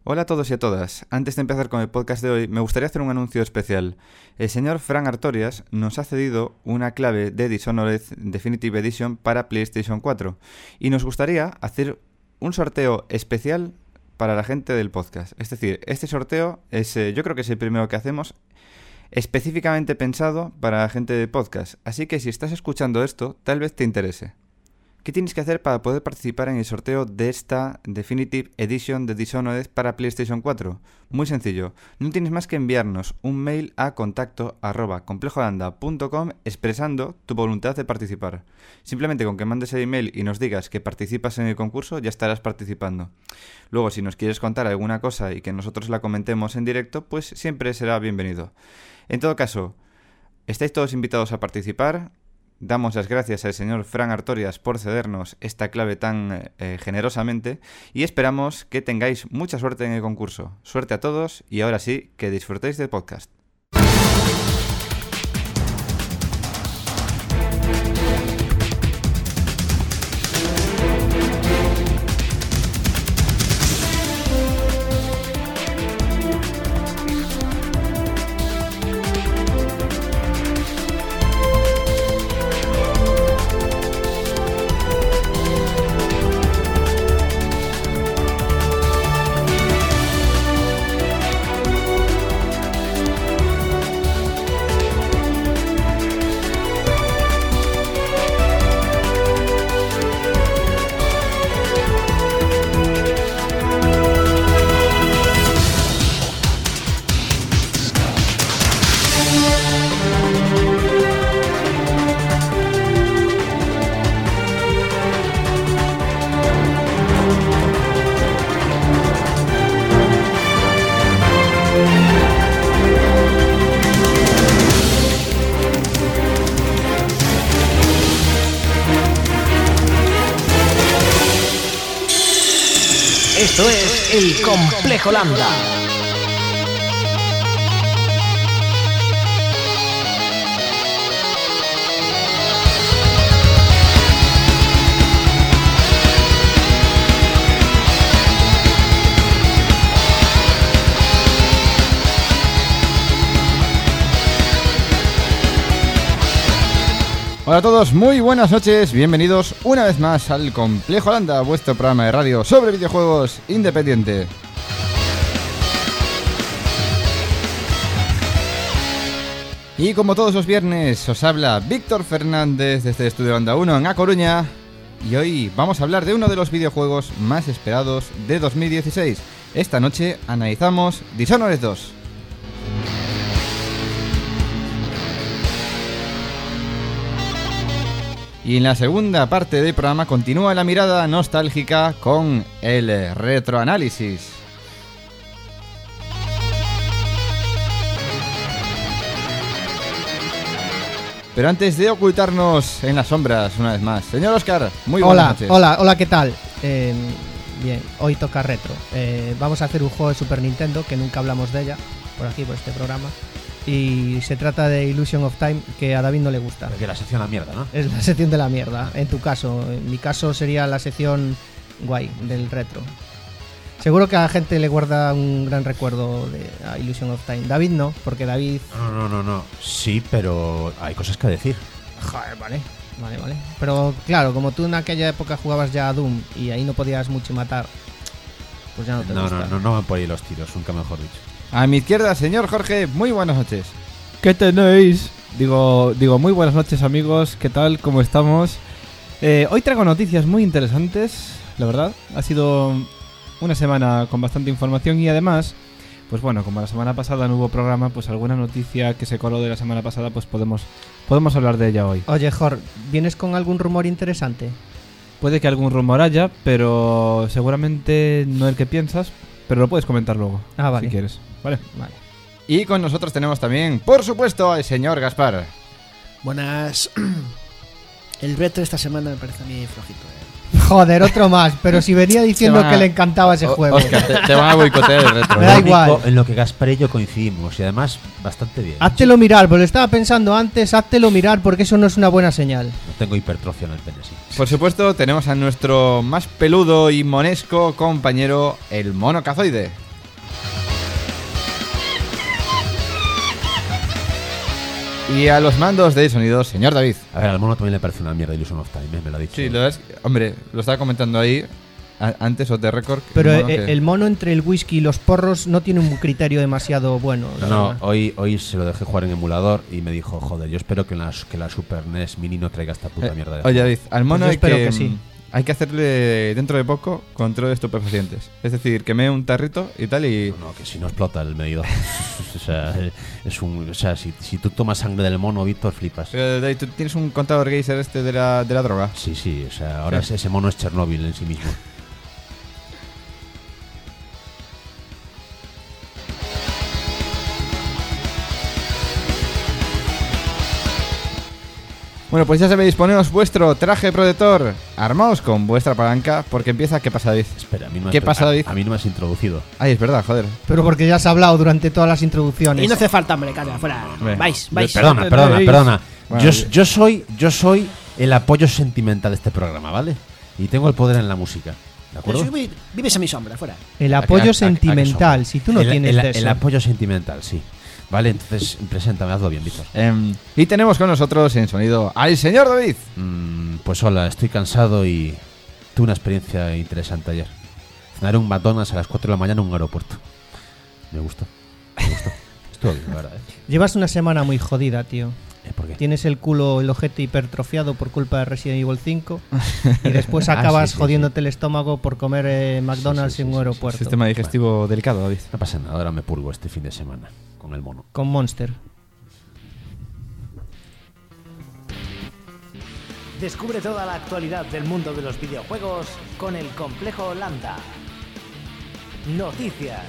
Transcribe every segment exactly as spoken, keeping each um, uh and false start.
Hola a todos y a todas. Antes de empezar con el podcast de hoy, me gustaría hacer un anuncio especial. El señor Fran Artorias nos ha cedido una clave de Dishonored Definitive Edition para PlayStation cuatro y nos gustaría hacer un sorteo especial para la gente del podcast. Es decir, este sorteo es, eh, yo creo que es el primero que hacemos específicamente pensado para la gente del podcast. Así que si estás escuchando esto, tal vez te interese. ¿Qué tienes que hacer para poder participar en el sorteo de esta Definitive Edition de Dishonored para PlayStation cuatro? Muy sencillo, no tienes más que enviarnos un mail a contacto arroba complejolanda punto com expresando tu voluntad de participar. Simplemente con que mandes el email y nos digas que participas en el concurso ya estarás participando. Luego, si nos quieres contar alguna cosa y que nosotros la comentemos en directo, pues siempre será bienvenido. En todo caso, estáis todos invitados a participar. Damos las gracias al señor Fran Artorias por cedernos esta clave tan eh, generosamente y esperamos que tengáis mucha suerte en el concurso. Suerte a todos y ahora sí, que disfrutéis del podcast. Esto es el Complejo Lambda. Hola a todos, muy buenas noches, bienvenidos una vez más al Complejo Landa, vuestro programa de radio sobre videojuegos independiente. Y como todos los viernes, os habla Víctor Fernández desde el Estudio Banda uno en A Coruña. Y hoy vamos a hablar de uno de los videojuegos más esperados de dos mil dieciséis. Esta noche analizamos Dishonored dos. Y en la segunda parte del programa continúa la mirada nostálgica con el retroanálisis. Pero antes de ocultarnos en las sombras una vez más, señor Oscar, muy buenas hola, noches. Hola, hola, ¿qué tal? Eh, bien, hoy toca retro. Eh, vamos a hacer un juego de Super Nintendo, que nunca hablamos de ella, por aquí, por este programa. Y se trata de Illusion of Time, que a David no le gusta. Porque la sección a la mierda, ¿no? Es la sección de la mierda, en tu caso. En mi caso sería la sección guay, del retro. Seguro que a la gente le guarda un gran recuerdo de a Illusion of Time. David no, porque David... No, no, no, no. Sí, pero hay cosas que decir. Joder, vale, vale, vale. Pero claro, como tú en aquella época jugabas ya a Doom y ahí no podías mucho matar, pues ya no te No, gusta. no, no, no van por ahí los tiros, nunca mejor dicho. A mi izquierda, señor Jorge, muy buenas noches. ¿Qué tenéis? Digo, digo, muy buenas noches, amigos. ¿Qué tal? ¿Cómo estamos? Eh, hoy traigo noticias muy interesantes, la verdad. Ha sido una semana con bastante información y además, pues bueno, como la semana pasada no hubo programa, pues alguna noticia que se coló de la semana pasada, pues podemos, podemos hablar de ella hoy. Oye, Jor, ¿vienes con algún rumor interesante? Puede que algún rumor haya, pero seguramente no el que piensas, pero lo puedes comentar luego, Ah, vale. si quieres. Vale. Vale. Y con nosotros tenemos también, por supuesto, al señor Gaspar. Buenas. El retro esta semana me parece a mí flojito, ¿eh? Joder, otro más, pero si venía diciendo Te van a- que le encantaba ese O- juego. Oscar, te, te van a boicotear el retro. Me da Lo único igual. En lo que Gaspar y yo coincidimos y además bastante bien. Háztelo mirar, porque lo estaba pensando antes, háztelo mirar porque eso no es una buena señal. No tengo hipertrofia en el pene, sí. Por supuesto, tenemos a nuestro más peludo y monesco compañero, el mono cazoide. Y a los mandos de sonido, señor David. A ver, al mono también le parece una mierda Illusion of Time, ¿eh? Me lo ha dicho. Sí, lo es. Hombre, lo estaba comentando ahí a- antes o de récord. Pero el mono eh, que- el mono entre el whisky y los porros no tiene un criterio demasiado bueno. No, la no, verdad. hoy, hoy se lo dejé jugar en emulador y me dijo, joder, yo espero que la, que la Super N E S Mini no traiga esta puta Eh, mierda de Oye, David, al mono Pues yo hay espero que, que sí. mm, hay que hacerle dentro de poco control de estupefacientes. Es decir, que me un tarrito y tal y... No, no, que si no explota el medidor. O sea, es un, o sea si, si tú tomas sangre del mono, Víctor, flipas. Pero, David, ¿tú tienes un contador geyser este de la, de la droga? Sí, sí, o sea, ahora Sí. ese mono es Chernóbil en sí mismo. Bueno, pues ya sabéis, poneos vuestro traje protector, armaos con vuestra palanca, porque empieza... ¿Qué pasa, David? Espera, a mí no me ¿Qué has- pasa, a- David? A, mí no me has introducido. Ay, es verdad, joder. Pero porque ya has hablado durante todas las introducciones. Y no hace falta, hombre, calla, fuera. Hombre. Vais, vais. Perdona, perdona, tenéis. perdona. Bueno, Yo, yo- yo soy, yo soy el apoyo sentimental de este programa, ¿vale? Y tengo el poder en la música, ¿de Pero acuerdo? si vi- vives a mi sombra, fuera. El ¿A- apoyo a- a- a qué sentimental, somos? si tú no el, tienes el- de el eso. apoyo sentimental, sí. Vale, entonces preséntame, hazlo bien, Víctor. Em, y tenemos con nosotros en sonido al señor David. Mm, pues hola, estoy cansado y tuve una experiencia interesante ayer. Cenar un McDonald's a las cuatro de la mañana en un aeropuerto. Me gustó, me gustó. Estuvo bien, la verdad. ¿eh? Llevas una semana muy jodida, tío. ¿Eh, ¿Por qué? Tienes el culo, el ojete hipertrofiado por culpa de Resident Evil cinco y después Ah, acabas sí, sí, jodiéndote el estómago por comer eh, McDonald's sí, en un sí, sí, aeropuerto. Sistema digestivo delicado, David. No pasa nada, ahora me purgo este fin de semana con el mono. Con Monster. Descubre toda la actualidad del mundo de los videojuegos con el Complejo Lambda. Noticias.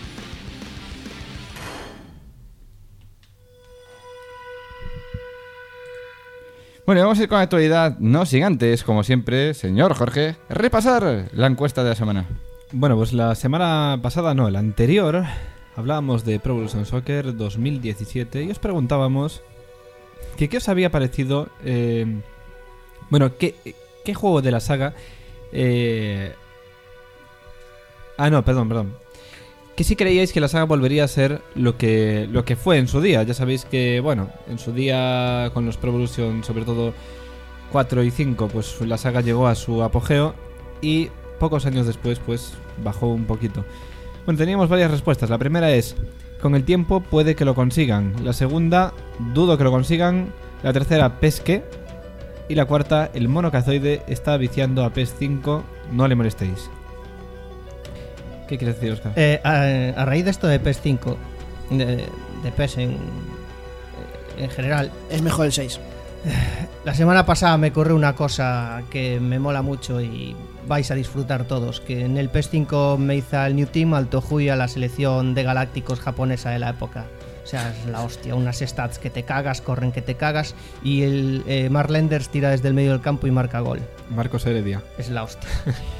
Bueno, y vamos a ir con la actualidad, no sin antes, como siempre, señor Jorge, repasar la encuesta de la semana. Bueno, pues la semana pasada, no, la anterior, hablábamos de Pro Evolution Soccer dos mil diecisiete y os preguntábamos que qué os había parecido, eh, bueno, qué, qué juego de la saga... eh, ah, no, perdón, perdón. Que si creíais que la saga volvería a ser lo que, lo que fue en su día. Ya sabéis que, bueno, en su día con los Pro Evolution, sobre todo cuatro y cinco, pues la saga llegó a su apogeo y pocos años después, pues bajó un poquito. Bueno, teníamos varias respuestas. La primera es, con el tiempo puede que lo consigan. La segunda, dudo que lo consigan. La tercera, pesque. Y la cuarta, el mono cazoide está viciando a P S cinco, no le molestéis. ¿Qué quieres decir, Oscar? Eh, a, a raíz de esto de P S cinco, de, de P S en, en general, Es mejor el seis. la semana pasada me ocurrió una cosa que me mola mucho y vais a disfrutar todos, que en el P S cinco me hizo el New Team al Tohui a la selección de galácticos japonesa de la época. O sea, es la hostia, unas stats que te cagas, corren que te cagas y el eh, Mark Lenders tira desde el medio del campo y marca gol. Marcos Heredia. Es la hostia.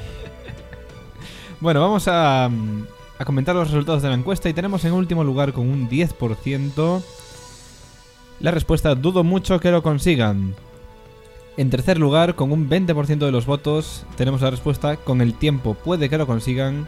Bueno, vamos a, a comentar los resultados de la encuesta y tenemos en último lugar con un diez por ciento la respuesta dudo mucho que lo consigan. En tercer lugar, con un veinte por ciento de los votos, tenemos la respuesta con el tiempo puede que lo consigan.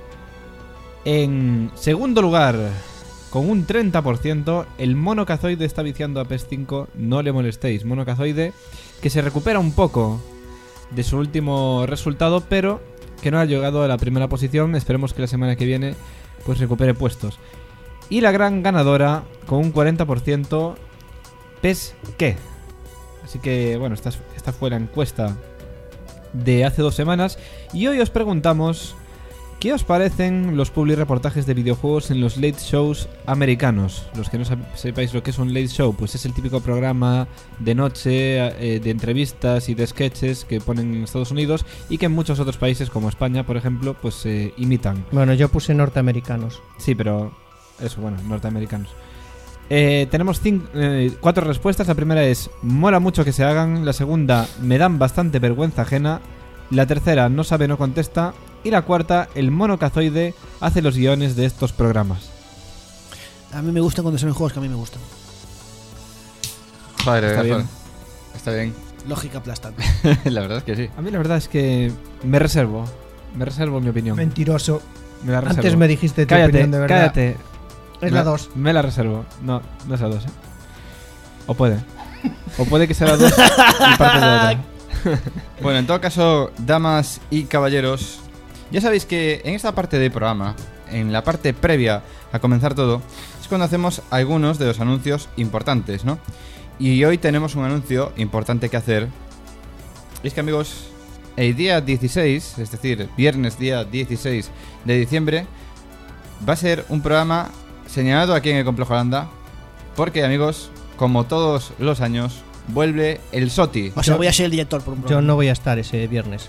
En segundo lugar, con un treinta por ciento, el mono cazoide está viciando a P S cinco, no le molestéis. Mono cazoide que se recupera un poco de su último resultado, pero que no ha llegado a la primera posición. Esperemos que la semana que viene pues recupere puestos. Y la gran ganadora, con un cuarenta por ciento, pesque. Así que bueno, esta, esta fue la encuesta de hace dos semanas. Y hoy os preguntamos, ¿qué os parecen los public reportajes de videojuegos en los late shows americanos? Los que no sepáis lo que es un late show, pues es el típico programa de noche, eh, de entrevistas y de sketches que ponen en Estados Unidos y que en muchos otros países, como España, por ejemplo, pues eh, imitan. Bueno, yo puse norteamericanos. Sí, pero eso, bueno, norteamericanos. Eh, tenemos cinco, eh, cuatro respuestas. La primera es, mola mucho que se hagan. La segunda, me dan bastante vergüenza ajena. La tercera, no sabe, no contesta. Y la cuarta, el mono cazoide hace los guiones de estos programas. A mí me gustan cuando son juegos que a mí me gustan. Joder, Está eh, bien. joder. Está bien. Lógica aplastante. La verdad es que sí. A mí la verdad es que me reservo. Me reservo mi opinión. Mentiroso. Me la reservo. Antes me dijiste tu Cállate, opinión de verdad. cállate. Es Me- la dos. Me la reservo. No, no es la dos. ¿eh? O puede. O puede que sea las dos y parte de otra. Bueno, en todo caso, damas y caballeros, ya sabéis que en esta parte del programa, en la parte previa a comenzar todo, es cuando hacemos algunos de los anuncios importantes, ¿no? Y hoy tenemos un anuncio importante que hacer. Y es que, amigos, el día dieciséis, es decir, viernes día dieciséis de diciembre, va a ser un programa señalado aquí en el Complejo Landa, porque, amigos, como todos los años, vuelve el SOTI. O sea, voy a ser el director por un Yo programa. no voy a estar ese viernes.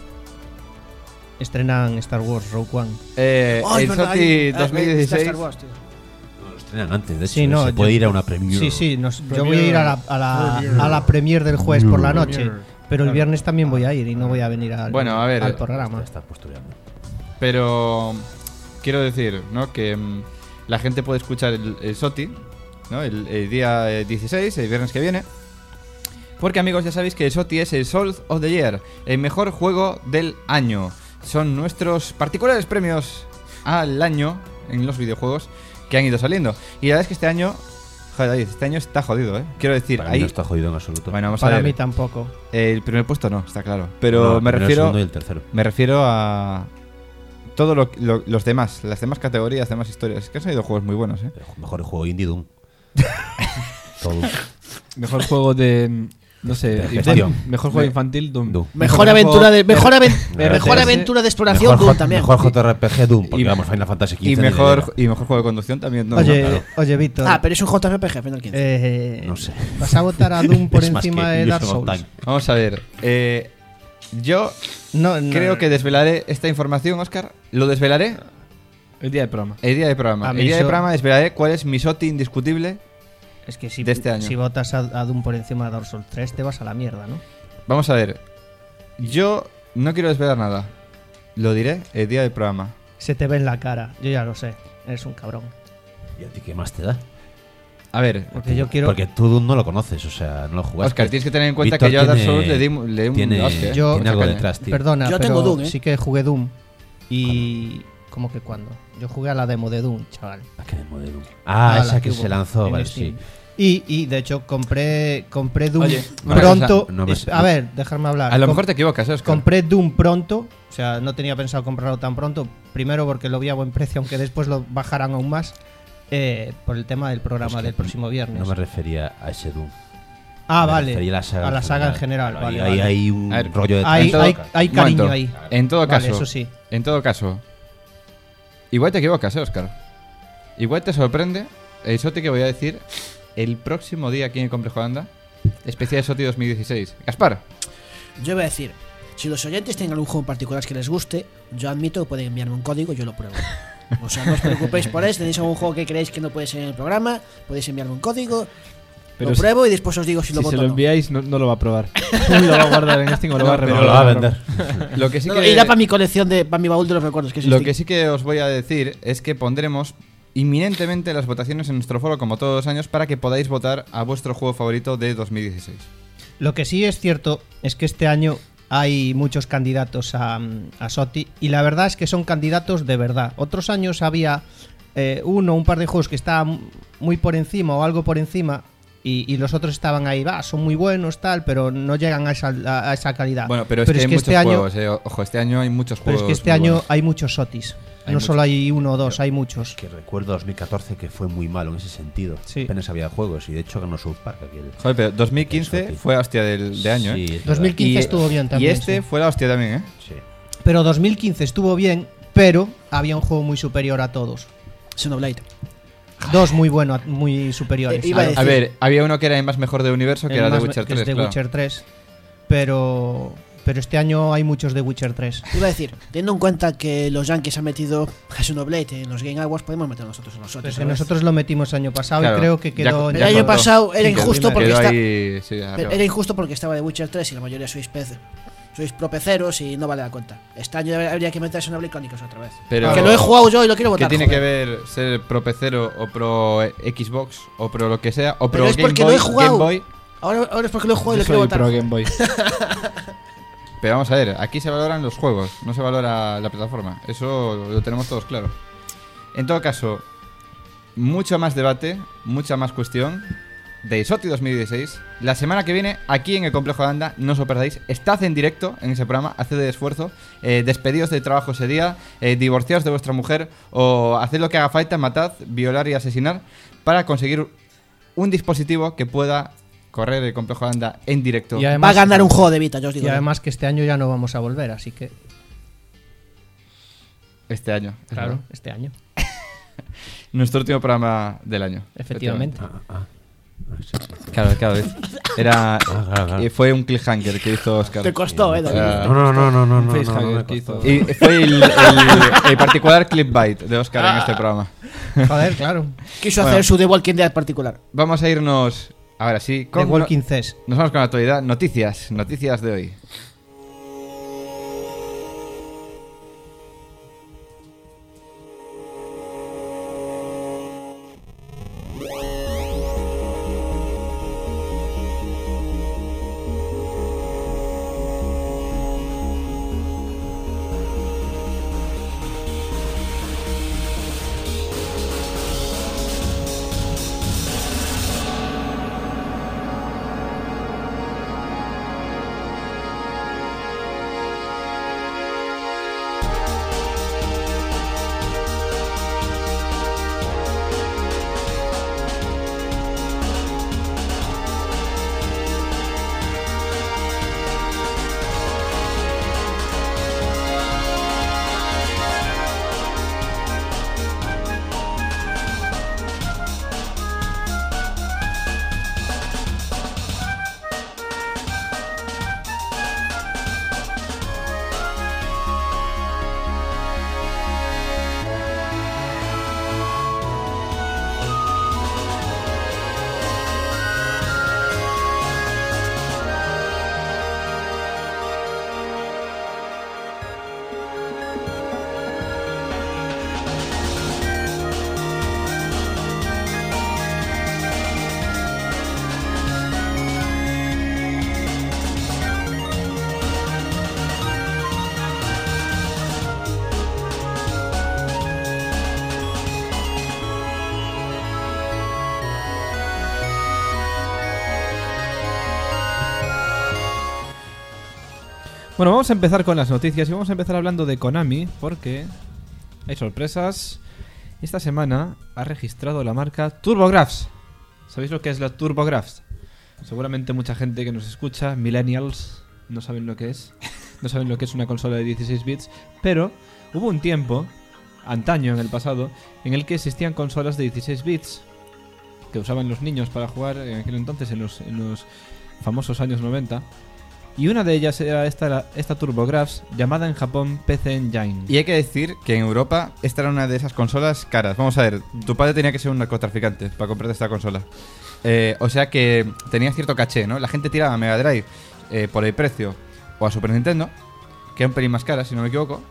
Estrenan Star Wars Rogue One. Eh, Ay, el verdad, SOTI ahí- ahí dos mil está dieciséis. Star Wars, tío. No, lo estrenan antes, de hecho. Sí, no, se yo- puede ir a una premiere. Sí, sí, nos- yo voy a ir a la, a la, a la premier del jueves por la noche. Pero el viernes también voy a ir y no voy a venir al, Bueno, a ver, al programa. Está postureando. Pero quiero decir, ¿no? Que mm, la gente puede escuchar el, el SOTI, ¿no? El, el día eh, dieciséis, el viernes que viene. Porque, amigos, ya sabéis que el SOTI es el Soul of the Year, el mejor juego del año. Son nuestros particulares premios al año en los videojuegos que han ido saliendo. Y la verdad es que este año, joder, David, este año está jodido, ¿eh? Quiero decir, Para mí ahí... no está jodido en absoluto. Bueno, vamos a Para ver. mí tampoco. El primer puesto no, está claro. Pero No, me primero, el refiero... segundo y el tercero. Me refiero a todo lo, lo- los demás, las demás categorías, las demás historias. Es que han salido juegos muy buenos, ¿eh? El mejor juego indie Doom. Todo. Mejor juego de. No sé. De infan- gestión. mejor juego infantil, Doom. Doom. Mejor Mejor aventura de juego- mejor, aven- R T S. mejor aventura de exploración Mejor, Doom J- también. mejor J R P G Doom. Porque Y- vamos, Final Fantasy Y quince. ni de mejor, idea. y mejor juego de conducción también. No, oye, no, claro. oye, Víctor. Ah, pero es un J R P G, Final quince. eh, No sé. ¿Vas a votar a Doom por Es más encima que de Dark Illusion of Souls? Time. Vamos a ver. eh, yo No, no, creo que desvelaré esta información, Oscar. Lo desvelaré El día del programa. el día del programa. A El mí día del eso- programa desvelaré cuál es mi SOTI indiscutible. Es que si, de este año. si votas a, a Doom por encima de Dark Souls tres, te vas a la mierda, ¿no? Vamos a ver. Yo no quiero desvelar nada. Lo diré el día del programa. Se te ve en la cara. Yo ya lo sé. Eres un cabrón. ¿Y a ti qué más te da? A ver, Porque yo quiero. Porque tú Doom no lo conoces, o sea, no lo jugaste. Oscar, tienes que tener en cuenta Víctor que yo a Dark tiene- Souls le di, le di un tiene, hostia, ¿eh? Yo- tiene algo Caña. detrás, tío. Perdona, Yo pero tengo Doom, ¿eh? sí que jugué Doom. Y. ¿Cómo que cuándo? Yo jugué a la demo de Doom, chaval. ¿A qué demo de Doom? Ah, A la esa que, hubo se lanzó, en vale, Steam. sí. Y, y de hecho compré compré Doom Oye, una pronto. cosa, no me Es- sé- a no- ver, dejarme hablar. A lo Com- mejor te equivocas, ¿eh, Oscar? Compré Doom pronto, o sea, no tenía pensado comprarlo tan pronto. Primero porque lo vi a buen precio, aunque después lo bajaran aún más. eh, por el tema del programa Es que del próximo viernes. No me refería a ese Doom. ah, Me vale. refería a la saga, a la saga en general. Claro, Vale, ahí, vale. ahí hay un A ver, rollo de Hay, en todo hay, caso. hay Un cariño momento. ahí. En todo Vale, caso, eso sí. en todo caso, igual te equivocas, ¿eh, Oscar? Igual te sorprende el SOTI que voy a decir el próximo día aquí en el Complejo Anda, especial SOTI dos mil dieciséis. Gaspar, Yo voy a decir, si los oyentes tienen algún juego en particular que les guste, yo admito que pueden enviarme un código y yo lo pruebo. O sea, no os preocupéis por eso. Tenéis algún juego que creéis que no puede ser en el programa, podéis enviarme un código, Pero lo si- pruebo y después os digo si, Si, lo se voto lo o no. enviáis, no, no lo va a probar. Lo va a guardar en Steam o lo va a No, pero Pero renovar. lo va a vender. lo que sí No, que irá para mi colección de para mi baúl de los recuerdos, que es lo Steam. que sí que os voy a decir es que pondremos inminentemente las votaciones en nuestro foro como todos los años para que podáis votar a vuestro juego favorito de dos mil dieciséis. Lo que sí es cierto es que este año hay muchos candidatos a, a SOTI y la verdad es que son candidatos de verdad. Otros años había eh, uno o un par de juegos que estaban muy por encima o algo por encima y, y los otros estaban ahí, va, son muy buenos, tal, pero no llegan a esa, a, a esa calidad. Bueno, pero es que hay muchos este año, juegos, eh. Ojo, este año hay muchos pero juegos. es que este muy año buenos. hay muchos SOTIs. Hay no muchos. solo hay uno o dos, hay muchos. Que recuerdo dos mil catorce que fue muy malo en ese sentido. Sí. Apenas había juegos y de hecho ganó South Park aquí. el- Joder, pero dos mil quince SOTI. fue la hostia del, de año, Sí, ¿eh? es dos mil quince Y- estuvo bien también. Y este sí. fue la hostia también, ¿eh? verdad. Sí. Pero dos mil quince estuvo bien, pero había un juego muy superior a todos. Xenoblade. Dos muy buenos, muy superiores. Eh, iba a A- decir- A ver, había uno que era el más mejor del universo, que el era The más- Witcher que es tres, The claro. Witcher tres, pero pero este año hay muchos de Witcher tres. Iba a decir, teniendo en cuenta que los Yankees han metido a Xenoblade en los Game Awards, podemos meter nosotros en los otros. Pues que nosotros lo metimos año pasado Claro, y creo que ya quedó co- en El ya año contó. pasado era Sí, que injusto el porque Quedó está, ahí, sí, arriba. era injusto porque estaba de Witcher tres y la mayoría sois pez, sois propeceros y no vale la cuenta. Este año habría que meter Xenoblade Chronicles otra vez. Pero- que lo he jugado yo y lo quiero ¿Qué votar. tiene joder. que ver ser pro P C o pro Xbox o pro lo que sea o Pero pro es Game porque Boy, lo he jugado. Game Boy? Ahora, ahora es porque lo he jugado y Yo lo quiero soy votar. pro joder. Game Boy. Pero vamos a ver, aquí se valoran los juegos, no se valora la plataforma. Eso lo tenemos todos claro. En todo caso, mucho más debate, mucha más cuestión de ISOTI dos mil dieciséis. La semana que viene, aquí en el Complejo Landa, no os lo perdáis. Estad en directo en ese programa, haced el esfuerzo, eh, despedidos de trabajo ese día, eh, divorciaos de vuestra mujer o haced lo que haga falta, matad, violar y asesinar para conseguir un dispositivo que pueda correr el Complejo Landa en directo. Y además, Va a ganar un juego de Vita, yo os digo. Y además que este año ya no vamos a volver, así que... Este año. es Claro, verdad. este año. Nuestro último programa del año. Efectivamente. Ah, ah, ah, sí, sí. Claro, cada vez. Era, Ah, claro, claro. eh, fue un cliffhanger que hizo Oscar. Te costó, eh, David. Ah. No, no, no, no, no, no, Facehugger no, no, que hizo. Y fue el, el- el particular clipbait de Oscar en este programa. Joder, claro. Quiso Bueno. hacer su The Walking Dead particular. Vamos a irnos ahora sí The con Walking Cess. Nos vamos con la actualidad. Noticias, noticias de hoy. Bueno, vamos a empezar con las noticias y vamos a empezar hablando de Konami porque hay sorpresas. Esta semana ha registrado la marca TurboGrafx. ¿Sabéis lo que es la TurboGrafx? Seguramente mucha gente que nos escucha, millennials, no saben lo que es. No saben lo que es una consola de dieciséis bits. Pero hubo un tiempo, antaño en el pasado, en el que existían consolas de dieciséis bits que usaban los niños para jugar en aquel entonces, en los, en los famosos años noventa. Y una de ellas era esta, esta TurboGrafx, llamada en Japón P C Engine. Y hay que decir que en Europa esta era una de esas consolas caras. Vamos a ver, tu padre tenía que ser un narcotraficante para comprarte esta consola. Eh, o sea que tenía cierto caché, ¿no? La gente tiraba a Mega Drive eh, por el precio o a Super Nintendo, que era un pelín más cara, si no me equivoco.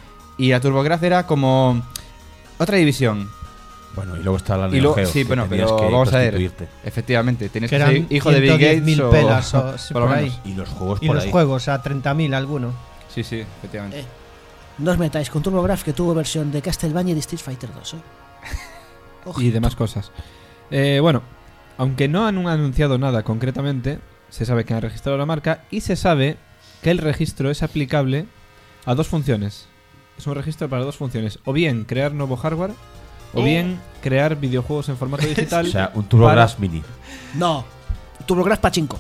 Y la TurboGrafx era como otra división. Bueno, y luego está la Y Neo luego, Geo, sí, que bueno, tenías pero que vamos a ver. constituirte. Efectivamente, tienes Que que eran ser hijo de Bill ciento diez Gates mil o, pelas o- sí, por lo por menos. ahí. Y los juegos Y por los ahí. juegos a treinta mil alguno. Sí, sí, efectivamente. Eh, no os metáis con TurboGrafx, que tuvo versión de Castlevania y de Street Fighter dos. ¿eh? Y demás cosas. Eh, bueno, aunque no han anunciado nada concretamente, se sabe que han registrado la marca y se sabe que el registro es aplicable a dos funciones. Es un registro para dos funciones. O bien crear nuevo hardware, o bien crear videojuegos en formato digital. O sea, un TurboGrafx Mini. No, TurboGrafx Pachinko.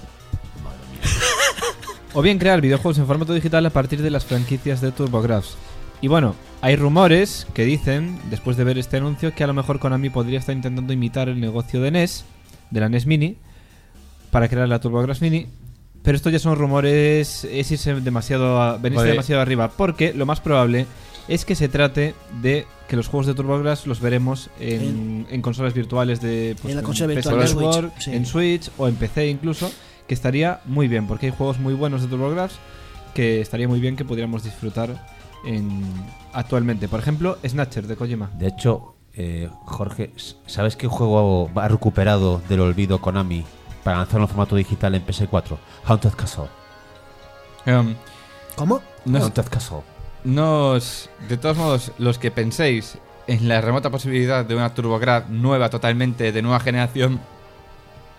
O bien crear videojuegos en formato digital a partir de las franquicias de TurboGrafx. Y bueno, hay rumores que dicen, después de ver este anuncio, que a lo mejor Konami podría estar intentando imitar el negocio de N E S, de la N E S Mini, para crear la TurboGrafx Mini. Pero esto ya son rumores, es irse demasiado a, venirse Oye. demasiado arriba, porque lo más probable es que se trate de que los juegos de TurboGrafx los veremos en, en consolas virtuales de pues, En la consola P S virtual de Network, Switch, sí. en Switch o en P C incluso, que estaría muy bien, porque hay juegos muy buenos de TurboGrafx que estaría muy bien que pudiéramos disfrutar en, actualmente. Por ejemplo, Snatcher de Kojima. De hecho, eh, Jorge, ¿sabes qué juego ha recuperado del olvido Konami para lanzarlo en formato digital en P S cuatro? Haunted Castle. Um, ¿Cómo? no, Haunted Castle. no os- de todos modos, los que penséis en la remota posibilidad de una TurboGrafx nueva, totalmente de nueva generación,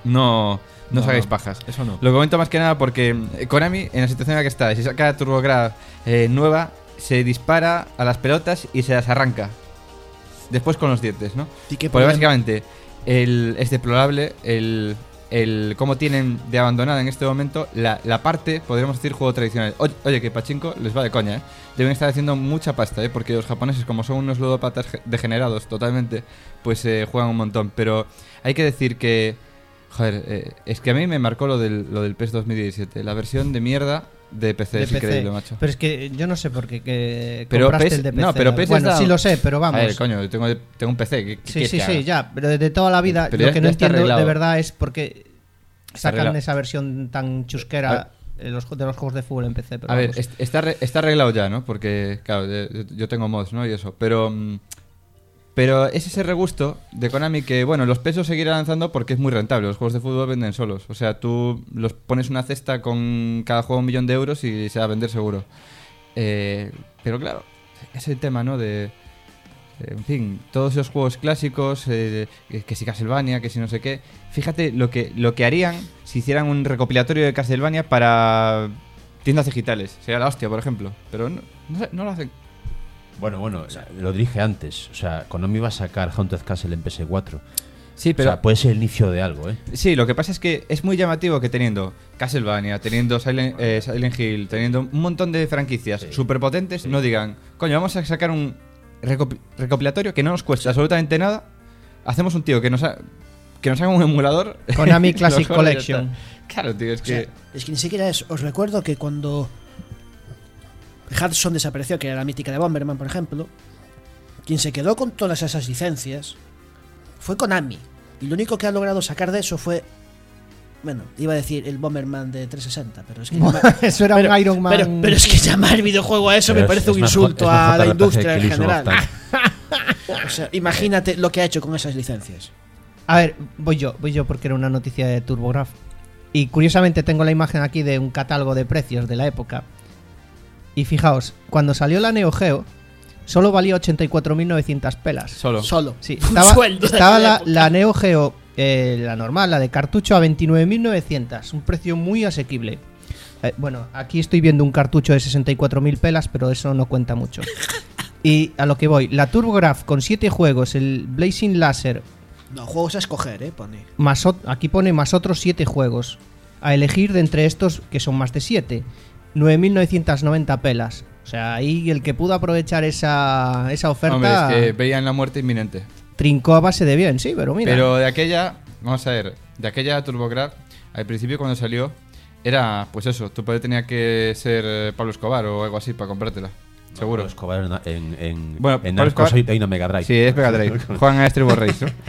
no, no os No, hagáis no, pajas. eso no. Lo comento más que nada porque eh, Konami, en la situación en la que está, si saca TurboGrafx eh, nueva, se dispara a las pelotas y se las arranca. Después con los dientes, ¿no? ¿Y qué Porque problema? básicamente el, es deplorable el, el cómo tienen de abandonada en este momento la, la parte, podríamos decir, juego tradicional. Oye, oye, que Pachinko les va de coña, ¿eh? Deben estar haciendo mucha pasta, ¿eh? Porque los japoneses, como son unos ludópatas ge- degenerados totalmente, pues eh, juegan un montón. Pero hay que decir que, joder, eh, es que a mí me marcó lo del, lo del P E S dos mil diecisiete. La versión de mierda de P C De es P C. increíble, macho. Pero es que yo no sé por qué que Pero compraste P S el de P C. no, pero P S bueno, está- sí lo sé, pero vamos. A ver, coño, yo tengo, tengo un P C. ¿qué- qué sí, quieres sí, que sí, haga? ya. Pero de toda la vida, Pero lo ya- que no ya está entiendo arreglado. de verdad es por qué Está sacan arreglado. esa versión tan chusquera de los, de los juegos de fútbol en P C. Pero A ver, vamos. est- está, arre- está arreglado ya, ¿no? Porque, claro, yo, yo tengo mods, ¿no? Y eso. Pero mm, pero es ese regusto de Konami que, bueno, los pesos seguirán lanzando porque es muy rentable. Los juegos de fútbol venden solos. O sea, tú los pones una cesta con cada juego un millón de euros y se va a vender seguro. Eh, pero claro, ese tema, ¿no? De... eh, En fin, todos esos juegos clásicos, eh, que si Castlevania, que si no sé qué. Fíjate lo que, lo que harían si hicieran un recopilatorio de Castlevania para tiendas digitales. Sería la hostia, por ejemplo. Pero no, no, sé, no lo hacen. Bueno, bueno, lo dije antes. O sea, Konami va a sacar Haunted Castle en P S cuatro. Sí, O pero sea, puede ser el inicio de algo, ¿eh? sí, lo que pasa es que es muy llamativo que teniendo Castlevania, teniendo Silent, eh, Silent Hill, teniendo un montón de franquicias Sí. superpotentes, no digan, coño, vamos a sacar un recopi- recopilatorio que no nos cuesta absolutamente nada. Hacemos un tío que nos, ha- que nos haga un emulador. Konami lo Classic juega y ya Collection. está. Claro, tío, es O sea, que... es que ni siquiera es. Os recuerdo que cuando Hudson desapareció, que era la mítica de Bomberman, por ejemplo, quien se quedó con todas esas licencias fue Konami. Y lo único que ha logrado sacar de eso fue. Bueno, iba a decir el Bomberman de trescientos sesenta, pero es que. llamar- Eso era pero, un Iron Man. pero, pero es que llamar videojuego a eso Pero me es- parece es un mejor- insulto es mejor a la R P G industria que en Illusion of general. Time. O sea, imagínate lo que ha hecho con esas licencias. A ver, voy yo, voy yo porque era una noticia de TurboGrafx. Y curiosamente tengo la imagen aquí de un catálogo de precios de la época. Y fijaos, cuando salió la Neo Geo, solo valía ochenta y cuatro mil novecientas pelas. Solo. Solo. Sí, Un estaba, sueldo de estaba aquella la, época. la Neo Geo, eh, la normal, la de cartucho, a veintinueve mil novecientas. Un precio muy asequible. Eh, bueno, aquí estoy viendo un cartucho de sesenta y cuatro mil pelas, pero eso no cuenta mucho. Y a lo que voy, la TurboGrafx con siete juegos, el Blazing Laser, No, juegos a escoger, eh, pone. más ot- aquí pone más otros siete juegos. A elegir de entre estos, que son más de siete. nueve mil novecientas noventa pelas. O sea, ahí el que pudo aprovechar esa, esa oferta Hombre, es que veían la muerte inminente. trincó a base de bien, sí, pero mira. Pero de aquella, vamos a ver, de aquella TurboGrafx, al principio cuando salió, era, pues eso, tu padre tenía que ser eh, Pablo Escobar o algo así para comprártela. Seguro. Pablo Escobar en, en, en, Bueno, en Pablo Narcos Escobar- hay una Mega Drive. Sí, es Mega Drive. Juegan a Street Race, ¿no?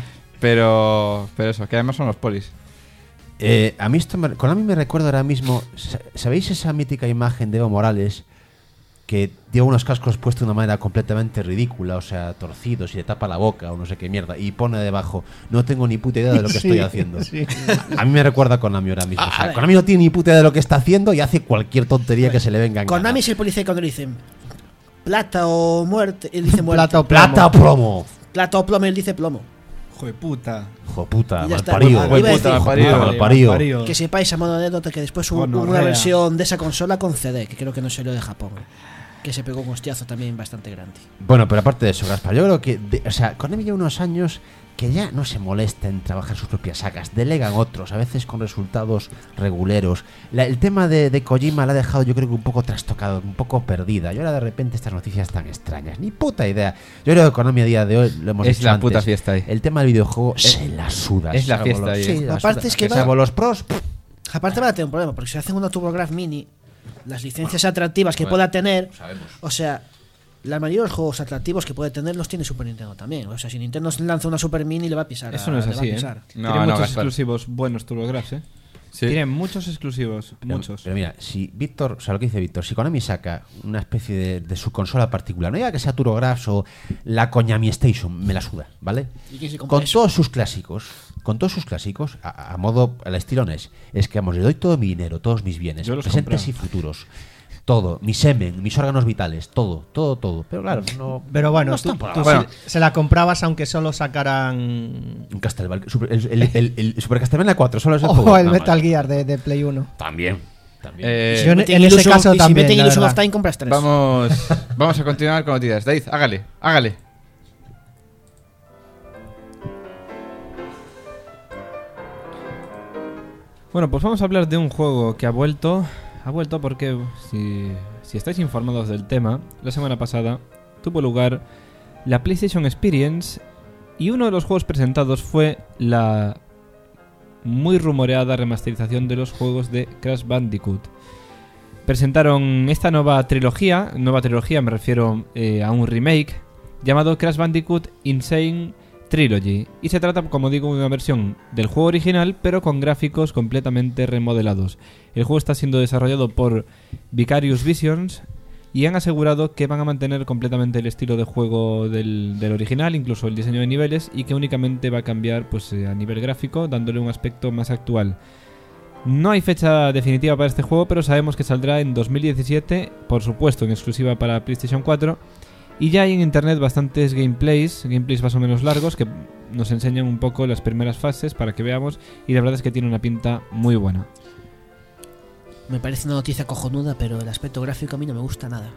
Pero, pero eso, que además son los polis. Eh, a mí esto me, Konami me recuerda ahora mismo. sa- ¿Sabéis esa mítica imagen de Evo Morales que lleva unos cascos puestos de una manera completamente ridícula, o sea, torcidos y le tapa la boca o no sé qué mierda, y pone debajo, no tengo ni puta idea de lo que Sí, estoy haciendo? sí. A mí me recuerda a Konami ahora mismo. O A sea, ver. Konami no tiene ni puta idea de lo que está haciendo y hace cualquier tontería que se le venga en gana. Konami es el policía cuando le dicen plata o muerte, él dice muerte. Plata o plomo. ¡Plata promo! Plata o plomo, él dice plomo. Hijo de puta. Hijo puta, Y ya está. malparido. Iba a decir- puta, malparido. Hijo de puta, malparido. Malparido. Que sepáis a modo de anécdota que después hubo Gonorrea. una versión de esa consola con C D, que creo que no salió de Japón. Que se pegó un hostiazo también bastante grande. Bueno, pero aparte de eso, Gaspar, yo creo que, de- o sea, Konami lleva unos años que ya no se molesta en trabajar sus propias sagas, delegan otros, a veces con resultados reguleros. La- el tema de, de Kojima la ha dejado, yo creo que un poco trastocado, un poco perdida. Y ahora de repente estas noticias tan extrañas, ni puta idea. Yo creo que Konami a día de hoy, lo hemos Es dicho la antes, puta fiesta ahí. el tema del videojuego se la suda. es la salvo fiesta los- ahí, sí, eh. la Aparte suda. es que va- salvo los pros, pff, Aparte va a tener un problema, porque si hacen una TurboGrafx Mini, las licencias atractivas que Bueno, pueda tener, sabemos. o sea, la mayoría de los juegos atractivos que puede tener los tiene Super Nintendo también. O sea, si Nintendo lanza una Super Mini le va a pisar. Eso a- no es le va a así, ¿eh? pisar. No, Tiene no, muchos Gaspar. exclusivos buenos TurboGrafx, ¿eh? Sí. Tiene muchos exclusivos, Pero- muchos. Pero mira, si Víctor, o sea, lo que dice Víctor, si Konami saca una especie de, de su consola particular, no diga que sea TurboGrafx o la Konami Station, me la suda, ¿vale? ¿Y quién se compra Con eso? todos sus clásicos, con todos sus clásicos, a, a modo, al estilo NES, es que vamos, le doy todo mi dinero, todos mis bienes, Yo los presentes compro. y futuros. todo, mi semen, mis órganos vitales, todo, todo, todo. Pero claro, no. Pero bueno, no tú, están por tú ahí. Bueno. se, se la comprabas aunque solo sacaran. Un Castlevania, super- el, el, el, el, el Super Castlevania cuatro solo es el O juego. el nada Metal más. Gear de, de Play uno. También. También. Eh, Yo en, Meten en ese Illusion- caso y si también. meten la Illusion of verdad. Time, compras tres. Vamos, vamos a continuar con noticias. David, hágale, hágale. Bueno, pues vamos a hablar de un juego que ha vuelto. Ha vuelto porque, si, si estáis informados del tema, la semana pasada tuvo lugar la PlayStation Experience y uno de los juegos presentados fue la muy rumoreada remasterización de los juegos de Crash Bandicoot. Presentaron esta nueva trilogía, nueva trilogía me refiero eh, a un remake, llamado Crash Bandicoot Insane Trilogy, y se trata, como digo, de una versión del juego original, pero con gráficos completamente remodelados. El juego está siendo desarrollado por Vicarious Visions y han asegurado que van a mantener completamente el estilo de juego del, del original, incluso el diseño de niveles, y que únicamente va a cambiar pues, eh, a nivel gráfico, dándole un aspecto más actual. No hay fecha definitiva para este juego, pero sabemos que saldrá en dos mil diecisiete, por supuesto en exclusiva para PlayStation cuatro. Y ya hay en internet bastantes gameplays, gameplays más o menos largos, que nos enseñan un poco las primeras fases para que veamos, y la verdad es que tiene una pinta muy buena. Me parece una noticia cojonuda, pero el aspecto gráfico a mí no me gusta nada.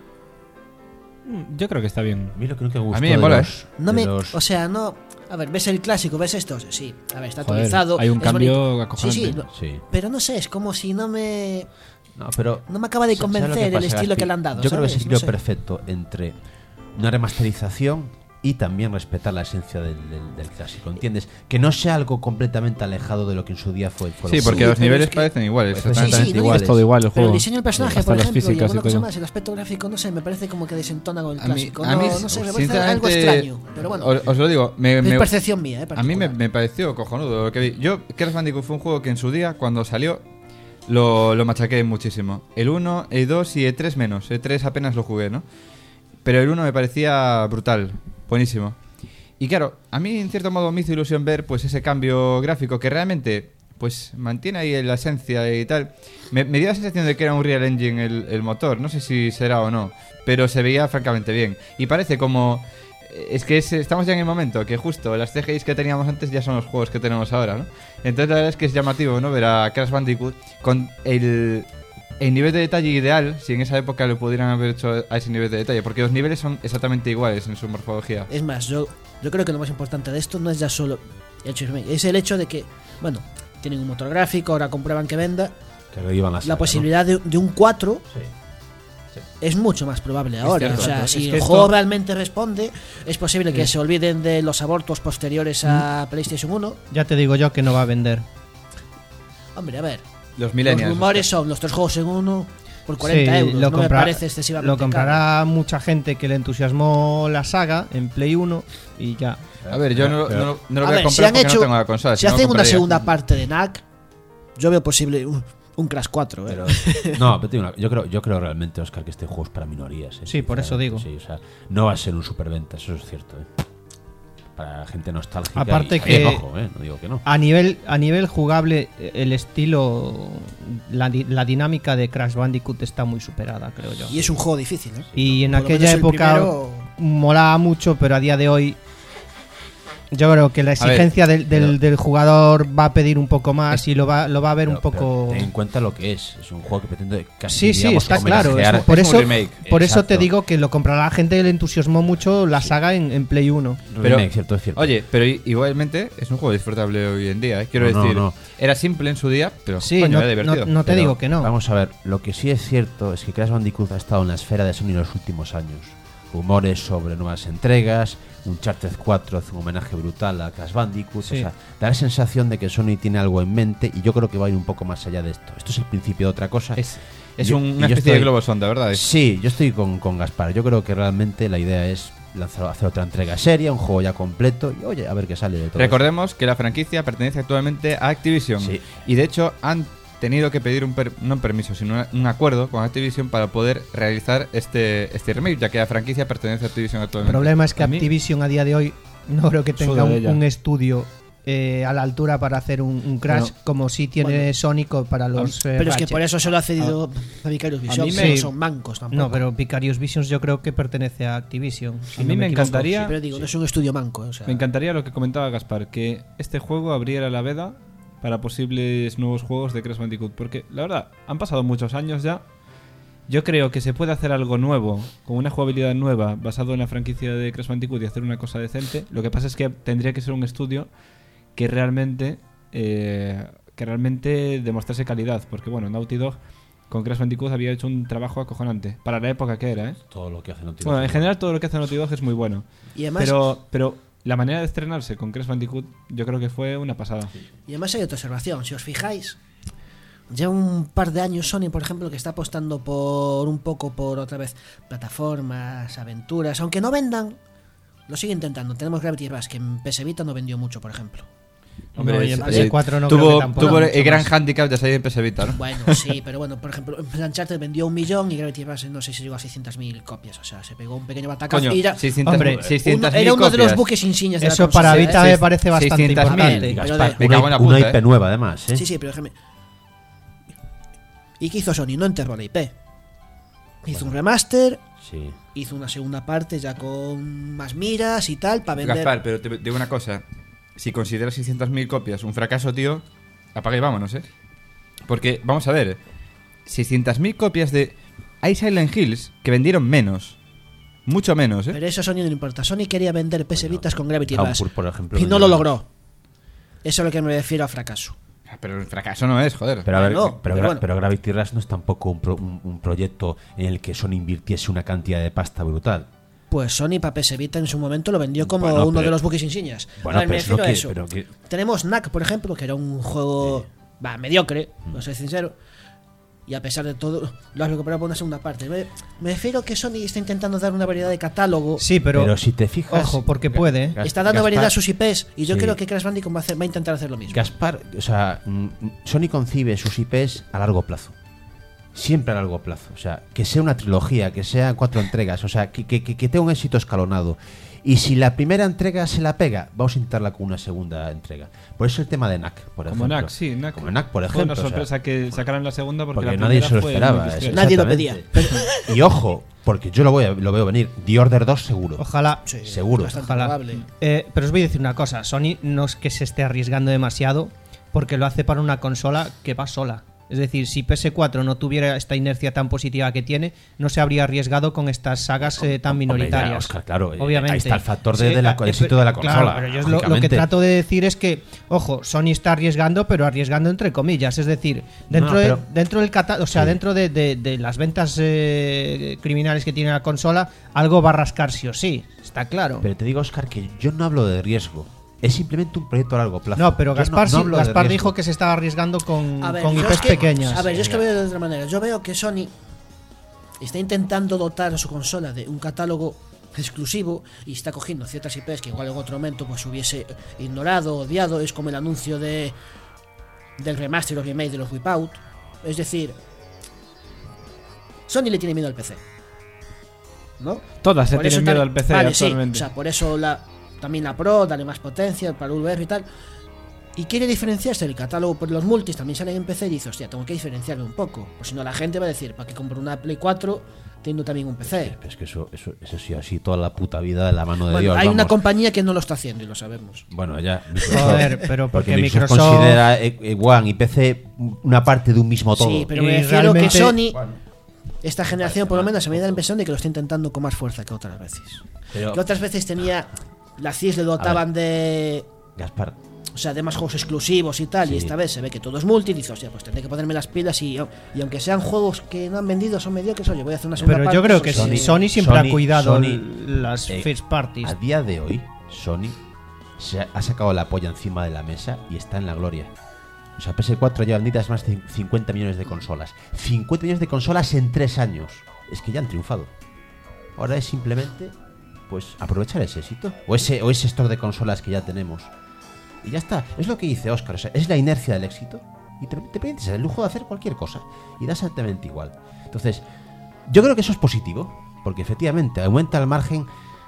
Mm, Yo creo que está bien. A mí lo que nunca me gustó A mí me de mola, los- No de me, los- o sea, no. A ver, ¿ves el clásico? ¿Ves esto? Sí. A ver, está Joder, actualizado. hay un es cambio bonito. acojonante. Sí, sí. no- Sí. Pero no sé, es como si no me. No, pero No me acaba de ¿sabes lo que convencer el pasa, estilo Gaspi? que le han dado. Yo creo que es ¿sabes? el No equilibrio sé. perfecto entre una remasterización y también respetar la esencia del, del- del clásico, ¿entiendes? Que no sea algo completamente alejado de lo que en su día fue. fue Sí, los porque Sí, los pero niveles es que- parecen iguales. Pues exactamente. sí, sí, no, iguales. Es todo igual el Pero juego. el diseño del personaje, Hasta por las ejemplo, y físicas y alguna cosa todo. más, el aspecto gráfico, no sé, me parece como que desentona con el A mí, clásico. a mí, no, no sé, me parece algo sinceramente, extraño. Pero bueno, os, os lo digo, me, es me- percepción mía, ¿eh? a mí me, particular. me pareció cojonudo lo que vi. Yo, Crash Bandicoot fue un juego que en su día, cuando salió, lo, lo machaqué muchísimo. El uno, el dos y el tres menos. El tres apenas lo jugué, ¿no? Pero el uno me parecía brutal, buenísimo. Y claro, a mí en cierto modo me hizo ilusión ver pues ese cambio gráfico que realmente pues mantiene ahí la esencia y tal. Me, me dio la sensación de que era un Real Engine el, el motor, no sé si será o no, pero se veía francamente bien. Y parece como... Es que es- estamos ya en el momento que justo las C G Is que teníamos antes ya son los juegos que tenemos ahora, ¿no? Entonces la verdad es que es llamativo, ¿no? Ver a Crash Bandicoot con el... El nivel de detalle ideal, si en esa época lo pudieran haber hecho a ese nivel de detalle, porque los niveles son exactamente iguales en su morfología. Es más, yo, yo creo que lo más importante de esto no es ya solo el hecho de remake, es el hecho de que, bueno, tienen un motor gráfico, ahora comprueban que venda. que revivan la saga, La ¿no? posibilidad de, de un cuatro Sí. es mucho más probable ahora. cierto. O sea, Es si que el esto- juego realmente responde, es posible que se olviden de los abortos posteriores a PlayStation uno. Ya te digo yo que no va a vender. Hombre, a ver, Los millennials. los rumores son los tres juegos en uno por cuarenta Sí, euros. lo no compra- me parece excesivamente Lo comprará mucha gente que le entusiasmó la saga en Play uno y ya. A ver, yo no, Pero- no, no lo A voy a ver, si comprar han porque hecho- no tengo la consola. Si si no, hacen una compraría. segunda parte de N A C, yo veo posible un, un Crash cuatro. ¿eh? Pero, no, pero te digo una- yo creo, yo creo realmente, Oscar, que este juego es para minorías. ¿eh? Sí, por eso digo. Sí, o sea, no va a ser un superventa, eso es cierto. ¿eh? Para gente nostálgica. Aparte y- que- bien, ojo, ¿eh? No digo que no. A nivel, a nivel jugable, el estilo, la, di- la dinámica de Crash Bandicoot está muy superada, creo yo. Y es un juego difícil. ¿eh? Y en Por lo aquella menos el época primero- molaba mucho, pero a día de hoy yo creo que la ver, exigencia del, del- pero- del jugador va a pedir un poco más y lo va, lo va a ver Pero- un poco... pero ten en cuenta lo que es. Es un juego que pretende casi, Sí, sí, digamos, está claro. homenajear- es- por es un eso, remake. por eso te Exacto. digo que lo comprará la gente, le entusiasmó mucho la saga en, en Play uno. Pero- Remake, cierto, es cierto. Oye, pero i- igualmente es un juego disfrutable hoy en día, ¿eh? Quiero No, no, decir, no. era simple en su día, pero Sí, coño, no, era divertido. no- no te Pero digo que no. Vamos a ver, lo que sí es cierto es que Crash Bandicoot ha estado en la esfera de Sony en los últimos años. Rumores sobre nuevas entregas, Uncharted cuatro hace un homenaje brutal a Crash Bandicoot. Sí. O sea, da la sensación de que Sony tiene algo en mente y yo creo que va a ir un poco más allá de esto. Esto es el principio de otra cosa. Es, es Yo- un- y una yo especie de estoy- globo sonda, ¿verdad? Sí, yo estoy con, con Gaspar. Yo creo que realmente la idea es lanzar, hacer otra entrega seria, un juego ya completo y oye, a ver qué sale de todo. Recordemos que la franquicia pertenece actualmente a Activision. Sí. Y de hecho han tenido que pedir un per- no un permiso, sino una- un acuerdo con Activision para poder realizar este, este remake, ya que la franquicia pertenece a Activision El actualmente. problema es que A mí- Activision a día de hoy no creo que tenga Suda de un, ella. un estudio eh, a la altura para hacer un, un Crash Bueno, como sí tiene bueno. Sonic para los eh, Pero es que Ratchet. por eso se lo ha cedido a Vicarious Visions. mí No me- son mancos tampoco. No, pero Vicarious Visions yo creo que pertenece a Activision. si A no mí me equivoco. encantaría- Sí, pero digo, no es un estudio manco. O sea, Me encantaría lo que comentaba Gaspar, que este juego abriera la veda para posibles nuevos juegos de Crash Bandicoot. Porque, la verdad, han pasado muchos años ya. Yo creo que se puede hacer algo nuevo, con una jugabilidad nueva, basado en la franquicia de Crash Bandicoot y hacer una cosa decente. Lo que pasa es que tendría que ser un estudio que realmente eh, que realmente demostrase calidad. Porque, bueno, Naughty Dog con Crash Bandicoot había hecho un trabajo acojonante. Para la época que era, ¿eh? Todo lo que hace Naughty Dog. Bueno, en general todo lo que hace Naughty Dog es muy bueno. y, además, Pero, pero la manera de estrenarse con Crash Bandicoot yo creo que fue una pasada. y además hay otra observación. Si os fijáis, ya un par de años Sony, por ejemplo, que está apostando por un poco por otra vez plataformas, aventuras. Aunque no vendan, lo sigue intentando. Tenemos Gravity Rush, que en P S Vita no vendió mucho, por ejemplo. Hombre, Hombre, y en es- P S eh, cuatro no creo tuvo, que tampoco tuvo mucho el gran más. handicap de salir en P S Vita, ¿no? Bueno, sí, pero bueno, por ejemplo, Uncharted vendió un millón y Gravity Rush no sé si llegó a seiscientas mil copias. O sea, se pegó un pequeño batacazo. Coño, y era, seiscientos hombre, uno- seiscientos mil era uno de los copias. buques insignias de la Eso consola. para Sí, Vita sí, me parece bastante seiscientos mil. importante. Bien, pero Gaspar, de- Me cago en una, la una puta, I P ¿eh? nueva además, ¿eh? Sí, sí, pero déjame. ¿Y qué hizo Sony? No enterró la I P. Hizo un remaster, Sí. hizo una segunda parte ya con más miras y tal, para vender. Gaspar, pero te digo una cosa. Si consideras seiscientas mil copias un fracaso, tío, apaga y vámonos, ¿eh? Porque, vamos a ver, seiscientas mil copias de Hay Silent Hills que vendieron menos. Mucho menos, ¿eh? Pero eso a Sony no le importa. Sony quería vender P S Vitas con Gravity Downpour, Rush. por ejemplo, Y no lo vendió logró. Eso es lo que me refiero a fracaso. Ah, Pero el fracaso no es, joder. Pero, a ver, Bueno, pero, pero Gra- bueno. pero Gravity Rush no es tampoco un, pro- un- un proyecto en el que Sony invirtiese una cantidad de pasta brutal. Pues Sony para P S Vita en su momento lo vendió como Bueno, uno pero- de los buques insignias. Bueno, A ver, me pero es lo refiero a que- eso. pero que- Tenemos Knack, por ejemplo, que era un juego va, mediocre, Mm. no soy sincero. Y a pesar de todo, lo has recuperado por una segunda parte. Me, me refiero que Sony está intentando dar una variedad de catálogo. Sí, pero, Pero si te fijas... ojo, porque puede. ¿eh? Gas- Está dando Gaspar- variedad a sus I Ps. Y yo Sí. creo que Crash Bandicoot va a, hacer- va a intentar hacer lo mismo. Gaspar, o sea, mm, Sony concibe sus I Ps a largo plazo. Siempre a largo plazo. O sea, que sea una trilogía, que sean cuatro entregas, o sea, que, que, que- que tenga un éxito escalonado. Y si la primera entrega se la pega, vamos a intentarla con una segunda entrega. Por eso el tema de Knack, por ejemplo. Como Knack, sí, Knack. Como Knack, por Fue ejemplo. una o sea, sorpresa que sacaran la segunda porque, porque la nadie primera se lo fue esperaba. muy es- discreta. Nadie lo exactamente. pedía. Y ojo, porque yo lo, voy a- lo veo venir. The Order dos seguro. Ojalá. Sí, Seguro. Bastante Ojalá. probable. Eh, pero os voy a decir una cosa, Sony no es que se esté arriesgando demasiado porque lo hace para una consola que va sola. Es decir, si P S cuatro no tuviera esta inercia tan positiva que tiene, no se habría arriesgado con estas sagas eh, tan Hombre, ya, minoritarias. Oscar, claro, eh, Obviamente. ahí está el factor de- de la- del eh, éxito de la claro, consola, pero yo es lo, lo que lógicamente. trato de decir es que, ojo, Sony está arriesgando, pero arriesgando entre comillas. Es decir, dentro, No, pero- de, dentro del cata- o sea, Sí. dentro de, de- de las ventas eh, criminales que tiene la consola, algo va a rascar sí o sí. Está claro. Pero te digo, Oscar, que yo no hablo de riesgo. Es simplemente un proyecto a largo plazo. No, pero Yo Gaspar, sí- hablo de Gaspar riesgo. dijo que se estaba arriesgando con, A ver, con yo I Ps es que- pequeñas. A ver, yo es que veo de otra manera. Yo veo que Sony está intentando dotar a su consola de un catálogo exclusivo y está cogiendo ciertas I Ps que igual en otro momento pues hubiese ignorado, odiado. Es como el anuncio de del remaster o remake de los Wipeout. Es decir, Sony le tiene miedo al P C, ¿no? Todas se Por eso tienen miedo tal- al P C vale, sí, actualmente. o sea, por eso la, también la Pro, dale más potencia para V R y tal. Y quiere diferenciarse del catálogo por los multis, también salen en P C y dice, hostia, tengo que diferenciarme un poco. Pues si no, la gente va a decir, ¿para qué compro una Play cuatro teniendo también un P C? Pero es que eso, eso, eso sí, así toda la puta vida de la mano de Bueno, Dios. hay una vamos. compañía que no lo está haciendo y lo sabemos. Bueno, ya. Joder, pero porque Microsoft- considera eh, eh, One y P C una parte de un mismo todo. Sí, pero Y me refiero que realmente- Sony, esta generación por lo menos, a mí me da la impresión de que lo está intentando con más fuerza que otras veces. Pero, Que otras veces tenía, las C I S le dotaban de... Gaspar, O sea, de más juegos exclusivos y tal, Sí. y esta vez se ve que todo es multi, y dices, hostia, pues tendré que ponerme las pilas y, y aunque sean juegos que no han vendido, son mediocres, oye, voy a hacer una segunda Pero parte. yo creo que pues, sí, Sony- Sony siempre Sony- ha cuidado Sony, l- las eh, first parties. a día de hoy, Sony se ha, ha sacado la polla encima de la mesa y está en la gloria. O sea, P S cuatro ya vendidas más de cincuenta millones de consolas. cincuenta millones de consolas en tres años. Es que ya han triunfado. Ahora es simplemente, pues, aprovechar ese éxito. O ese, o ese stock de consolas que ya tenemos. Y ya está. Es lo que dice Oscar. O sea, es la inercia del éxito. Y te, te permites el lujo de hacer cualquier cosa. Y da exactamente igual. Entonces, yo creo que eso es positivo. Porque efectivamente aumenta el margen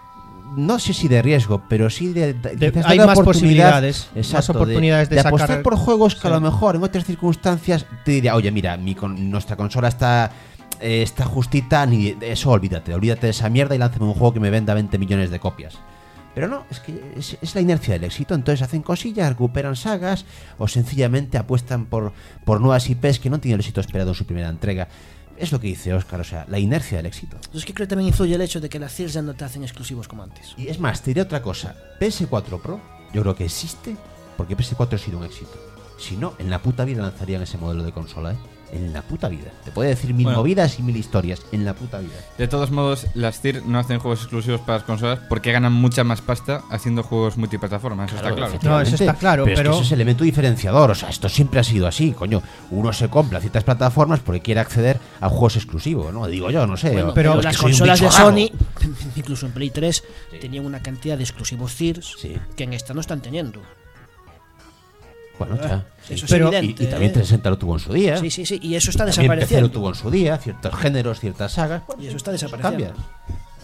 no sé si de riesgo, pero sí de, de, De- quizás hay de más oportunidad, posibilidades, exacto, más oportunidades de, de sacar apostar por juegos que sí. a lo mejor en otras circunstancias te diría, oye, mira, mi con, nuestra consola está eh, está justita, ni de eso olvídate, olvídate de esa mierda y lánzame un juego que me venda veinte millones de copias. Pero no, es que es, es la inercia del éxito. Entonces hacen cosillas, recuperan sagas o sencillamente apuestan por, por nuevas I Pes que no tienen el éxito esperado en su primera entrega. Es lo que dice Óscar, o sea, la inercia del éxito. Es que creo que también influye el hecho de que las C I R S ya no te hacen exclusivos como antes. Y es más, te diré otra cosa. P S cuatro Pro, yo creo que existe porque P S cuatro ha sido un éxito. Si no, en la puta vida lanzarían ese modelo de consola, ¿eh? En la puta vida. Te puede decir mil Bueno. movidas y mil historias. En la puta vida. De todos modos, las T I R no hacen juegos exclusivos para las consolas porque ganan mucha más pasta haciendo juegos multiplataforma, eso está claro. No, eso está claro, pero, pero- es que eso es el elemento diferenciador. O sea, esto siempre ha sido así, coño. Uno se compra ciertas plataformas porque quiere acceder a juegos exclusivos, ¿no? Digo yo, no sé. Bueno, o- pero es que las soy un consolas de bicho raro. Sony, incluso en Play tres, tenían una cantidad de exclusivos C I R S Sí. que en esta no están teniendo. Bueno, ya. Eso es Pero- Y, evidente. y también ¿eh? trescientos sesenta lo tuvo en su día. Sí, sí, sí. Y eso está También P C lo desapareciendo. tuvo en su día. Ciertos géneros, ciertas sagas. Bueno, Y eso está eso desapareciendo. cambia.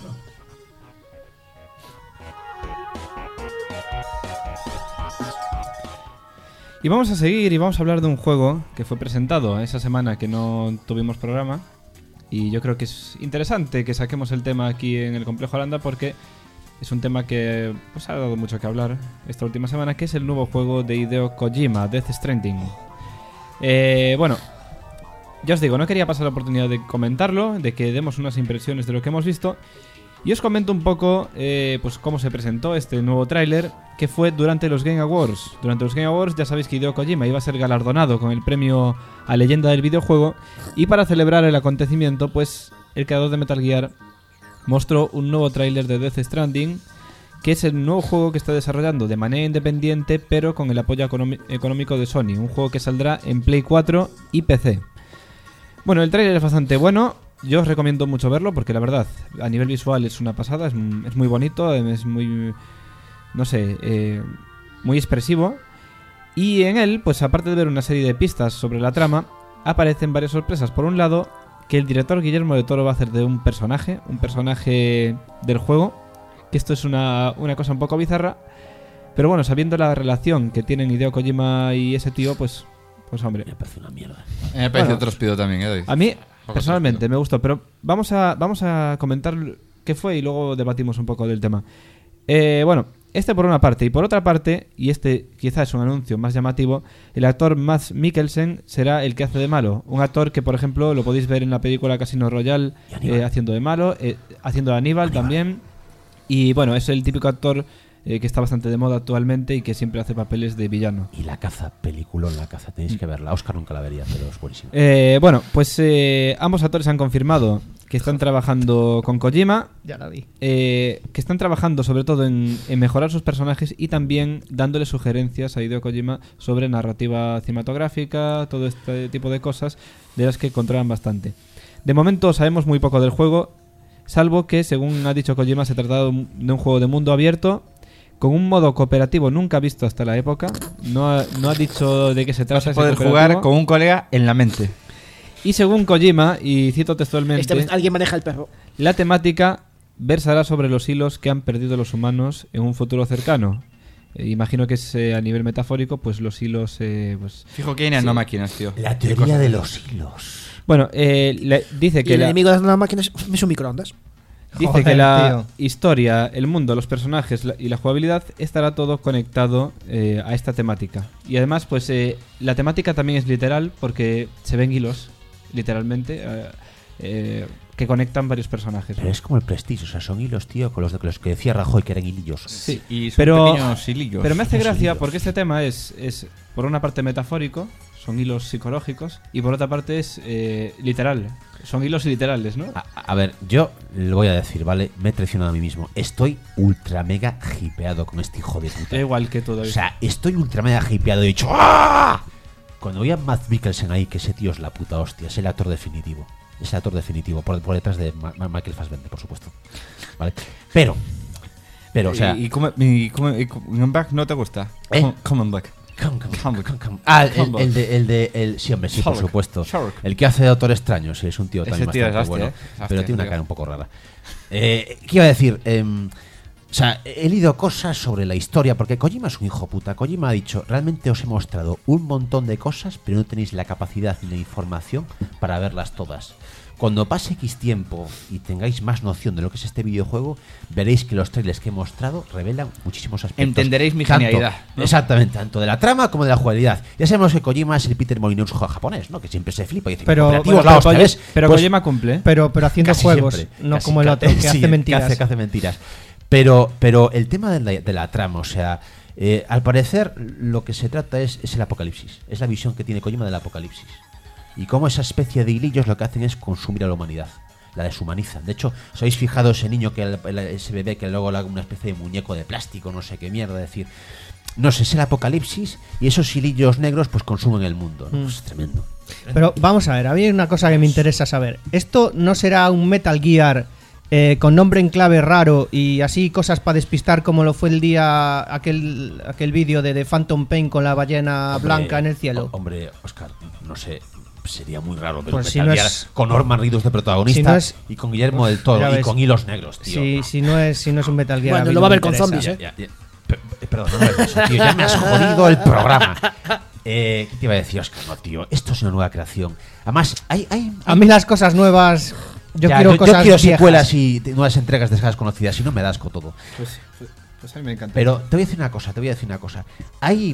Y vamos a seguir y vamos a hablar de un juego que fue presentado esa semana que no tuvimos programa. Y yo creo que es interesante que saquemos el tema aquí en el Complejo Holanda porque es un tema que pues, ha dado mucho que hablar esta última semana, que es el nuevo juego de Hideo Kojima, Death Stranding. Eh, bueno, ya os digo, no quería pasar la oportunidad de comentarlo, de que demos unas impresiones de lo que hemos visto. Y os comento un poco eh, pues cómo se presentó este nuevo tráiler, que fue durante los Game Awards. Durante los Game Awards ya sabéis que Hideo Kojima iba a ser galardonado con el premio a leyenda del videojuego, y para celebrar el acontecimiento, pues el creador de Metal Gear mostró un nuevo tráiler de Death Stranding, que es el nuevo juego que está desarrollando de manera independiente, pero con el apoyo economi- económico de Sony. Un juego que saldrá en Play cuatro y P C. Bueno, el tráiler es bastante bueno. Yo os recomiendo mucho verlo porque la verdad, a nivel visual es una pasada, es, es muy bonito, es muy, no sé, eh, muy expresivo. Y en él, pues aparte de ver una serie de pistas sobre la trama, aparecen varias sorpresas. Por un lado, que el director Guillermo del Toro va a hacer de un personaje, un personaje del juego, que esto es una, una cosa un poco bizarra, pero bueno, sabiendo la relación que tienen Hideo Kojima y ese tío, pues, pues hombre, Me parece una mierda. Me parece Bueno, otro pido también, ¿eh? David? a mí, Poco personalmente, sentido. me gustó, pero vamos a, vamos a comentar qué fue y luego debatimos un poco del tema. Eh, bueno, este por una parte. Y por otra parte, y este quizás es un anuncio más llamativo, el actor Mads Mikkelsen será el que hace de malo. Un actor que, por ejemplo, lo podéis ver en la película Casino Royale Y Aníbal. eh, haciendo de malo, eh, haciendo de Aníbal, también. Y bueno, es el típico actor eh, que está bastante de moda actualmente y que siempre hace papeles de villano. Y La Caza, peliculón La Caza, tenéis que verla. Oscar nunca la vería, pero es buenísima. Eh, bueno, pues eh, ambos actores han confirmado que están trabajando con Kojima, Ya la vi. eh, que están trabajando sobre todo en, en mejorar sus personajes y también dándole sugerencias a Hideo Kojima sobre narrativa cinematográfica, todo este tipo de cosas de las que controlan bastante. De momento sabemos muy poco del juego, salvo que, según ha dicho Kojima, se trata de un de un juego de mundo abierto con un modo cooperativo nunca visto hasta la época. No ha, no ha dicho de qué se Vas trata. a ese poder cooperativo. jugar con un colega en la mente. Y según Kojima, y cito textualmente, Esta vez alguien maneja el perro. la temática versará sobre los hilos que han perdido los humanos en un futuro cercano. Eh, imagino que es eh, a nivel metafórico, pues los hilos... eh, pues... Fijo que hay no máquinas, tío. La Qué teoría cosas. de los hilos. Bueno, eh, le- dice Y que el la, enemigo de las máquinas es un microondas. dice Joder, que la tío. historia, el mundo, los personajes la- y la jugabilidad estará todo conectado eh, a esta temática. Y además, pues eh, la temática también es literal porque se ven hilos, literalmente, eh, eh, que conectan varios personajes. Pero es como el Prestige, o sea, son hilos, tío, con los, de, los que decía Rajoy que eran hilillos. Sí, Y son pero, pequeños hilillos. pero me hace Esos gracia hilos. porque este tema es, es, por una parte, metafórico, son hilos psicológicos, y por otra parte es eh, literal, son hilos literales, ¿no? A, a ver, yo le voy a decir, ¿vale? Me he traicionado a mí mismo. Estoy ultra mega hipeado con este hijo de puta. Da igual que todo O eso. sea, estoy ultra mega hipeado. He dicho ¡ah! Cuando voy a Matt Mikkelsen ahí, que ese tío es la puta hostia, es el actor definitivo. Es el actor definitivo, por, por detrás de Ma- Ma- Michael Fassbender, por supuesto. ¿Vale? Pero, pero, o sea. ¿Y, y, cómo- y, cómo- y Come Back no te gusta? ¿Eh? Come- Come Back. Come, come, Come- come, come. Ah, el, come el de, el de, el, sí, hombre, sí, por Shark. supuesto. Shark. El que hace de Doctor Extraño, sí, es un tío Ese también tío es bastante hostia, bueno, ¿eh? Es pero hostia, tiene una tío. cara un poco rara. Eh, ¿Qué iba a decir? Em, O sea, he leído cosas sobre la historia, porque Kojima es un hijo puta. Kojima ha dicho, realmente os he mostrado un montón de cosas, pero no tenéis la capacidad ni la información para verlas todas. Cuando pase X tiempo y tengáis más noción de lo que es este videojuego, veréis que los trailers que he mostrado revelan muchísimos aspectos. Entenderéis mi Tanto- genialidad, ¿no? Exactamente, tanto de la trama como de la jugabilidad. Ya sabemos que Kojima es el Peter Molyneux japonés, ¿no? Que siempre se flipa y dice, Pero- cooperativos, pero- la hostia, pero- ¿ves? Pero Pues Kojima cumple. ¿eh? Pero, pero haciendo casi juegos, siempre, no casi como el ca- otro, que sí, hace mentiras. Que hace, que hace mentiras. Pero, pero el tema de la, de la trama, o sea, eh, al parecer lo que se trata es, es el apocalipsis. Es la visión que tiene Kojima del apocalipsis. Y cómo esa especie de hilillos lo que hacen es consumir a la humanidad. La deshumanizan. De hecho, ¿os habéis fijado ese niño, que el- el- ese bebé que luego le haga una especie de muñeco de plástico, no sé qué mierda? Es decir, no sé, es el apocalipsis y esos hilillos negros pues consumen el mundo, ¿no? Mm. Es tremendo. Pero vamos a ver, a mí hay una cosa que me interesa saber. ¿Esto no será un Metal Gear eh, con nombre en clave raro y así cosas para despistar como lo fue el día aquel aquel vídeo de, de Phantom Pain con la ballena Hombre, blanca en el cielo? ho- Hombre, Oscar, no sé, sería muy raro ver Pues un si Metal no Gear es- con Norman Reedus de protagonista si no es- y con Guillermo del Toro ya y ves. con hilos negros, tío. Si, No. si no es si no es un Metal Gear. Bueno, mí lo no va a me ver con interesa. zombies, ¿eh? Ya, ya. Pe- pe- Perdón, no me hagas eso, tío. Ya me has jodido el programa. Eh, ¿Qué te iba a decir, Oscar? No, tío. Esto es una nueva creación. Además, hay. hay, A mí las cosas nuevas, yo ya, quiero yo, cosas yo quiero viejas. secuelas y te- nuevas entregas de sagas conocidas. Si no, me das con todo. Pues, pues, pues a mí me encanta. Pero te voy a decir una cosa, te voy a decir una cosa. Hay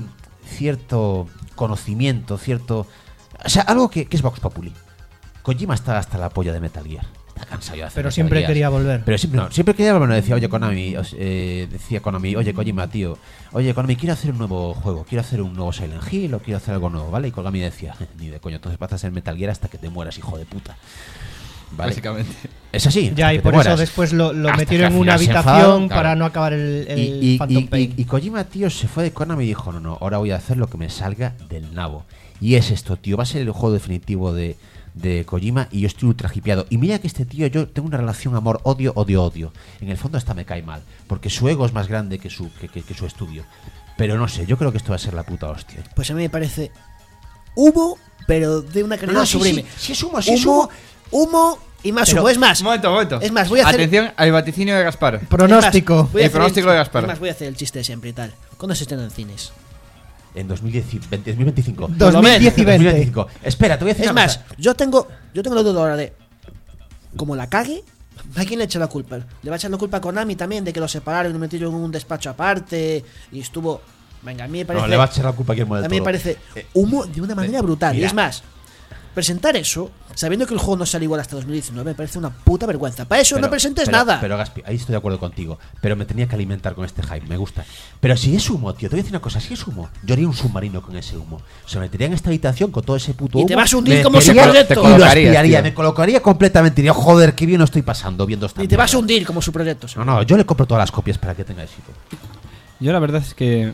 cierto conocimiento, cierto... O sea, algo que, que es Vox Populi. Kojima está hasta la polla de Metal Gear. Está cansado de hacer Pero Metal siempre Gears. quería volver. Pero siempre, no, siempre quería volver. Decía, oye, Konami, os- eh, decía Konami, oye, Kojima, tío, oye, Konami, quiero hacer un nuevo juego, quiero hacer un nuevo Silent Hill o quiero hacer algo nuevo, ¿vale? Y Konami decía, ni de coño, entonces vas a ser Metal Gear hasta que te mueras, hijo de puta. ¿Vale? Básicamente. Es así. Ya, hasta y que te por eso mueras. después lo, lo Hasta metieron que en al una final se habitación enfadaron, para claro. no acabar el, el Y, y- Phantom y- Pain. y- y Kojima, tío, se fue de Konami y dijo, no, no, ahora voy a hacer lo que me salga del nabo. Y es esto, tío, va a ser el juego definitivo de, de Kojima y yo estoy ultra hipeado. Y mira que este tío, yo tengo una relación amor-odio, odio-odio. En el fondo hasta me cae mal, porque su ego es más grande que su, que, que- que su estudio. Pero no sé, yo creo que esto va a ser la puta hostia. Pues a mí me parece humo, pero de una calidad No, sí, sublime. sí, sí es humo, sí es humo, humo. humo y más Pero- humo. Es más, Un momento, un momento. Es más, voy a hacer- Atención al vaticinio de Gaspar. Pronóstico. es más, voy a El hacer pronóstico de Gaspar. Es más, voy a hacer el chiste de siempre y tal. ¿Cuándo se estrena en cines? En dos mil diez, veinte, dos mil veinticinco. Do- dos mil diez y dos mil veinte. veinticinco. Espera, te voy a decir Es una más, cosa. yo tengo yo tengo la duda ahora de como la cague, ¿a quién le echa la culpa? ¿Le va a echar la culpa a Konami también de que lo separaron y lo metieron en un despacho aparte y estuvo... Venga, a mí me parece... No, le va a echar la culpa a Guillermo del A mí me Toro. parece Eh, humo de una manera brutal. Y mira. es más, presentar eso, sabiendo que el juego no sale igual hasta dos mil diecinueve, me parece una puta vergüenza. Para eso Pero- no presentes pero- nada. Pero Gaspi, ahí estoy de acuerdo contigo. Pero me tenía que alimentar con este hype, me gusta. Pero si es humo, tío, te voy a decir una cosa, si es humo, yo haría un submarino con ese humo. Se metería en esta habitación con todo ese puto Y humo. te vas a hundir me como metería su proyecto. Y lo colocarías, aspiraría, tío. me colocaría completamente. Diría, joder, qué bien lo estoy pasando viendo esta y te vas a mierda". hundir como su proyecto. No, no, yo le compro todas las copias para que tenga éxito. Yo la verdad es que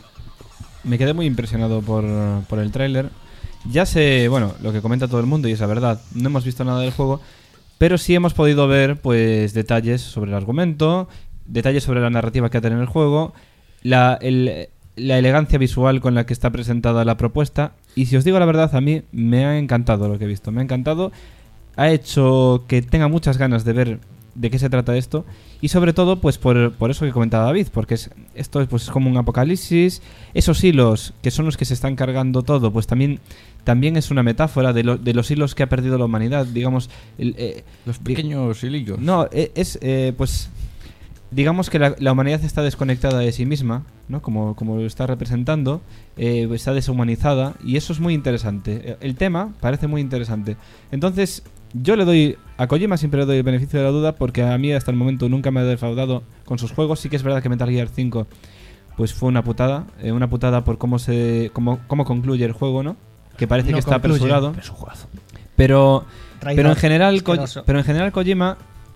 me quedé muy impresionado por, por el tráiler. Ya sé, bueno, lo que comenta todo el mundo y es la verdad, no hemos visto nada del juego, pero sí hemos podido ver pues detalles sobre el argumento, detalles sobre la narrativa que va a tener el juego, la, el- la elegancia visual con la que está presentada la propuesta, y si os digo la verdad, a mí me ha encantado lo que he visto, me ha encantado, ha hecho que tenga muchas ganas de ver de qué se trata esto, y sobre todo pues por, por eso que comentaba David, porque es, esto es, pues, es como un apocalipsis, esos hilos que son los que se están cargando todo, pues también también es una metáfora de, lo- de los hilos que ha perdido la humanidad, digamos, el, eh, Los pequeños hilillos. no, eh, es eh, pues digamos que la, la humanidad está desconectada de sí misma, ¿no? Como, como lo está representando, eh, está deshumanizada y eso es muy interesante. Eh, El tema parece muy interesante. Entonces, yo le doy a Kojima siempre le doy el beneficio de la duda porque a mí hasta el momento nunca me ha defraudado con sus juegos. Sí que es verdad que Metal Gear cinco pues fue una putada, eh, una putada por cómo se cómo, cómo concluye el juego, ¿no? Que parece No que está concluye. apresurado, Es un juegazo. pero Traidor, pero en general Ko- asqueroso. pero en general Kojima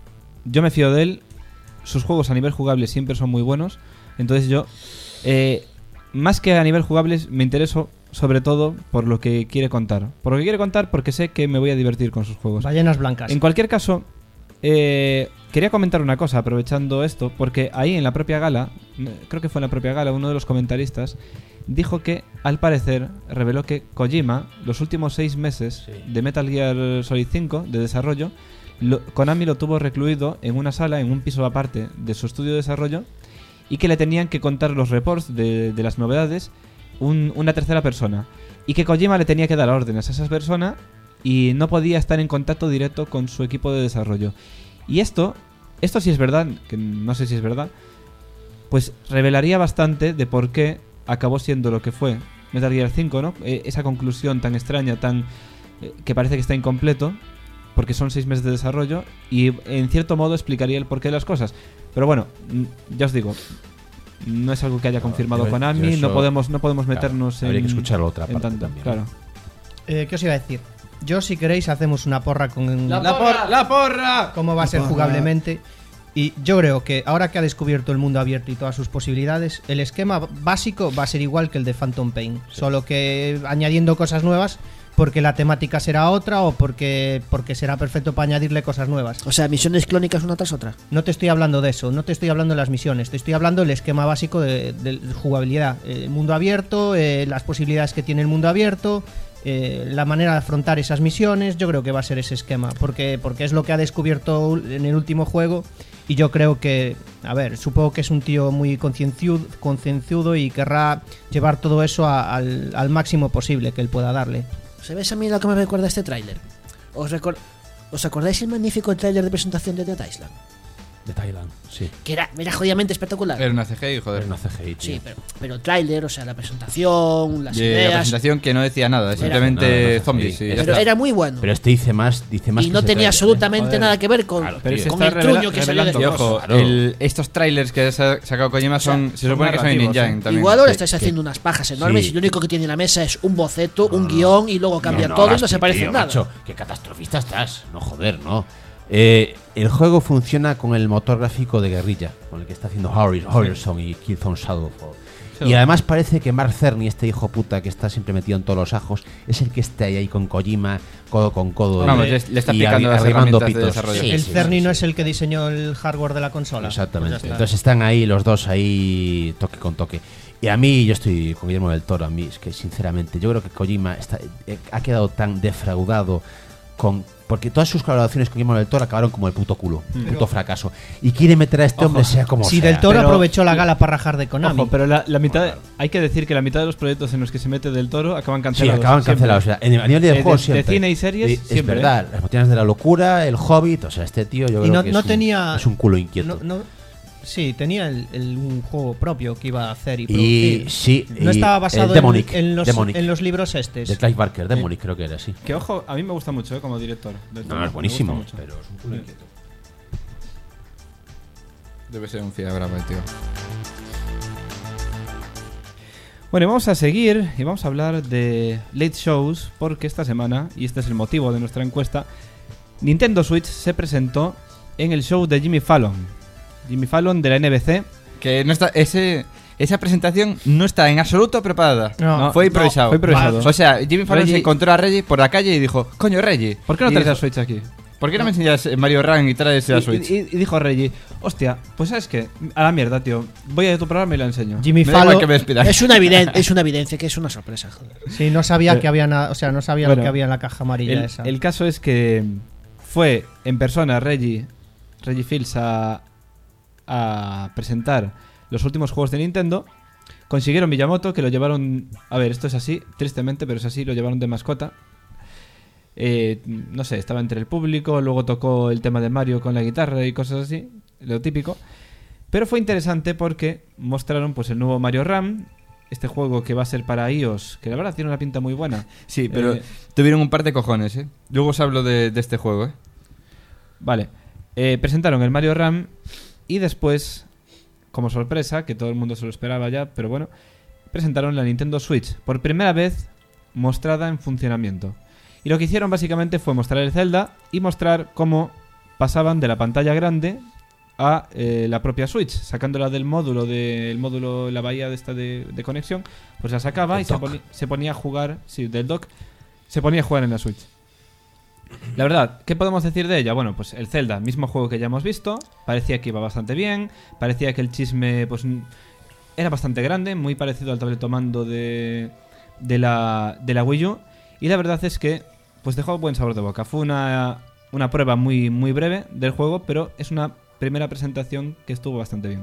yo me fío de él. Sus juegos a nivel jugable siempre son muy buenos. Entonces yo eh, más que a nivel jugable me intereso sobre todo por lo que quiere contar. Por lo que quiere contar porque sé que me voy a divertir con sus juegos. Ballenas blancas. En cualquier caso, eh, quería comentar una cosa aprovechando esto, porque ahí en la propia gala, creo que fue en la propia gala, uno de los comentaristas dijo que, al parecer, reveló que Kojima, los últimos seis meses Sí. de Metal Gear Solid cinco, de desarrollo, lo- Konami lo tuvo recluido en una sala, en un piso aparte de su estudio de desarrollo, y que le tenían que contar los reports de, de las novedades un, una tercera persona. Y que Kojima le tenía que dar órdenes a esa persona y no podía estar en contacto directo con su equipo de desarrollo. Y esto, esto sí es verdad, que no sé si es verdad, pues revelaría bastante de por qué acabó siendo lo que fue Metal Gear cinco, ¿no? Eh, esa conclusión tan extraña, tan eh, que parece que está incompleto, porque son seis meses de desarrollo, y en cierto modo explicaría el porqué de las cosas. Pero bueno, ya os digo, no es algo que haya confirmado yo- Konami, yo eso- no podemos no podemos Claro, meternos en... habría que escuchar la otra en parte tanto, también, claro. Eh, ¿Qué os iba a decir? Yo, si queréis, hacemos una porra con ¡La porra! ¡La porra! cómo va a ser porra. jugablemente. Y yo creo que ahora que ha descubierto el mundo abierto y todas sus posibilidades, el esquema básico va a ser igual que el de Phantom Pain, solo que añadiendo cosas nuevas, porque la temática será otra o porque, porque será perfecto para añadirle cosas nuevas. O sea, misiones clónicas una tras otra. No te estoy hablando de eso, no te estoy hablando de las misiones, te estoy hablando del esquema básico de, de jugabilidad. El mundo abierto, eh, las posibilidades que tiene el mundo abierto, eh, la manera de afrontar esas misiones. Yo creo que va a ser ese esquema, porque, porque es lo que ha descubierto en el último juego. Y yo creo que, a ver, supongo que es un tío muy concienzudo, concienzudo y querrá llevar todo eso a- al, al máximo posible que él pueda darle. ¿Sabéis a mí lo que me recuerda este tráiler? ¿Os, recor- ¿Os acordáis el magnífico tráiler de presentación de Dead Island? De Thailand, sí. Que era, era jodidamente espectacular. Era una C G I, joder. Era una C G I, tío. Sí, pero, pero el tráiler, o sea, la presentación, las Y la ideas... presentación que no decía nada, Era- simplemente No, no, no, zombies. sí. y ya pero está. era muy bueno. Pero este dice más, dice más y que no ese tenía tráiler, absolutamente Joder. nada que ver con, Claro, Pero tío. se con está el truño revela- que salió revelando. Y después. ojo, Claro. el- estos trailers que ha sa- sacado Kojima son, se son supone que son en narrativos, Engine ¿eh? también. Igual ahora Sí. estáis haciendo unas pajas enormes Sí. y lo único que tiene en la mesa es un boceto, un No, no. guión y luego cambia No, no, todo y no Gasti, se parece tío, en nada. macho, qué catastrofista estás. No, joder, no. Eh, el juego funciona con el motor gráfico de Guerrilla, con el que está haciendo Horizon, Horizon y Killzone Shadowfall. Y además parece que Mark Cerny, este hijo puta que está siempre metido en todos los ajos, es el que está ahí, ahí con Kojima, codo con codo. Vamos, y- le- le está y aplicando arri- las arrimando herramientas de pitos. desarrollo. Sí, el sí, Cerny sí, no sí. es el que diseñó el hardware de la consola. Exactamente. Pues ya está. Entonces están ahí los dos ahí toque con toque. Y a mí, yo estoy con Guillermo del Toro, a mí es que sinceramente, yo creo que Kojima está, eh, ha quedado tan defraudado con... Porque todas sus colaboraciones con Guillermo del Toro acabaron como el puto culo, un puto fracaso. Y quiere meter a este hombre sea como Si sea. Del Toro Pero- aprovechó la gala para rajar de Konami. Ojo, pero la, la mitad, hay que decir que la mitad de los proyectos en los que se mete Del Toro acaban Sí, cancelados. acaban siempre. cancelados. O sea, en- a nivel de Eh, de- juegos de siempre. cine y series, Y es siempre, verdad, las botellas de la locura, el Hobbit, o sea, este tío yo Y creo no, que no es, tenía. un, es un culo inquieto. no- no- sí, tenía el, el- un juego propio que iba a hacer y Y producir. sí, No y estaba el basado en, Demonic, en los, Demonic, en los libros estos. de Clive Barker, Demonic creo que era, sí. Que ojo, a mí me gusta mucho, ¿eh? Como director. Del Toro, No, es me buenísimo, gusta mucho. pero es un culo Sí. inquieto. Debe ser un fiabrava, tío. Bueno, y vamos a seguir y vamos a hablar de late shows porque esta semana, y este es el motivo de nuestra encuesta, Nintendo Switch se presentó en el show de Jimmy Fallon. Jimmy Fallon de la N B C. Que no está, ese, esa presentación no está en absoluto preparada. No, fue no, improvisado. fue improvisado. O sea, Jimmy Fallon Reggie- se encontró a Reggie por la calle y dijo, coño, Reggie, ¿Por qué no Y traes la dijo, Switch aquí? ¿Por qué no me enseñas Mario Run y traes la Y, Switch? y- y dijo Reggie, hostia, pues sabes qué, a la mierda, tío, voy a tu programa y la enseño. Jimmy Me da igual Fallon. que me despidan. Es una, eviden- es una evidencia que es una sorpresa, joder. Sí, no sabía que había nada. O sea, no sabía Bueno, lo que había en la caja amarilla El, esa. el caso es que fue en persona Reggie, Reggie Fils a, a presentar los últimos juegos de Nintendo. Consiguieron Miyamoto, que lo llevaron... A ver, esto es así, tristemente, pero es así, lo llevaron de mascota. Eh, no sé, estaba entre el público, luego tocó el tema de Mario con la guitarra y cosas así, lo típico. Pero fue interesante porque mostraron pues el nuevo Mario Run, este juego que va a ser para iOS, que la verdad tiene una pinta muy buena. Sí, pero Eh, tuvieron un par de cojones, ¿eh? Luego os hablo de, de este juego, ¿eh? Vale, eh, presentaron el Mario Run y después, como sorpresa, que todo el mundo se lo esperaba ya, pero bueno, presentaron la Nintendo Switch, por primera vez mostrada en funcionamiento. Y lo que hicieron básicamente fue mostrar el Zelda y mostrar cómo pasaban de la pantalla grande a eh, la propia Switch, sacándola del módulo, del módulo, la bahía de esta de, de conexión, pues la sacaba Del y se, dock. poni- se ponía a jugar, sí, del dock, se ponía a jugar en la Switch. La verdad, ¿qué podemos decir de ella? Bueno, pues el Zelda, mismo juego que ya hemos visto, parecía que iba bastante bien, parecía que el chisme pues n- era bastante grande, muy parecido al tabletomando de, de, la, de la Wii U, y la verdad es que pues dejó buen sabor de boca. Fue una, una prueba muy, muy breve del juego, pero es una primera presentación que estuvo bastante bien.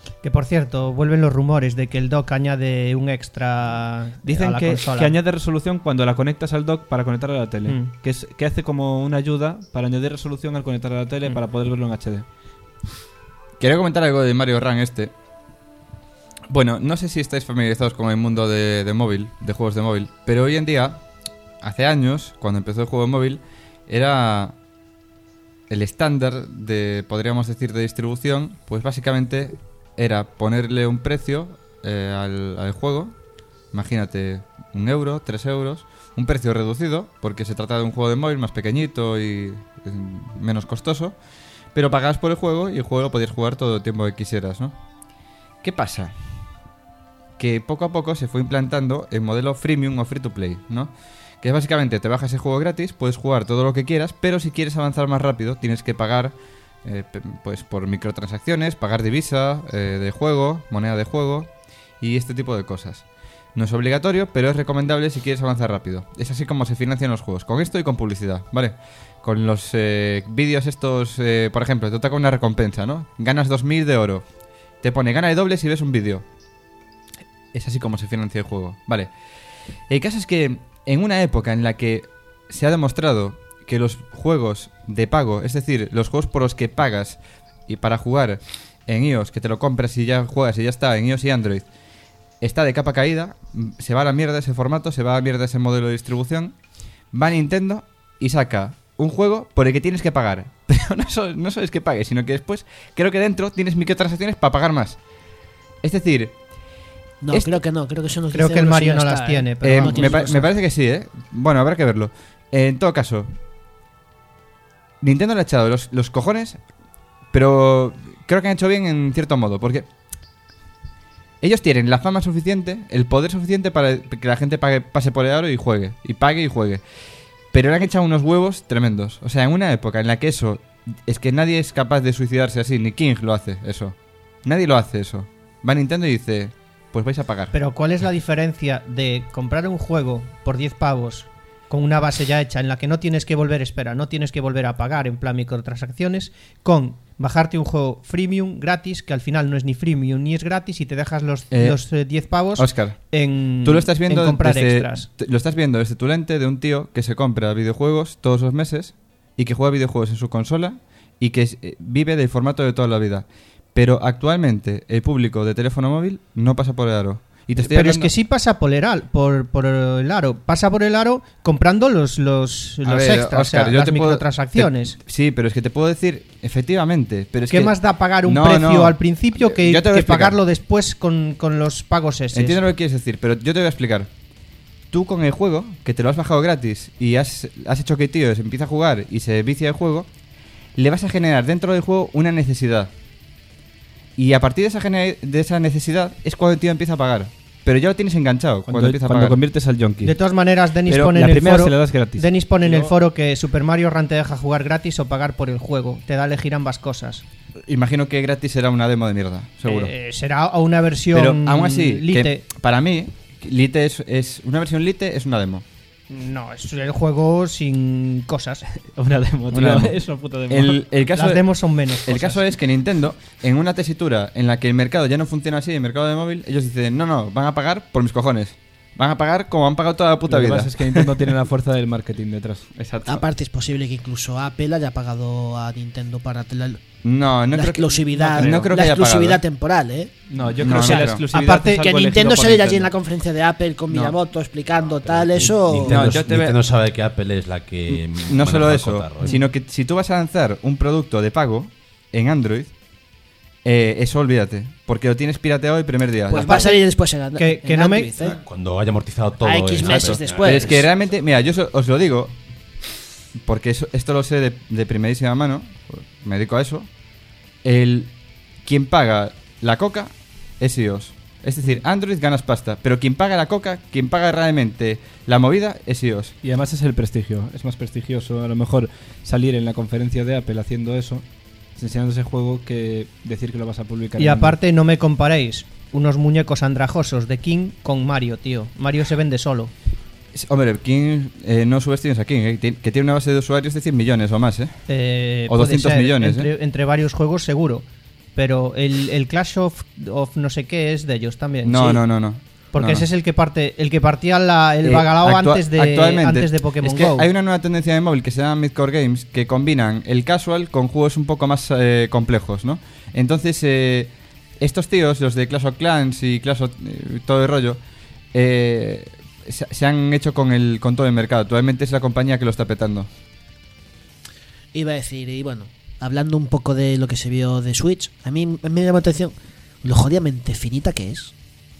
Que por cierto, vuelven los rumores de que el dock añade un extra a Dicen la que, consola. que añade resolución cuando la conectas al dock para conectar a la tele. Mm. Que, es, que hace como una ayuda para añadir resolución al conectar a la tele Mm. para poder verlo en H D. Quería comentar algo de Mario Run este. Bueno, no sé si estáis familiarizados con el mundo de, de móvil, de juegos de móvil, pero hoy en día, hace años, cuando empezó el juego de móvil, era el estándar de, podríamos decir, de distribución, pues básicamente era ponerle un precio eh, al, al juego, imagínate, un euro, tres euros, un precio reducido, porque se trata de un juego de móvil más pequeñito y eh, menos costoso, pero pagabas por el juego y el juego lo podías jugar todo el tiempo que quisieras, ¿no? ¿Qué pasa? Que poco a poco se fue implantando el modelo freemium o free to play, ¿no? Que es básicamente te bajas el juego gratis, puedes jugar todo lo que quieras, pero si quieres avanzar más rápido tienes que pagar eh, p- pues por microtransacciones, pagar divisa eh, de juego, moneda de juego y este tipo de cosas. No es obligatorio, pero es recomendable si quieres avanzar rápido. Es así como se financian los juegos, con esto y con publicidad, ¿vale? Con los eh, vídeos estos, eh, por ejemplo, te toca una recompensa, ¿no? Ganas dos mil de oro. Te pone gana de doble si ves un vídeo. Es así como se financia el juego. Vale. El caso es que en una época en la que se ha demostrado que los juegos de pago, es decir, los juegos por los que pagas y para jugar en iOS, que te lo compras y ya juegas y ya está, en iOS y Android, está de capa caída, se va a la mierda ese formato, se va a la mierda ese modelo de distribución, va Nintendo y saca un juego por el que tienes que pagar. Pero no solo, no solo es que pagues, sino que después creo que dentro tienes microtransacciones para pagar más. Es decir... No, Es- creo que no, creo que son los Creo diez que el euros y Mario ya no está, las ¿eh? tiene, pero Eh, vamos. no me, tienes pa- razón. me parece que sí, ¿eh? Bueno, habrá que verlo. Eh, en todo caso, Nintendo le ha echado los, los cojones, pero creo que han hecho bien en cierto modo, porque ellos tienen la fama suficiente, el poder suficiente para que la gente pague, pase por el aro y juegue, y pague y juegue. Pero le han echado unos huevos tremendos. O sea, en una época en la que eso, es que nadie es capaz de suicidarse así, ni King lo hace, eso. Nadie lo hace eso. Va Nintendo y dice, pues vais a pagar. Pero ¿cuál es la diferencia de comprar un juego por diez pavos con una base ya hecha en la que no tienes que volver, espera, no tienes que volver a pagar en plan microtransacciones, con bajarte un juego freemium gratis, que al final no es ni freemium ni es gratis, y te dejas los, Eh, los eh, diez pavos Óscar, en, tú lo estás viendo en comprar desde, extras? t- lo estás viendo desde tu lente de un tío que se compra videojuegos todos los meses y que juega videojuegos en su consola y que es- eh, vive del formato de toda la vida. Pero actualmente el público de teléfono móvil no pasa por el aro. Y te estoy Pero es hablando- que sí pasa por el, al- por, por el aro. Pasa por el aro comprando los, los, A los ver, extras, Óscar, o sea, yo las te puedo- microtransacciones. te- sí, pero es que te puedo decir, efectivamente. Pero es ¿Qué que- más da pagar un No, precio no. al principio que, Yo te voy a que explicar. pagarlo después con, con los pagos esos? Entiendo lo que quieres decir, pero yo te voy a explicar. Tú con el juego, que te lo has bajado gratis y has, has hecho que el tío se empiece a jugar y se vicia el juego, le vas a generar dentro del juego una necesidad. Y a partir de esa, gener- de esa necesidad es cuando el tío empieza a pagar. Pero ya lo tienes enganchado cuando, Cuando, empieza a cuando pagar. conviertes al junkie. De todas maneras, Denis Pero pone la en el primera foro, se la das gratis. Denis pone en el Luego- foro que Super Mario Run te deja jugar gratis o pagar por el juego. Te da a elegir ambas cosas. Imagino que gratis será una demo de mierda, seguro. Eh, será a una versión pero aún así, Lite. que para mí, Lite es, es una versión Lite es una demo. No, es el juego sin cosas. Una demo, tío. Una demo. Es una puta demo. El, el caso Las demos son menos El cosas. caso es que Nintendo, en una tesitura en la que el mercado ya no funciona así, el mercado de móvil, ellos dicen, no, no, van a pagar por mis cojones. Van a pagar como han pagado toda la puta Lo que vida. pasa es que Nintendo tiene la fuerza del marketing detrás. Exacto. Aparte es posible que incluso Apple haya pagado a Nintendo para la, No, no la creo que- exclusividad, no creo que la haya exclusividad pagado. temporal, ¿eh? No, yo No, creo no que la creo. exclusividad Aparte es Que algo Nintendo elegido por sale allí en Nintendo. la conferencia de Apple con Miyamoto explicando tal, eso. Nintendo, No, yo te Nintendo veo- sabe que Apple es la que. No maneja solo el eso, cotarro, ¿eh? sino que si tú vas a lanzar un producto de pago en Android, eh, eso olvídate, porque lo tienes pirateado el primer día. Pues Ya va a está. salir después en, Que- que en no me- Android, ¿eh? Cuando haya amortizado todo. A X en- meses Exacto. después. Pero es que realmente, mira, yo so- os lo digo, porque eso- esto lo sé de, de primerísima mano, me dedico a eso. El quien paga la coca es iOS. Es decir, Android ganas pasta, pero quien paga la coca, quien paga realmente la movida es iOS. Y además es el prestigio. Es más prestigioso a lo mejor salir en la conferencia de Apple haciendo eso, enseñando ese juego, que decir que lo vas a publicar. Y en aparte, no me comparéis unos muñecos andrajosos de King con Mario, tío. Mario se vende solo. Es- Hombre, King, eh, no subestimes a King, eh, ti- que tiene una base de usuarios de cien millones o más, ¿eh? Eh, O puede doscientos ser, millones, entre, ¿eh? entre varios juegos seguro. pero el, el Clash of, of no sé qué es de ellos también. No, Sí. no, no, no. Porque No, ese no. es el que parte, el que partía la, el Eh, bagalao actua- antes de actualmente, antes de Pokémon es que Go. hay una nueva tendencia de móvil que se llama Midcore Games que combinan el casual con juegos un poco más eh, complejos, ¿no? Entonces, eh, estos tíos, los de Clash of Clans y Clash of eh, todo el rollo, eh, se, se han hecho con el con todo el mercado. Actualmente es la compañía que lo está petando. Iba a decir, y bueno, hablando un poco de lo que se vio de Switch, a mí me llama la atención lo jodidamente finita que es.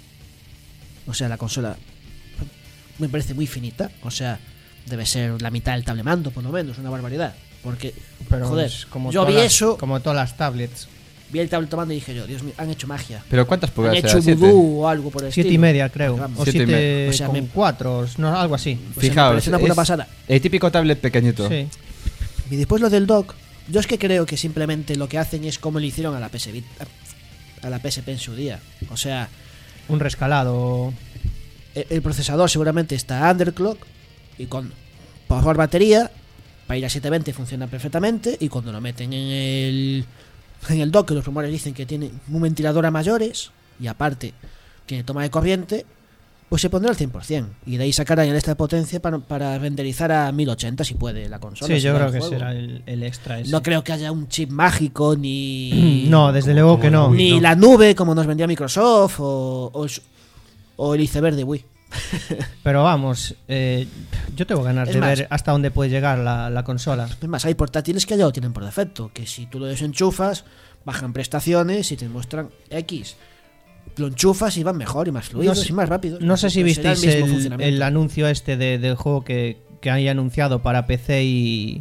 O sea, la consola me parece muy finita. O sea, debe ser la mitad del tablemando, por lo menos, una barbaridad. Porque, Pero joder, es como yo todas vi las- eso, como todas las tablets. vi el tabletomando y dije yo, Dios mío, han hecho magia. Pero ¿cuántas Han pulgadas hecho era? ¿Siete? vudú o algo por el Siete estilo. y media, creo. Vamos. O Siete y siete media. O sea, con me- cuatro, no, algo así. O sea, me Fijaos, parece una puta es pasada. el típico tablet pequeñito. Sí. Y después lo del dock, yo es que creo que simplemente lo que hacen es como le hicieron a la P S Vita, a la P S P en su día. O sea, Un rescalado. el, el procesador seguramente está underclock y con por batería para ir a setecientos veinte funciona perfectamente, y cuando lo meten en el en el dock, que los rumores dicen que tiene un ventilador a mayores y aparte tiene toma de corriente, pues se pondrá al cien por ciento y de ahí sacarán el extra potencia para, para renderizar a mil ochenta si puede la consola. Sí, si yo da creo el que juego. será el, el extra ese. No creo que haya un chip mágico ni No, desde luego que no. ni la nube como nos vendía Microsoft o, o, el, o el iceberg de Wii. Pero vamos, eh, yo tengo ganas Es de más- ver hasta dónde puede llegar la, la consola. Es más, hay portátiles que ya lo tienen por defecto, que si tú lo desenchufas, bajan prestaciones y te muestran X. Lo enchufas y van mejor y más fluidos No sé- y más rápidos. No sé si Pues será visteis mismo el, funcionamiento. el anuncio este de- del juego que, que hay anunciado para P C y,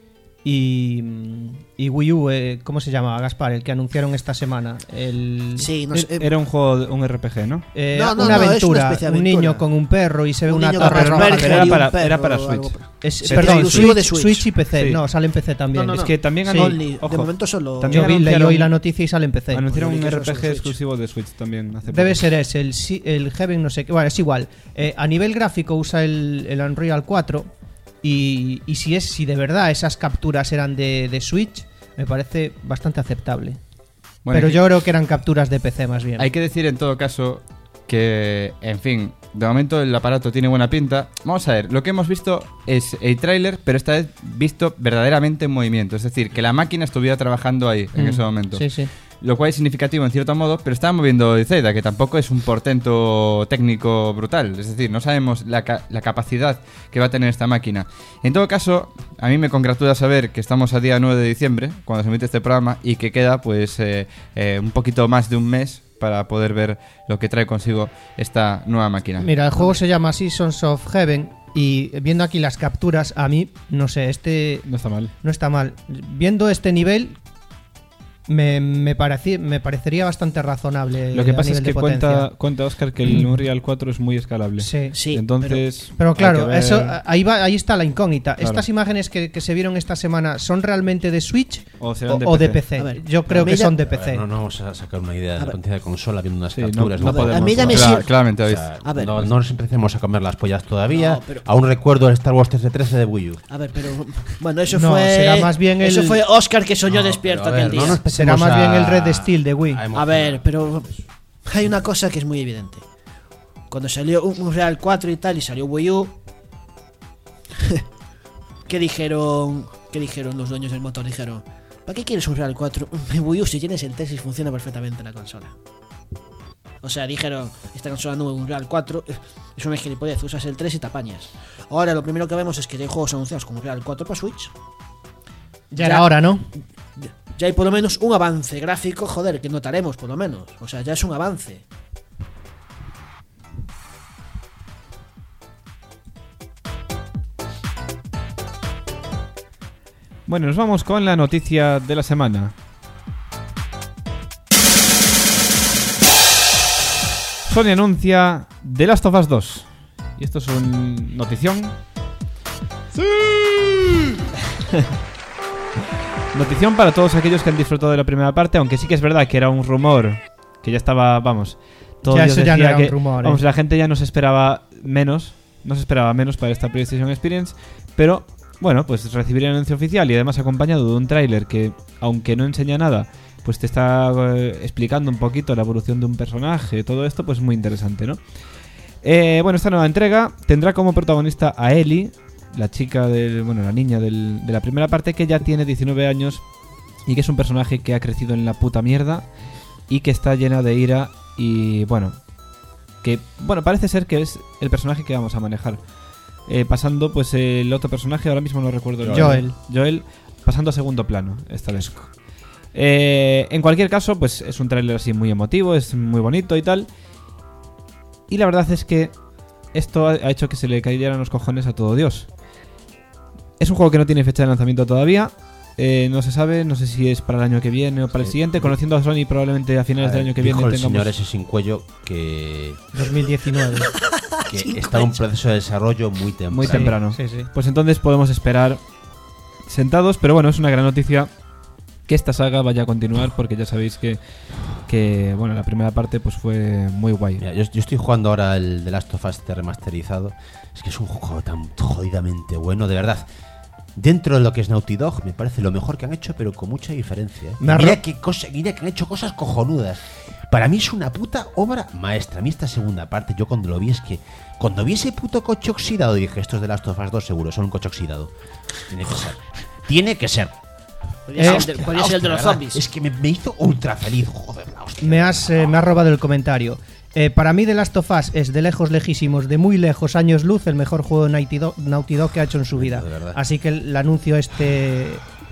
y, y Wii U. eh, ¿Cómo se llama, Gaspar? El que anunciaron esta semana. El, Sí, no E- sé. Era un juego, de- un R P G, ¿no? eh, No, no, una no, es una aventura, especie de un aventura. niño con un perro y se ve Un una niño torre con roja. Asperger Pero era y un para- perro era para o algo Switch. por- Es- Sí, perdón, exclusivo Switch, de Switch. Switch y P C. Sí. No, sale en P C también. No, no, Es que también Sí. anun- Only, de ojo, momento solo. también Yo vi, leí anunciaron- hoy la noticia y sale en P C. Anunciaron un Porque R P eso G es Switch. exclusivo de Switch también hace Debe poco. ser ese, el, si- el Heaven, no sé qué. Bueno, es igual. Eh, a nivel gráfico usa el, el Unreal cuatro. Y, y si es si de verdad esas capturas eran de, de Switch, me parece bastante aceptable. Bueno, Pero hay que- yo creo que eran capturas de P C más bien. Hay que decir en todo caso que, en fin, de momento el aparato tiene buena pinta. Vamos a ver, lo que hemos visto es el tráiler, pero esta vez visto verdaderamente en movimiento. Es decir, que la máquina estuviera trabajando ahí en Mm, ese momento. Sí, sí. Lo cual es significativo en cierto modo, pero estaba moviendo el Zelda, que tampoco es un portento técnico brutal. Es decir, no sabemos la, ca- la capacidad que va a tener esta máquina. En todo caso, a mí me congratula saber que estamos a día nueve de diciembre, cuando se emite este programa, y que queda pues eh, eh, un poquito más de un mes para poder ver lo que trae consigo esta nueva máquina. Mira, el juego se llama Seasons of Heaven. Y viendo aquí las capturas, a mí, no sé, este No está mal. no está mal. Viendo este nivel, me, me, parecí- me parecería bastante razonable. Lo que a pasa es nivel de que cuenta, potencia. cuenta Oscar que el Unreal cuatro es muy escalable. Sí. Sí, Entonces, Pero hay que claro, ver- eso ahí va, ahí está la incógnita. Claro. Estas imágenes que, que se vieron esta semana, ¿son realmente de Switch o o, serán de o de P C. P C? A ver, Yo creo a mí que ya- son de A ver, P C. no, no vamos a sacar una idea de A la ver. potencia de consola viendo unas Sí, no- capturas. no ¿no? podemos. A mí ya me Cla- sirve. claramente, O ¿veis? sea, A ver. no, no nos empecemos a comer las pollas todavía. No, pero- Aún recuerdo el Star Wars trece trece de Wii U. A ver, pero bueno, eso No, fue será más bien eso el- fue Oscar que soñó No, despierto pero a ver, aquel no día. nos Será empecemos más bien el a- Red Steel de Wii. a A emocionar. ver, pero hay una cosa que es muy evidente. Cuando salió un Unreal cuatro y tal y salió Wii U, ¿qué dijeron? ¿Qué dijeron los dueños del motor? Dijeron, ¿para qué quieres un Unreal cuatro en Wii U si tienes el Tetris funciona perfectamente la consola? O sea, dijeron, esta consola no es un Unreal cuatro, es una gilipollez, usas el tres y te apañas. Ahora lo primero que vemos es que hay juegos anunciados como Unreal cuatro para Switch. Ya era hora, ¿no? Ya hay por lo menos un avance gráfico, joder, que notaremos por lo menos. O sea, ya es un avance. Bueno, nos vamos con la noticia de la semana. Sony anuncia The Last of Us dos. Y esto es un notición. ¡Sí! Notición para todos aquellos que han disfrutado de la primera parte, aunque sí que es verdad que era un rumor que ya estaba, vamos, todo Ya Dios eso ya no decía era un que, rumor, vamos, eh. la gente ya no se esperaba menos, no se esperaba menos para esta PlayStation Experience, pero bueno, pues recibir el anuncio oficial y además acompañado de un tráiler que, aunque no enseña nada, pues te está eh, explicando un poquito la evolución de un personaje, todo esto pues muy interesante, ¿no? Eh, bueno, esta nueva entrega tendrá como protagonista a Ellie, la chica del, bueno, la niña del, de la primera parte, que ya tiene diecinueve años y que es un personaje que ha crecido en la puta mierda y que está llena de ira y bueno, que bueno, parece ser que es el personaje que vamos a manejar. Eh, pasando pues el otro personaje, ahora mismo no recuerdo el Joel. nombre. Joel, pasando a segundo plano esta vez. Eh, en cualquier caso, pues es un tráiler así muy emotivo, es muy bonito y tal. Y la verdad es que esto ha hecho que se le cayeran los cojones a todo Dios. Es un juego que no tiene fecha de lanzamiento todavía. Eh, no se sabe, no sé si es para el año que viene o para el siguiente. Conociendo a Sony, probablemente a finales A ver, del año que dijo viene el tengamos... señor ese sin cuello que, dos mil diecinueve. que está en un proceso de desarrollo muy temprano. Muy temprano. Sí, sí. Pues entonces podemos esperar sentados, pero bueno, es una gran noticia que esta saga vaya a continuar, porque ya sabéis que, que bueno, la primera parte pues fue muy guay. Mira, yo, yo estoy jugando ahora el The Last of Us remasterizado. Es que es un juego tan jodidamente bueno, de verdad. Dentro de lo que es Naughty Dog, me parece lo mejor que han hecho, pero con mucha diferencia. ¿eh? Me Mira, arro- que cosa, mira que han hecho cosas cojonudas. Para mí es una puta obra maestra. A mí esta segunda parte, yo cuando lo vi es que... Cuando vi ese puto coche oxidado, dije, estos de Last of Us dos seguro, son un coche oxidado. Tiene que ser. Tiene que ser. Podría ser Eh, el de- podría ser el de los ¿verdad? zombies. Es que me, me hizo ultra feliz, joder, la hostia. Me has, eh, me has robado el comentario. Eh, para mí The Last of Us es de lejos lejísimos, de muy lejos, años luz, el mejor juego de Naughty Dog, Naughty Dog que ha hecho en su vida. De verdad. Así que el anuncio este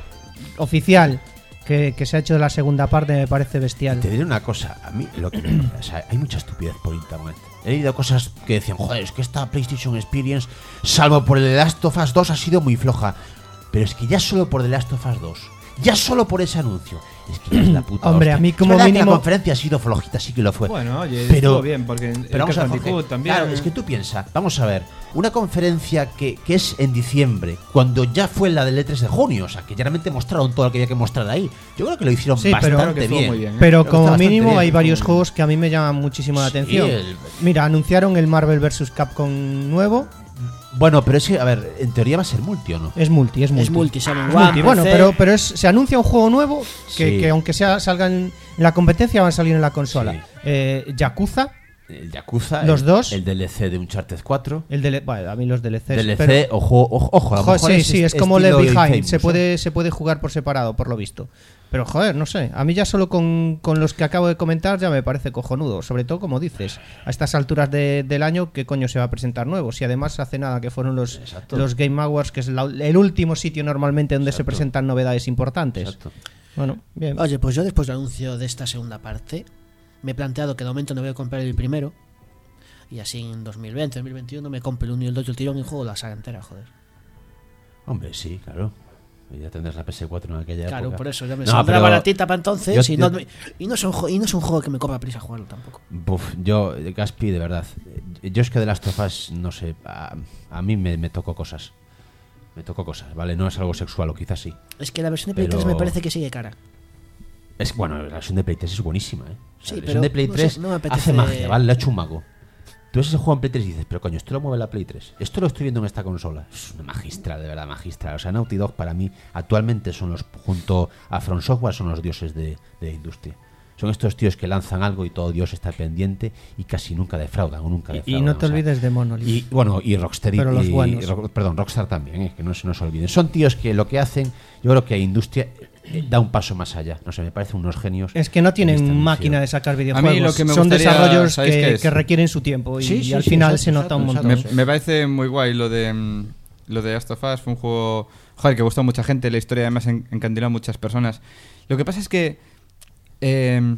oficial que, que se ha hecho de la segunda parte me parece bestial. Te diré una cosa, a mí lo que me, o sea, hay mucha estupidez por internet. He leído cosas que decían, joder, es que esta PlayStation Experience, salvo por el The Last of Us dos, ha sido muy floja. Pero es que ya solo por The Last of Us dos, ya solo por ese anuncio, es que ya es la puta Hombre, hostia. a mí Es como verdad que mínimo- la conferencia ha sido flojita, sí que lo fue. Bueno, oye, pero estuvo bien, porque el pero vamos a Crash ver, Jorge, Bandicoot también... claro, es que tú piensas, vamos a ver, una conferencia que, que es en diciembre, cuando ya fue la del E tres de junio, o sea, que ya realmente mostraron todo lo que había que mostrar ahí. Yo creo que lo hicieron Sí, pero- bastante Creo que estuvo bien. muy bien, ¿eh? Pero Me gusta como bastante mínimo bien. hay varios juegos que a mí me llaman muchísimo la Sí, atención. el- Mira, anunciaron el Marvel versus. Capcom nuevo. Bueno, pero es que, a ver, en teoría va a ser multi o no. Es multi, es multi. Es multi, sale en Es One, multi. Bueno, P C. pero, pero es, se anuncia un juego nuevo que, Sí. que aunque sea salgan en la competencia van a salir en la consola. Sí. Eh, Yakuza, El Yakuza, Los el, dos. el D L C de Uncharted cuatro. el de bueno, a mí los D L Cs. D L C, pero- ojo, ojo, ojo, a lo Joder, mejor sí, es sí, es est- como Left estilo Behind. Infamous, Se ¿eh? puede, se puede jugar por separado, por lo visto. Pero joder, no sé. A mí ya solo con, con los que acabo de comentar ya me parece cojonudo. Sobre todo, como dices, a estas alturas de- del año, ¿qué coño se va a presentar nuevo? Si además hace nada que fueron los, Exacto. los Game Awards, que es la- el último sitio normalmente donde se Exacto. presentan novedades importantes. Exacto. Bueno, bien. Oye, pues yo después del anuncio de esta segunda parte, me he planteado que de momento no voy a comprar el primero. Y así en dos mil veinte, dos mil veintiuno me compro el uno y el dos y el tirón y juego la saga entera, joder. Hombre, sí, claro. Y ya tendrás la P S cuatro en aquella Claro, época. por eso ya me No, saldrá pero baratita para entonces. yo- y, no, yo- y, no es un, ju- y no es un juego que me corra prisa jugarlo tampoco. Buf, yo, eh, Gaspi, de verdad. eh, Yo es que de Last of Us, no sé, a, a mí me, me tocó cosas. Me tocó cosas, ¿vale? No es algo sexual, o quizás sí. Es que la versión de Play Pero- tres me parece que sigue cara. Es bueno, la versión de Play tres es buenísima, ¿eh? Sí, la versión pero de Play no sé, tres no me apetece- hace magia, ¿vale? Le ha hecho un mago. Tú ves ese juego en Play tres y dices, pero coño, esto lo mueve la Play tres. Esto lo estoy viendo en esta consola. Es una magistral, de verdad, magistral. O sea, Naughty Dog para mí actualmente son los, junto a From Software, son los dioses de, de la industria. Son estos tíos que lanzan algo y todo Dios está pendiente y casi nunca defraudan o nunca Y, defraudan. y no te o sea, olvides de Monolith. y bueno, y Rockstar y, Pero los y- buenos. y Rock- perdón, Rockstar también, eh, que no se nos olviden. Son tíos que lo que hacen, yo creo que la industria eh, da un paso más allá. No sé, me parecen unos genios. Es que no en tienen este anuncio. máquina de sacar videojuegos. lo que me Son gustaría- desarrollos ¿sabéis que, qué es? que requieren su tiempo y, Sí, sí, y al sí, final exacto, se nota un exacto, montón. Me, me parece muy guay lo de mm, lo de Last of Us. Fue un juego, joder, que gustó a mucha gente. La historia además en- encandiló a muchas personas. Lo que pasa es que eh,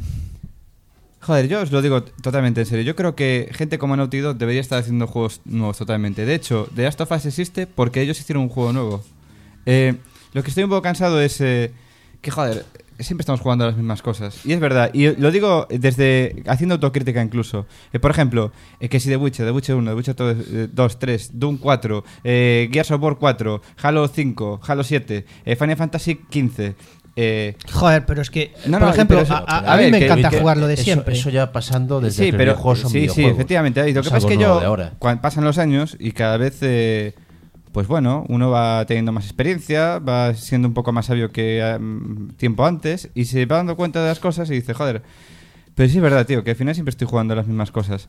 joder, yo os lo digo totalmente en serio. Yo creo que gente como Naughty Dog debería estar haciendo juegos nuevos totalmente. De hecho, The Last of Us existe porque ellos hicieron un juego nuevo. Eh, lo que estoy un poco cansado es eh, que, joder, siempre estamos jugando a las mismas cosas. Y es verdad, y lo digo desde haciendo autocrítica incluso. Eh, por ejemplo, eh, que si The Witcher, The Witcher uno, The Witcher dos, tres, Doom cuatro, eh, Gears of War cuatro, Halo cinco, Halo siete, eh, Final Fantasy quince... Eh, Joder, pero es que, No, por no, ejemplo, pero eso- a, a- a a mí ver, me que- encanta que- jugar lo de Eso, siempre. eso ya pasando desde sí, que pero los videojuegos son sí, sí, videojuegos. efectivamente. Lo No que es pasa es algo que nuevo yo, de ahora. cuando pasan los años y cada vez, eh, pues bueno, uno va teniendo más experiencia, va siendo un poco más sabio que um, tiempo antes y se va dando cuenta de las cosas y dice, joder, pero sí es verdad, tío, que al final siempre estoy jugando las mismas cosas.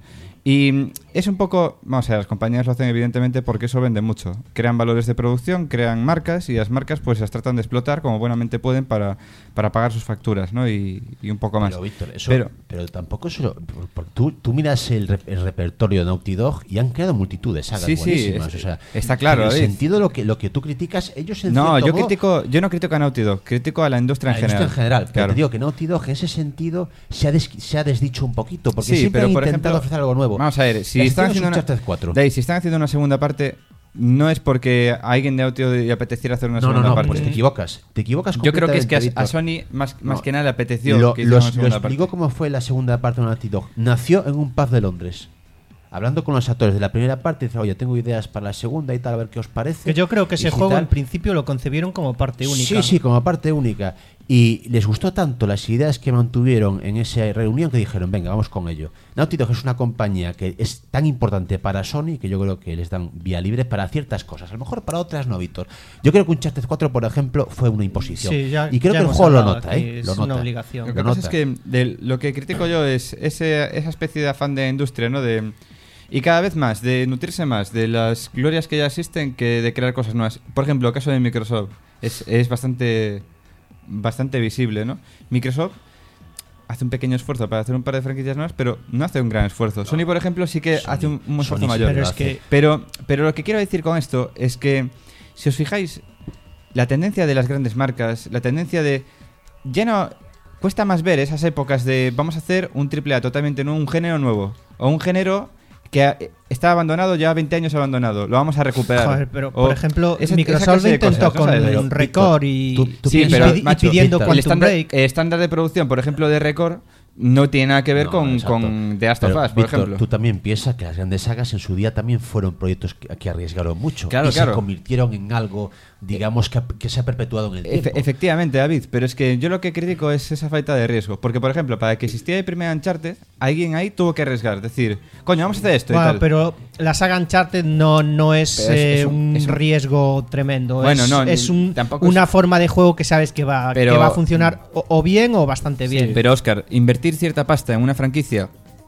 Y es un poco, vamos a ver, las compañías lo hacen evidentemente porque eso vende mucho. Crean valores de producción, crean marcas y las marcas pues las tratan de explotar como buenamente pueden para, para pagar sus facturas, ¿no? Y, y un poco más. Pero, Víctor, eso, pero, pero tampoco eso... Porque tú, tú miras el, re, el repertorio de Naughty Dog y han creado multitud de sagas sí, sí, buenísimas. es, o sea, está claro. En el David. sentido de lo que, lo que tú criticas, ellos en No, cierto yo modo, critico, yo no critico a Naughty Dog, critico a la industria en la general. industria en general. Pero Claro. te digo que Naughty Dog en ese sentido se ha, des, se ha desdicho un poquito. Porque Sí, siempre pero han por intentado ejemplo, ofrecer algo nuevo. Vamos a ver, si La están excepción haciendo es una, Uncharted cuatro. Dave, si están haciendo una segunda parte, no es porque a alguien de Naughty Dog le apeteciera hacer una No, no, segunda no, parte. pues te equivocas. Te equivocas Yo creo que es que a, completamente, a Víctor. Sony más, más No, que nada le apeteció Lo, que lo, hiciera una lo segunda explico parte. cómo fue la segunda parte de Naughty Dog. Nació en un pub de Londres. Hablando con los actores de la primera parte, dice, oye, tengo ideas para la segunda y tal, a ver qué os parece. Que yo creo que Y ese si juego tal. en principio lo concebieron como parte única. Sí, sí, como parte única. Y les gustó tanto las ideas que mantuvieron en esa reunión que dijeron, venga, vamos con ello. Naughty Dog es una compañía que es tan importante para Sony que yo creo que les dan vía libre para ciertas cosas. A lo mejor para otras no, Víctor. Yo creo que Uncharted cuatro, por ejemplo, fue una imposición. Sí, ya- y creo ya que el hemos juego lo hablado nota, aquí, ¿eh? es Lo una nota. obligación. Lo Lo que Lo pasa es nota. que de lo que critico yo es ese, esa especie de afán de industria, ¿no? De, y cada vez más, de nutrirse más de las glorias que ya existen que de crear cosas nuevas. Por ejemplo, el caso de Microsoft es, es bastante, bastante visible, ¿no? Microsoft hace un pequeño esfuerzo para hacer un par de franquicias nuevas, pero no hace un gran esfuerzo. Sony, por ejemplo, sí que Sony- hace un, un esfuerzo Sony mayor. Pero lo es hace. que Pero, pero lo que quiero decir con esto es que, si os fijáis, la tendencia de las grandes marcas, la tendencia de... Ya no... Cuesta más ver esas épocas de vamos a hacer un triple A totalmente nuevo, un género nuevo. O un género que ha- está abandonado, ya veinte años abandonado. Lo vamos a recuperar. Joder, pero O por ejemplo, esa- esa Microsoft clase de intentó cosas, ¿no? con ¿Sabes? Pero, un Víctor, Record y, tú- tú y- Sí, y pero, pidi- y macho, pidiendo Víctor, el Quantum estándar, Break. el estándar de producción, por ejemplo, de Record, no tiene nada que ver No, con, exacto. con The Last of Pero, Us, por Víctor, ejemplo. tú también piensas que las grandes sagas en su día también fueron proyectos que, que arriesgaron mucho Claro, y claro. se convirtieron en algo, digamos, que, ha- que se ha perpetuado en el tiempo. Efe- efectivamente, David, pero es que yo lo que critico es esa falta de riesgo. Porque, por ejemplo, para que existiera el primer Uncharted, alguien ahí tuvo que arriesgar. Decir, coño, vamos a hacer esto y Bueno, tal. pero la saga Uncharted no, no es, Pero es- eh, es un- un, es un- riesgo tremendo. Bueno, es, no, es un- tampoco es- una forma de juego que sabes que va, Pero- que va a funcionar o, o bien o bastante bien. Pero, Oscar, invertir cierta pasta en una franquicia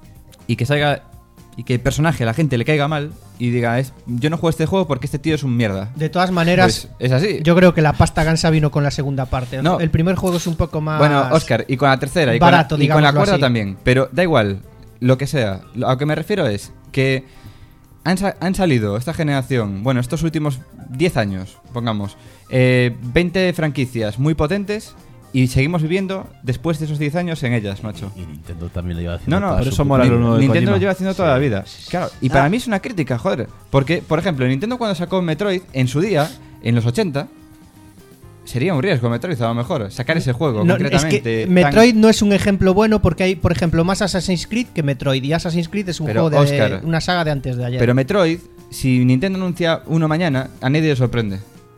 y que salga y que el personaje a la gente le caiga mal y diga, es, yo no juego este juego porque este tío es un mierda. De todas maneras, Pues es así. yo creo que la pasta gansa vino con la segunda parte. No. El primer juego es un poco más... Bueno, Oscar, y con la tercera, y, barato, con, la, y con la digámoslo cuarta así. también. Pero da igual, lo que sea. Lo- A lo que me refiero es que han, sa- han salido esta generación, bueno, estos últimos diez años, pongamos, eh, veinte franquicias muy potentes y seguimos viviendo después de esos diez años en ellas, macho. Y Nintendo también lo lleva haciendo. No, no, toda por su eso puta mola vida. lo nuevo de Nintendo Kojima. lo lleva haciendo toda la vida. sí, sí. Claro, y para mí es una crítica, joder. Porque, por ejemplo, Nintendo cuando sacó Metroid, en su día, en los ochenta, sería un riesgo Metroid a lo mejor. Sacar ese juego, No, es concretamente. que tan- Metroid no es un ejemplo bueno porque hay, por ejemplo, más Assassin's Creed que Metroid. Y Assassin's Creed es un Pero, juego de Óscar, una saga de antes de ayer. Pero Metroid, si Nintendo anuncia uno mañana, a nadie le sorprende.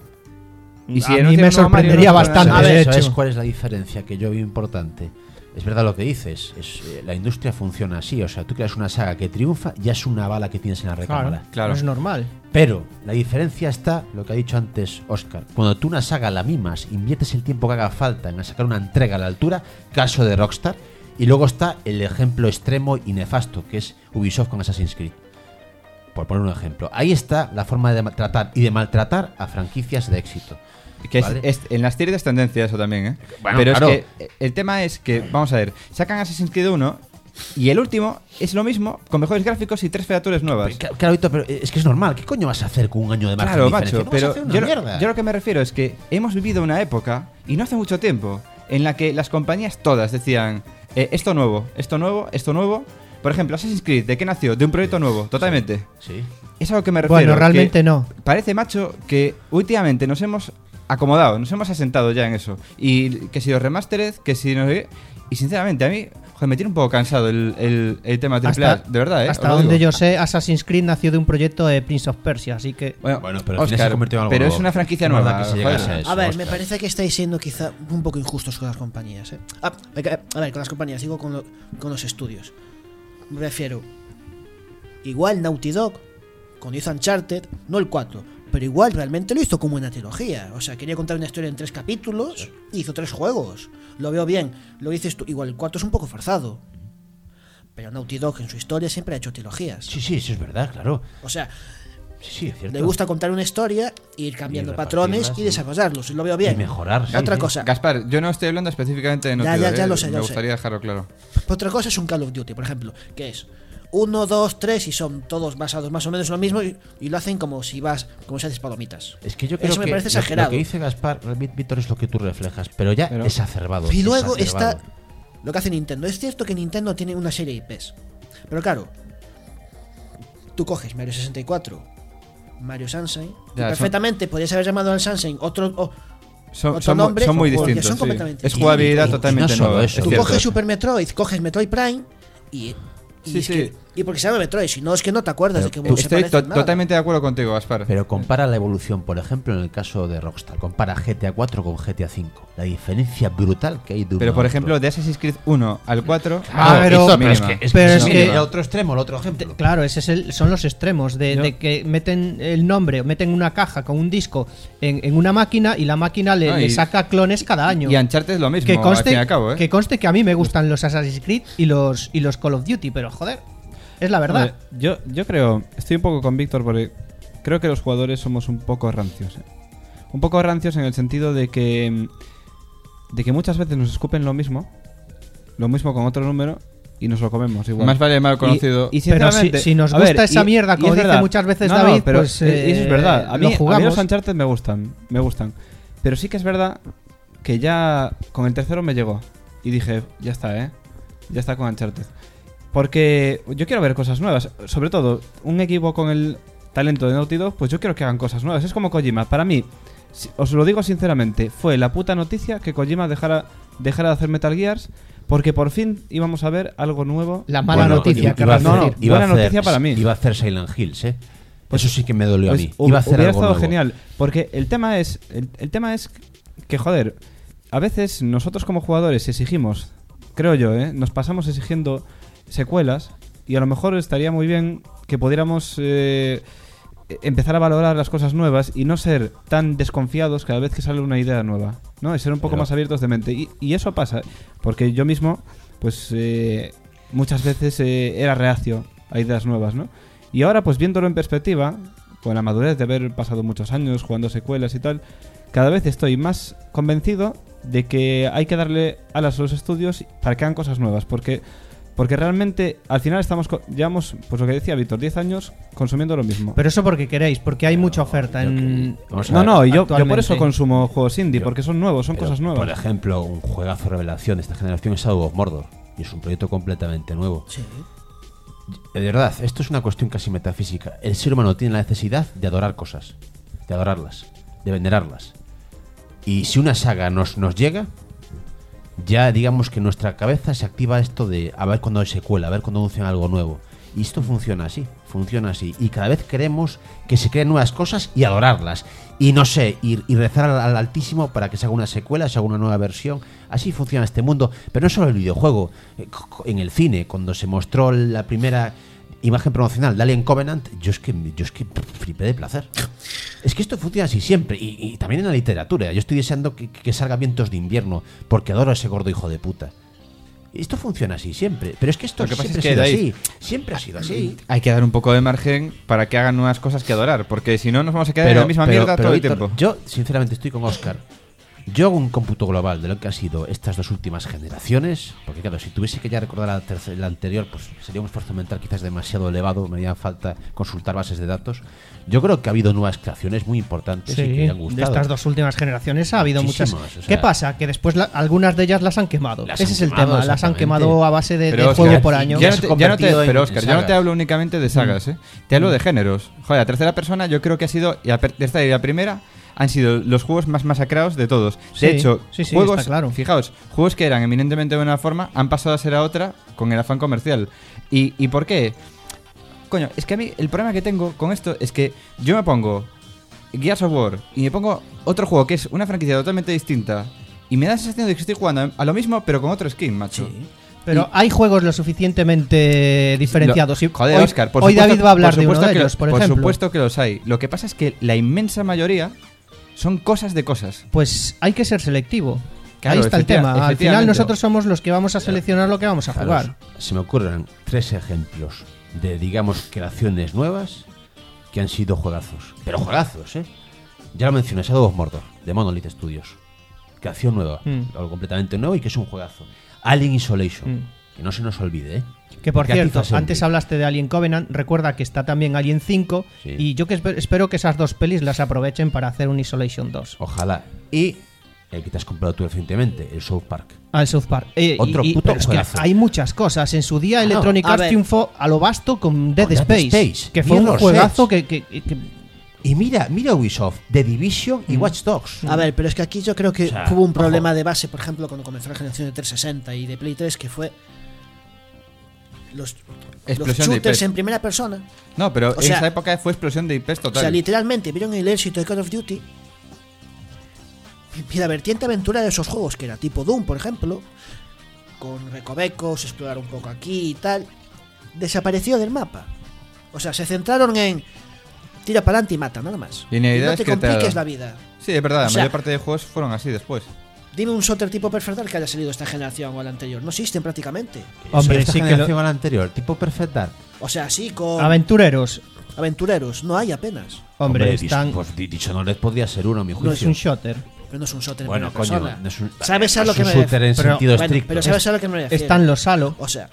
Y si a mí anuncia me un nuevo Mario, sorprendería no sorprende a bastante, nadie. de ¿Sabes, ¿Sabes hecho. cuál es la diferencia que yo veo importante? Es verdad lo que dices. Es, eh, la industria funciona así. O sea, tú creas una saga que triunfa, ya es una bala que tienes en la recámara. Claro, Claro. no es normal. Pero la diferencia está, lo que ha dicho antes Oscar, cuando tú una saga la mimas, inviertes el tiempo que haga falta en sacar una entrega a la altura, caso de Rockstar, y luego está el ejemplo extremo y nefasto, que es Ubisoft con Assassin's Creed. Por poner un ejemplo. Ahí está la forma de tratar y de maltratar a franquicias de éxito. Que es- ¿Vale? es- en las series es tendencia eso también, ¿eh? Bueno, Pero claro. es que eh, el tema es que, vamos a ver, sacan Assassin's Creed uno y el último es lo mismo, con mejores gráficos y tres featuras nuevas. Claro, claro, Víctor, pero es que es normal. ¿Qué coño vas a hacer con un año de margen Claro, de diferencia? macho, No vas a pero hacer una yo, lo- mierda. yo lo que me refiero es que hemos vivido una época, y no hace mucho tiempo, en la que las compañías todas decían, eh, esto nuevo, esto nuevo, esto nuevo. Por ejemplo, Assassin's Creed, ¿de qué nació? De un proyecto nuevo, totalmente. Sí. Es a lo que me refiero. Bueno, realmente que no. Parece, macho, que últimamente nos hemos acomodado, nos hemos asentado ya en eso. Y que si los remastered, que si no sé qué. Y sinceramente, a mí, joder, me tiene un poco cansado el, el, el tema triple A. Hasta, De verdad, ¿eh? hasta Os lo donde digo. yo sé, Assassin's Creed nació de un proyecto de Prince of Persia, así que... Bueno, Bueno, pero al final Oscar, se convirtió en algo pero es nuevo. una franquicia Es verdad nueva. que se joder. llegase a eso. A ver, Oscar. me parece que estáis siendo quizá un poco injustos con las compañías. ¿eh? Ah, a ver, con las compañías, digo con, lo- con los estudios. Me refiero. Igual Naughty Dog, cuando hizo Uncharted, no el cuatro, Pero igual realmente lo hizo como una trilogía. O sea, quería contar una historia en tres capítulos y hizo tres juegos. Lo veo bien. Lo dices tú. Igual el cuarto es un poco forzado. Pero Naughty Dog en su historia siempre ha hecho trilogías. Sí, sí, eso es verdad, claro. O sea, Sí, sí, es cierto. le gusta contar una historia, ir cambiando Y patrones repartirlas, y sí. desarrollarlos. Lo veo bien. Y mejorar, sí, Otra sí. cosa. Gaspar, yo no estoy hablando específicamente de Naughty Ya, ya, Dog, ya ¿eh? lo sé, Me ya lo gustaría sé. dejarlo claro. Otra cosa es un Call of Duty, por ejemplo, que es uno, dos, tres y son todos basados más o menos en lo mismo y, y lo hacen como si vas, como si haces palomitas. Es que yo creo Eso me que parece lo- exagerado. Lo que dice Gaspar, Víctor, es lo que tú reflejas, pero ya Pero- exacerbado. Y luego exacerbado. está lo que hace Nintendo. Es cierto que Nintendo tiene una serie de I Pes. Pero claro, tú coges Mario sesenta y cuatro, Mario Sunshine, y Ya, son- perfectamente podrías haber llamado al Sunshine otro, o- Son, otro son, mu- nombre, son muy porque distintos. son sí. completamente Es distintos. jugabilidad Y- y no totalmente solo nueva. eso. es tú cierto. coges Super Metroid, coges Metroid Prime y... y Sí, es sí. que- y porque se llama Metroid, si no es que no te acuerdas de que se Estoy parecen to- nada. totalmente de acuerdo contigo, Gaspar. Pero compara la evolución, por ejemplo, en el caso de Rockstar. Compara G T A cuatro con G T A cinco. La diferencia brutal que hay de uno Pero a por otro. ejemplo, de Assassin's Creed uno al cuatro, Ah, pero- es pero es mínima. que, es Pero que es es que- el otro extremo, el otro ejemplo. Te- Claro, ese es el, son los extremos de, Yo- de que meten el nombre, meten una caja con un disco en, en una máquina y la máquina le, No, le y- saca clones cada año. Y Uncharted es lo mismo, que al conste, fin y al cabo, ¿eh? que conste que a mí me gustan los Assassin's Creed y los, y los Call of Duty, pero joder, es la verdad. A ver, yo, yo creo, estoy un poco con Víctor porque creo que los jugadores somos un poco rancios. ¿eh? Un poco rancios en el sentido de que mm, de que muchas veces nos escupen lo mismo, lo mismo con otro número y nos lo comemos igual. Más vale mal conocido. Y, y Pero si, sinceramente, si nos a gusta ver, esa y- mierda, y como es dice verdad. muchas veces No, no, David, pero pues eh, eso es eh, verdad. A mí, lo a mí jugamos. los Uncharted me gustan, me gustan. Pero sí que es verdad que ya con el tercero me llegó y dije, ya está, ¿eh? Ya está con Uncharted. Porque yo quiero ver cosas nuevas. Sobre todo, un equipo con el talento de Naughty Dog, pues yo quiero que hagan cosas nuevas. Es como Kojima. Para mí, si- os lo digo sinceramente, fue la puta noticia que Kojima dejara, dejara de hacer Metal Gears porque por fin íbamos a ver algo nuevo. La mala Bueno, noticia, iba- querrás iba a hacer- decir. iba a Buena hacer- noticia para mí. Iba a hacer Silent Hills, ¿eh? Eso sí que me dolió Pues a mí. hub- Iba a hacer hubiera algo estado nuevo. genial. Porque el tema es. El, el tema es que, joder, a veces nosotros como jugadores exigimos, creo yo, ¿eh? Nos pasamos exigiendo secuelas. Y a lo mejor estaría muy bien que pudiéramos eh, empezar a valorar las cosas nuevas y no ser tan desconfiados cada vez que sale una idea nueva, ¿no? Y ser un poco Pero- más abiertos de mente. Y, y eso pasa, porque yo mismo, pues eh, muchas veces eh, era reacio a ideas nuevas, ¿no? Y ahora, pues viéndolo en perspectiva, con la madurez de haber pasado muchos años jugando secuelas y tal, cada vez estoy más convencido de que hay que darle alas a los estudios para que hagan cosas nuevas, porque porque realmente al final estamos co- llevamos, pues lo que decía Víctor, diez años consumiendo lo mismo. Pero eso porque queréis, porque hay mucha oferta yo en... que- vamos a no, ver, no, y yo, yo por actualmente. eso consumo juegos indie, Yo- porque son nuevos, son Pero, cosas nuevas. Por ejemplo, un juegazo revelación de esta generación es Shadow of Mordor. Y es un proyecto completamente nuevo. Sí. De verdad, esto es una cuestión casi metafísica. El ser humano tiene la necesidad de adorar cosas, de adorarlas, de venerarlas. Y si una saga nos, nos llega, ya digamos que en nuestra cabeza se activa esto de a ver cuándo hay secuela, a ver cuándo anuncian algo nuevo. Y esto funciona así, funciona así. Y cada vez queremos que se creen nuevas cosas y adorarlas. Y no sé, y, y rezar al, al Altísimo para que se haga una secuela, se haga una nueva versión. Así funciona este mundo. Pero no solo el videojuego. Eh, co- En el cine, cuando se mostró la primera imagen promocional de Alien Covenant, yo es que, yo es que flipé de placer. Es que esto funciona así siempre. Y, y también en la literatura. Yo estoy deseando que, que salga Vientos de Invierno, porque adoro a ese gordo hijo de puta. Esto funciona así siempre. Pero es que esto Lo que pasa siempre es que ha sido de ahí- así. Siempre ha sido así. Hay que dar un poco de margen para que hagan nuevas cosas que adorar, porque si no nos vamos a quedar en la misma mierda todo Víctor, el tiempo. Yo, sinceramente, estoy con Oscar. Yo hago un cómputo global de lo que han sido estas dos últimas generaciones, porque claro, si tuviese que ya recordar la, terce- la anterior, pues sería un esfuerzo mental quizás demasiado elevado, me haría falta consultar bases de datos. Yo creo que ha habido nuevas creaciones muy importantes Sí, y que han de gustado. estas dos últimas generaciones ha habido muchas. Muchísimas, o sea- ¿Qué pasa? Que después la- algunas de ellas las han quemado. Las Ese han es el quemado, tema. Las han exactamente. quemado a base de, de Pero, juego Oscar, por año. Ya no se te, ha ya no te- convertido en- pero en Oscar, ya no te sagas. hablo únicamente de sagas, ¿eh? Te hablo de géneros. Joder, la tercera persona yo creo que ha sido, y la per- tercera y la primera, han sido los juegos más masacrados de todos. Sí, de hecho, sí, sí, juegos, está claro. fijaos, juegos que eran eminentemente de una forma han pasado a ser a otra con el afán comercial. ¿Y, y por qué? Coño, es que a mí el problema que tengo con esto es que yo me pongo Gears of War y me pongo otro juego que es una franquicia totalmente distinta y me da la sensación de que estoy jugando a lo mismo pero con otro skin, macho. Sí. Pero Y- hay juegos lo suficientemente diferenciados. Lo- Y joder, hoy, Óscar, por hoy supuesto- David va a hablar por de uno supuesto de que ellos, lo- por, por ejemplo. supuesto que los hay. Lo que pasa es que la inmensa mayoría son cosas de cosas. Pues hay que ser selectivo. Claro, Ahí está el efectiva- tema. Al final efectivamente. nosotros somos los que vamos a seleccionar lo que vamos a Claro, jugar. se me ocurren tres ejemplos de, digamos, creaciones nuevas que han sido juegazos. Pero juegazos, ¿eh? Ya lo mencioné, Shadow of Mordor, de Monolith Studios. Creación nueva, Mm. algo completamente nuevo y que es un juegazo. Alien Isolation, Mm. que no se nos olvide, ¿eh? Que por Creative cierto, Assembly. antes hablaste de Alien Covenant, recuerda que está también Alien cinco Sí. y yo que espe- espero que esas dos pelis las aprovechen para hacer un Isolation dos. Ojalá. Y el que te has comprado tú recientemente, el South Park. Al South Park. Eh, Otro y- y- puto pero es que juegazo. hay muchas cosas. En su día Ah, no. Electronic A Arts ver. triunfó a lo vasto con Dead, Con Dead Space, Space. que fue un Mirror's juegazo Edge. que, que- que- Y mira, mira Ubisoft, The Division y Watch Dogs. A ver, pero es que aquí yo creo que O sea, hubo un ojo. problema de base, por ejemplo, cuando comenzó la generación de trescientos sesenta y de Play tres, que fue los, los Explosión de shooters I Ps. en primera persona. No, pero O en sea- esa época fue explosión de I Ps O total. sea, literalmente vieron el éxito de Call of Duty y la vertiente aventura de esos juegos, que era tipo Doom, por ejemplo, con recovecos, explorar un poco aquí y tal, desapareció del mapa. O sea, se centraron en tira para adelante y mata, nada más. Y Linealidad no es te que te compliques da- la vida. Sí, es verdad, la O sea- mayor parte de juegos fueron así después. Dime un shooter tipo Perfect Dark que haya salido esta generación o la anterior. No existen prácticamente. Hombre, esta sí que lo- generación a la anterior, tipo Perfect Dark. O sea, sí, con Aventureros. aventureros. No hay apenas. Hombre, dis- están. Pues di- Dishonored podría ser uno, a mi No juicio. es un shooter. Pero no es un shooter en Bueno, primera coño, persona. no es un, ¿Sabes a no lo es que un me shooter en Pero- sentido Bueno, estricto. pero ¿sabes a lo que me refiero? Están los Halo. O sea,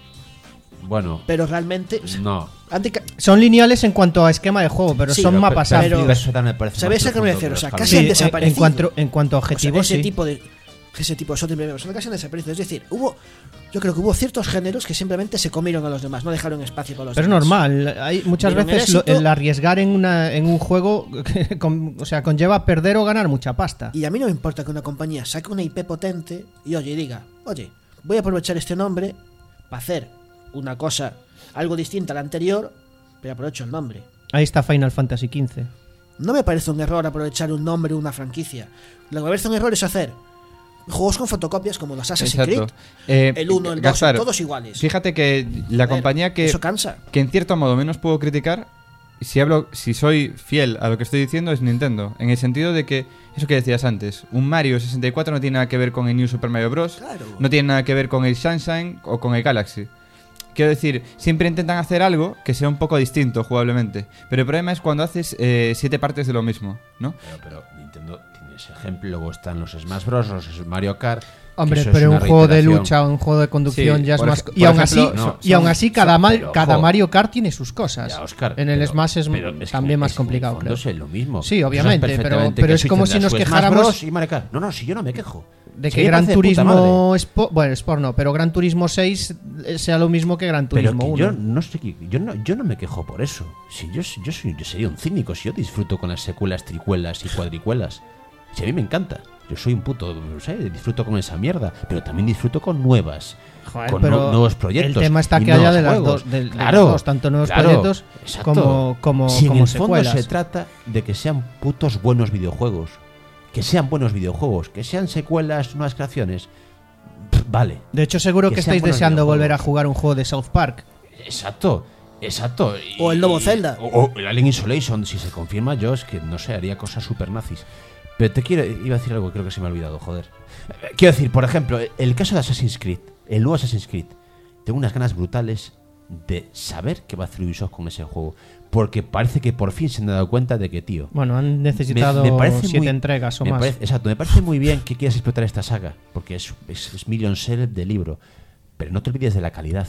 Bueno, pero realmente... no. antes que- Son lineales en cuanto a esquema de juego, pero Sí, son pero- mapas pero- amplios. Perfect Dark me parece ¿Sabes más a qué me profundo refiero? que O sea, los casi Halo. han Sí, en, desaparecido. en cuanto, en cuanto a o sea, objetivos, ese sí. tipo de ese tipo de shooter en primera persona casi han desaparecido. Es decir, hubo... Yo creo que hubo ciertos géneros que simplemente se comieron a los demás, no dejaron espacio para los Pero es demás. normal, hay muchas Vieron el veces lo- éxito. el arriesgar en, una, en un juego que con- o sea, conlleva perder o ganar mucha pasta. Y a mí no me importa que una compañía saque una I P potente y oye, y diga, oye, voy a aprovechar este nombre para hacer una cosa, algo distinta a la anterior, pero aprovecho el nombre. Ahí está Final Fantasy quince. No me parece un error aprovechar un nombre de una franquicia. Lo que me parece un error es hacer juegos con fotocopias como los Assassin's Exacto. Creed, Eh, el uno, el dos, Gaspar, todos iguales. Fíjate que la Joder, compañía que, Eso cansa. que en cierto modo menos puedo criticar, si hablo, si soy fiel a lo que estoy diciendo, es Nintendo. En el sentido de que, eso que decías antes, un Mario sesenta y cuatro no tiene nada que ver con el New Super Mario Bros. Claro. No tiene nada que ver con el Sunshine o con el Galaxy. Quiero decir, siempre intentan hacer algo que sea un poco distinto jugablemente. Pero el problema es cuando haces eh, siete partes de lo mismo, ¿no? Pero, pero Nintendo tiene ese ejemplo, luego están los Smash Bros, los Mario Kart. que Hombre, eso es pero una un juego de reiteración. lucha, un juego de conducción Sí, ya es por más... ej- Y por aún ejemplo, así, no, y aún son- así cada, son- ma- pero, cada ojo. Mario Kart tiene sus cosas. Ya, Óscar, en el pero- Smash es pero es que también en- más es que complicado, en el fondo creo. es lo mismo. Sí, Tú obviamente, sabes pero- perfectamente pero que es Switch como tendrá si nos su Smash quejáramos- Bros y Mario Kart. No, no, si yo no me quejo. De Si que me Gran parece de puta Turismo... Spo- bueno, Sport no, pero Gran Turismo seis sea lo mismo que Gran Pero Turismo que uno. yo no sé, yo no, yo no me quejo por eso. Si yo, yo, soy, yo sería un cínico si yo disfruto con las secuelas, tricuelas y cuadricuelas. Si a mí me encanta. Yo soy un puto, no sé, disfruto con esa mierda, pero también disfruto con nuevas, Joder, con pero nu- nuevos proyectos. el tema está y que haya nuevos de las juegos. dos, de- de claro, los dos, tanto nuevos claro, proyectos exacto. como- como- si como en el fondo secuelas. se trata de que sean putos buenos videojuegos, que sean buenos videojuegos, que sean secuelas, nuevas creaciones, pff, vale. De hecho, seguro que que, sean estáis buenos deseando volver a videojuegos. jugar un juego de South Park. Exacto, exacto. Y- O el nuevo Zelda. O, o el Alien Isolation, si se confirma, yo es que no sé, haría cosas super nazis. Pero te quiero, iba a decir algo, creo que se me ha olvidado, joder. Eh, Quiero decir, por ejemplo, el caso de Assassin's Creed, el nuevo Assassin's Creed. Tengo unas ganas brutales de saber qué va a hacer Ubisoft con ese juego. Porque parece que por fin se han dado cuenta de que, tío. Bueno, han necesitado me- me parece siete muy- entregas o me más. parece- exacto, me parece muy bien que quieras explotar esta saga. Porque es, es, es Million Seller de libro. Pero no te olvides de la calidad.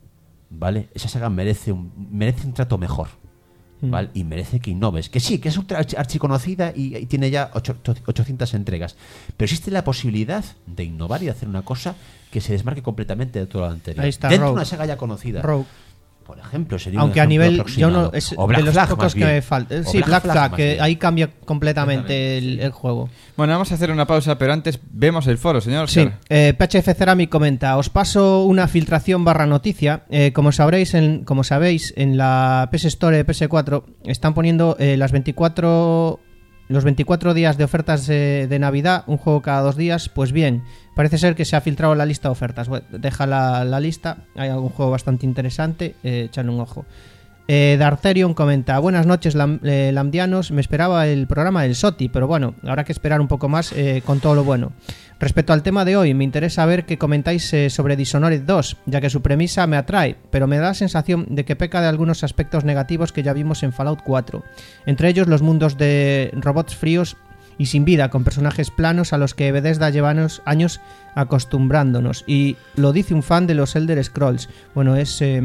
¿Vale? Esa saga merece un, merece un trato mejor. ¿Vale? Y merece que innoves. Que sí, que es ultra archi- archiconocida y, y tiene ya ocho- ochocientas entregas. Pero existe la posibilidad de innovar y de hacer una cosa que se desmarque completamente de todo lo anterior. Ahí está Dentro de Rogue. una saga ya conocida. Rogue. Por ejemplo, sería un Aunque a ejemplo nivel, yo aproximado. no, es O Black de los Flag, pocos más que bien. me falta. O Sí, Black Flag, más que bien. ahí cambia completamente el, Exactamente, el juego. Bueno, vamos a hacer una pausa, pero antes vemos el foro, señor. Sí, Oscar. eh, P H F Ceramic comenta, os paso una filtración barra noticia. Eh, como sabréis, en, como sabéis, en la P S Store de P S cuatro están poniendo eh, las veinticuatro los veinticuatro días de ofertas de, de Navidad, un juego cada dos días, pues bien, parece ser que se ha filtrado la lista de ofertas. Bueno, deja la, la lista, hay algún juego bastante interesante, eh, echadle un ojo. Eh, Darterion comenta: buenas noches, lam, eh, Lamdianos, me esperaba el programa del SOTI, pero bueno, habrá que esperar un poco más eh, con todo lo bueno. Respecto al tema de hoy, me interesa ver qué comentáis eh, sobre Dishonored dos, ya que su premisa me atrae, pero me da la sensación de que peca de algunos aspectos negativos que ya vimos en Fallout cuatro, entre ellos los mundos de robots fríos y sin vida, con personajes planos a los que Bethesda lleva años acostumbrándonos, y lo dice un fan de los Elder Scrolls. Bueno, es... Eh,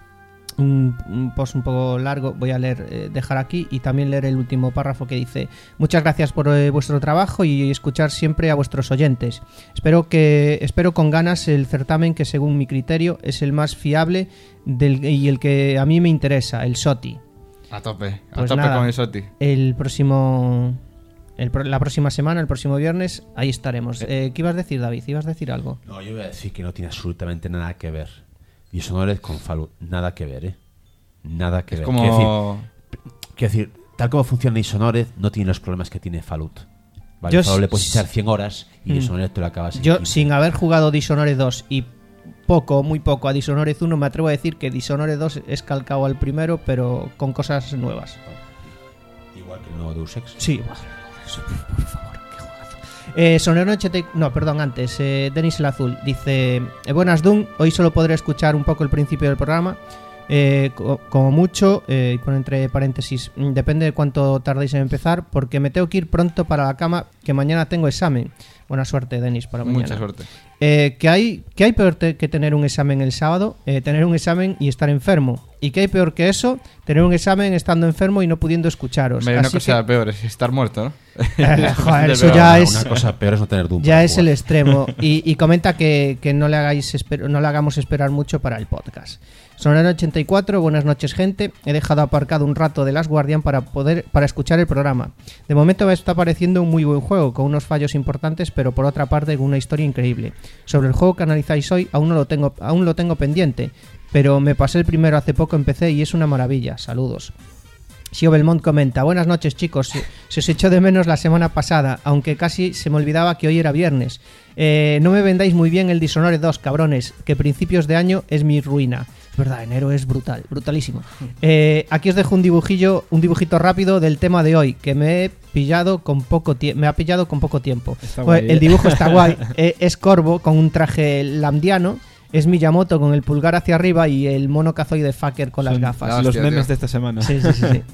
Un, un post un poco largo, voy a leer, eh, dejar aquí y también leer el último párrafo que dice: muchas gracias por eh, vuestro trabajo y escuchar siempre a vuestros oyentes. Espero que espero con ganas el certamen que según mi criterio es el más fiable del, y el que a mí me interesa, el SOTI. A tope, a Pues tope nada, con el SOTI. El próximo el, la próxima semana, el próximo viernes, ahí estaremos. Eh, ¿Qué ibas a decir, David? ¿Ibas a decir algo? No, yo voy a decir que no tiene absolutamente nada que ver. Dishonored con Fallout, nada que ver, ¿eh? Nada que Es ver. como... Quiero decir, quiero decir, tal como funciona Dishonored, no tiene los problemas que tiene Fallout. Vale, Yo Fallout le s- puedes echar cien horas y Mm. Dishonored te lo acabas en Yo, quince. sin haber jugado Dishonored dos y poco, muy poco a Dishonored uno, me atrevo a decir que Dishonored dos es calcado al primero, pero con cosas nuevas. Igual que el nuevo Deus Ex. Sí, por favor, qué juegazo. Eh, Sonero ochenta y- no, perdón, antes, eh, Denis el Azul dice: eh, buenas Doom, hoy solo podré escuchar un poco el principio del programa. Eh, co- como mucho, eh, y pone entre paréntesis, mm, depende de cuánto tardéis en empezar, porque me tengo que ir pronto para la cama, que mañana tengo examen. Buena suerte, Denis, para mañana. Mucha suerte. Eh, ¿qué hay, qué hay peor te- que tener un examen el sábado? Eh, tener un examen y estar enfermo. ¿Y qué hay peor que eso? Tener un examen estando enfermo y no pudiendo escucharos. Me hay una Así cosa que- peor, es estar muerto, ¿no? Eh, joder, eso Peor. ya Una- es... Una cosa peor es no tener Doom. Ya para es el jugar. extremo. Y, y comenta que, que no le hagáis esper- no le hagamos esperar mucho para el podcast. Sonero ochenta y cuatro, buenas noches, gente. He dejado aparcado un rato de Last Guardian para poder para escuchar el programa. De momento me está pareciendo un muy buen juego, con unos fallos importantes, pero por otra parte con una historia increíble. Sobre el juego que analizáis hoy, aún no lo tengo, aún lo tengo pendiente, pero me pasé el primero hace poco en P C y es una maravilla. Saludos. Sio Belmont comenta: buenas noches, chicos, se, se os echó de menos la semana pasada, aunque casi se me olvidaba que hoy era viernes. Eh, no me vendáis muy bien el Dishonored dos, cabrones, que principios de año es mi ruina. Es verdad, enero es brutal, brutalísimo. Eh, aquí os dejo un dibujillo, un dibujito rápido del tema de hoy, que me he pillado con poco tie- me ha pillado con poco tiempo. Está Pues, guay, el ¿eh? dibujo está guay. Eh, es Corvo con un traje lamdiano. Es Miyamoto con el pulgar hacia arriba y el mono cazoide fucker con las Son gafas. la Los hostia, memes tío. de esta semana. Sí, sí, sí, sí.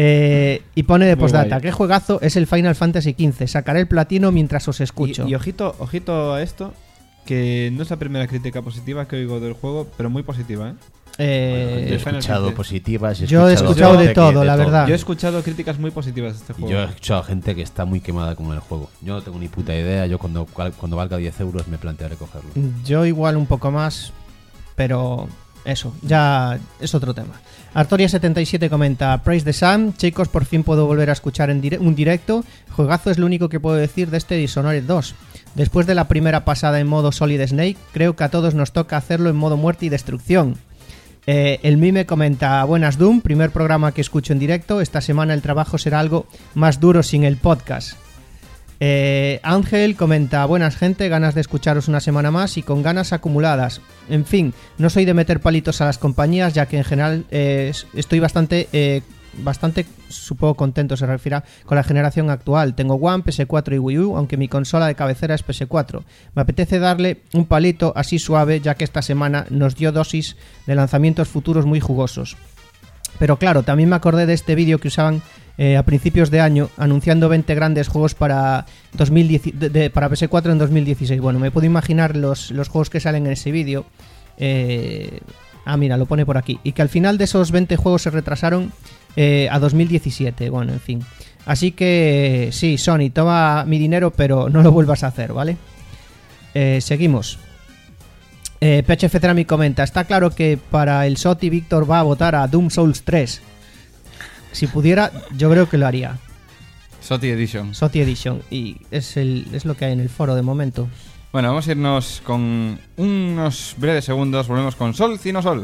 Eh, y pone de Muy postdata: guay. ¿qué juegazo es el Final Fantasy quince? Sacaré el platino mientras os escucho. Y, y ojito, ojito a esto, que no es la primera crítica positiva que oigo del juego, pero muy positiva, ¿eh? Eh, Yo he Final escuchado quince. positivas. Yo he escuchado de gente que- todo, la verdad. Yo he escuchado críticas muy positivas de este Y juego. yo he escuchado gente que está muy quemada con el juego. Yo no tengo ni puta idea. Yo cuando, cuando valga diez euros me plantearé cogerlo. Yo igual un poco más, pero eso, ya es otro tema. Artoria setenta y siete comenta: Praise the Sun, chicos, por fin puedo volver a escuchar en dire- un directo. Juegazo es lo único que puedo decir de este Dishonored dos. Después de la primera pasada en modo Solid Snake, creo que a todos nos toca hacerlo en modo muerte y destrucción. Eh, el Mime comenta: buenas Doom, primer programa que escucho en directo. Esta semana el trabajo será algo más duro sin el podcast. Eh, Ángel comenta: buenas gente, ganas de escucharos una semana más y con ganas acumuladas. En fin, no soy de meter palitos a las compañías, ya que en general eh, estoy bastante, eh, bastante, supongo contento se refiere con la generación actual. Tengo One, P S cuatro y Wii U, aunque mi consola de cabecera es P S cuatro. Me apetece darle un palito así suave, ya que esta semana nos dio dosis de lanzamientos futuros muy jugosos. Pero claro, también me acordé de este vídeo que usaban eh, a principios de año anunciando veinte grandes juegos para dos mil diez, de, de, para P S cuatro en dos mil dieciséis. Bueno, me puedo imaginar los, los juegos que salen en ese vídeo. Eh, ah, mira, lo pone por aquí. Y que al final de esos veinte juegos se retrasaron eh, a dos mil diecisiete. Bueno, en fin. Así que sí, Sony, toma mi dinero, pero no lo vuelvas a hacer, ¿vale? Eh, seguimos. Eh, P H F Ceramic comenta: está claro que para el SOTI Víctor va a votar a Doom Souls tres. Si pudiera, yo creo que lo haría. SOTI Edition. SOTI Edition. Y es, el, es lo que hay en el foro de momento. Bueno, vamos a irnos con unos breves segundos. Volvemos con Sol, Cino Sol.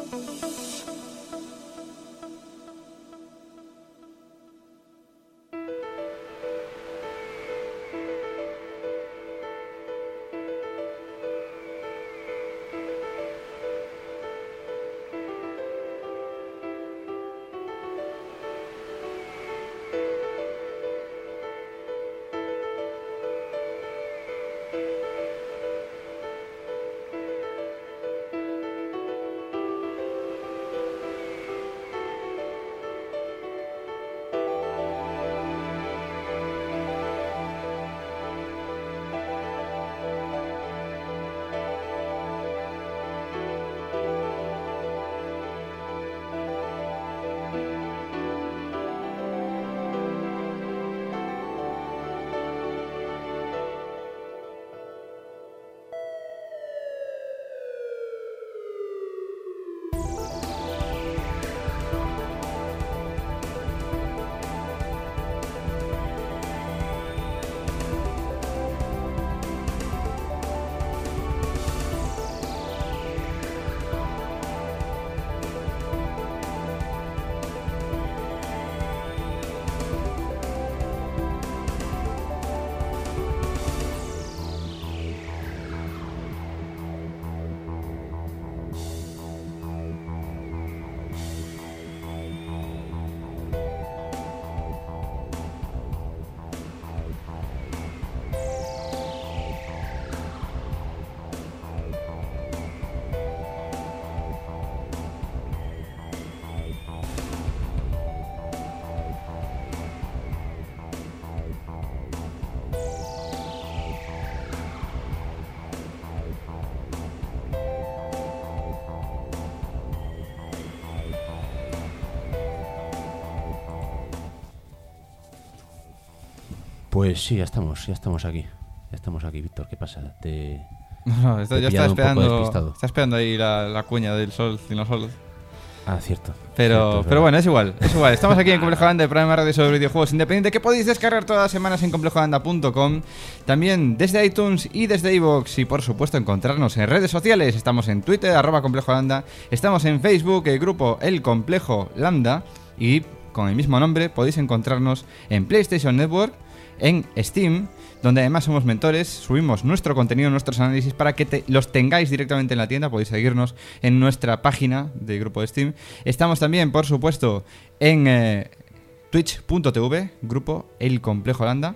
Pues sí, ya estamos, ya estamos aquí. Ya estamos aquí, Víctor. ¿Qué pasa? Te... No, esto, te he yo pillado estaba un poco esperando. despistado. Está esperando ahí la, la cuña del sol sin los solos. Ah, cierto. Pero, Cierto, es pero verdad. bueno, es igual, es igual. Estamos aquí en Complejo Landa, el programa de radio sobre videojuegos independiente que podéis descargar todas las semanas en complejo landa punto com. También desde iTunes y desde iVoox. Y por supuesto encontrarnos en redes sociales. Estamos en Twitter, arroba Complejo Landa. Estamos en Facebook, el grupo El Complejo Landa. Y con el mismo nombre podéis encontrarnos en PlayStation Network, en Steam, donde además somos mentores, subimos nuestro contenido, nuestros análisis para que te, los tengáis directamente en la tienda. Podéis seguirnos en nuestra página del grupo de Steam. Estamos también, por supuesto, en eh, twitch punto tv, grupo El Complejo Landa.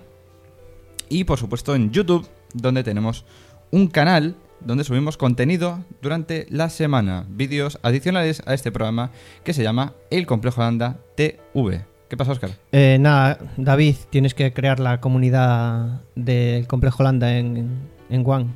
Y por supuesto en YouTube, donde tenemos un canal donde subimos contenido durante la semana, vídeos adicionales a este programa que se llama El Complejo Landa T V. ¿Qué pasa, Óscar? Eh, nada, David, tienes que crear la comunidad del Complejo Landa en, en One.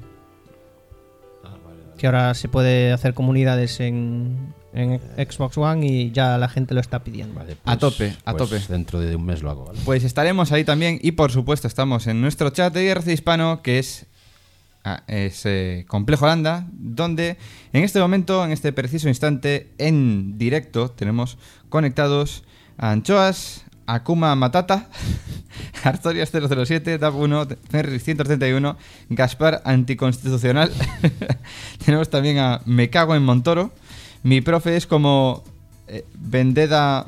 Que ahora se puede hacer comunidades en, en Xbox One y ya la gente lo está pidiendo. Vale, A tope, a pues tope. Dentro de un mes lo hago, ¿vale? Pues estaremos ahí también y por supuesto estamos en nuestro chat de I R C Hispano, que es, ah, es eh, Complejo Landa, donde en este momento, en este preciso instante, en directo, tenemos conectados a Anchoas, Akuma Matata, Artorias cero cero siete, Dab uno, Ferris ciento treinta y uno, Gaspar Anticonstitucional. Tenemos también a Me Cago en Montoro. Mi profe es como eh, Vendeda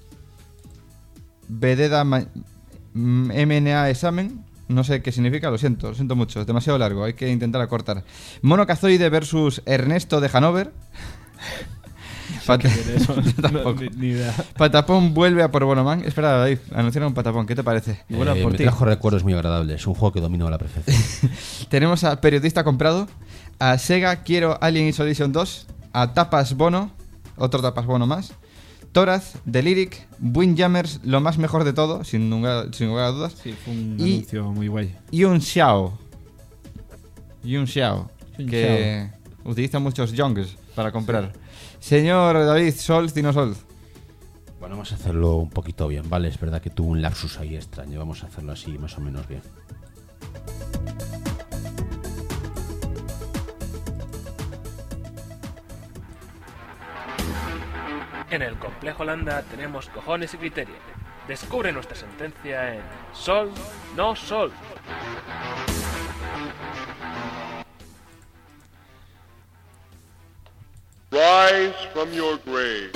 Vededa Ma- M N A Examen. No sé qué significa, lo siento, lo siento mucho, es demasiado largo, hay que intentar acortar. Mono Cazoide versus Ernesto de Hanover. Pat- Yo tampoco. ni, ni idea. Patapón vuelve a por Bonoman. Espera, David, anunciaron un Patapón, ¿qué te parece? Bueno, Eh, por me ti. trajo recuerdos muy agradables. Es un juego que domino a la perfección. Tenemos a Periodista Comprado, a Sega Quiero Alien Isolation dos, a Tapas Bono, otro Tapas Bono más, Toraz, The Lyric, Windjammers, lo más mejor de todo, sin lugar, sin lugar a dudas, Sí, fue un Y- anuncio muy guay. y un Xiao. Y un Xiao, Un que utiliza muchos Youngs para comprar. Señor David, Sol, Dino Sol. Bueno, vamos a hacerlo un poquito bien, ¿vale? Es verdad que tuvo un lapsus ahí extraño. Vamos a hacerlo así, más o menos bien. En el Complejo Landa tenemos cojones y criterio. Descubre nuestra sentencia en Sol, no Sol. Rise from your grave.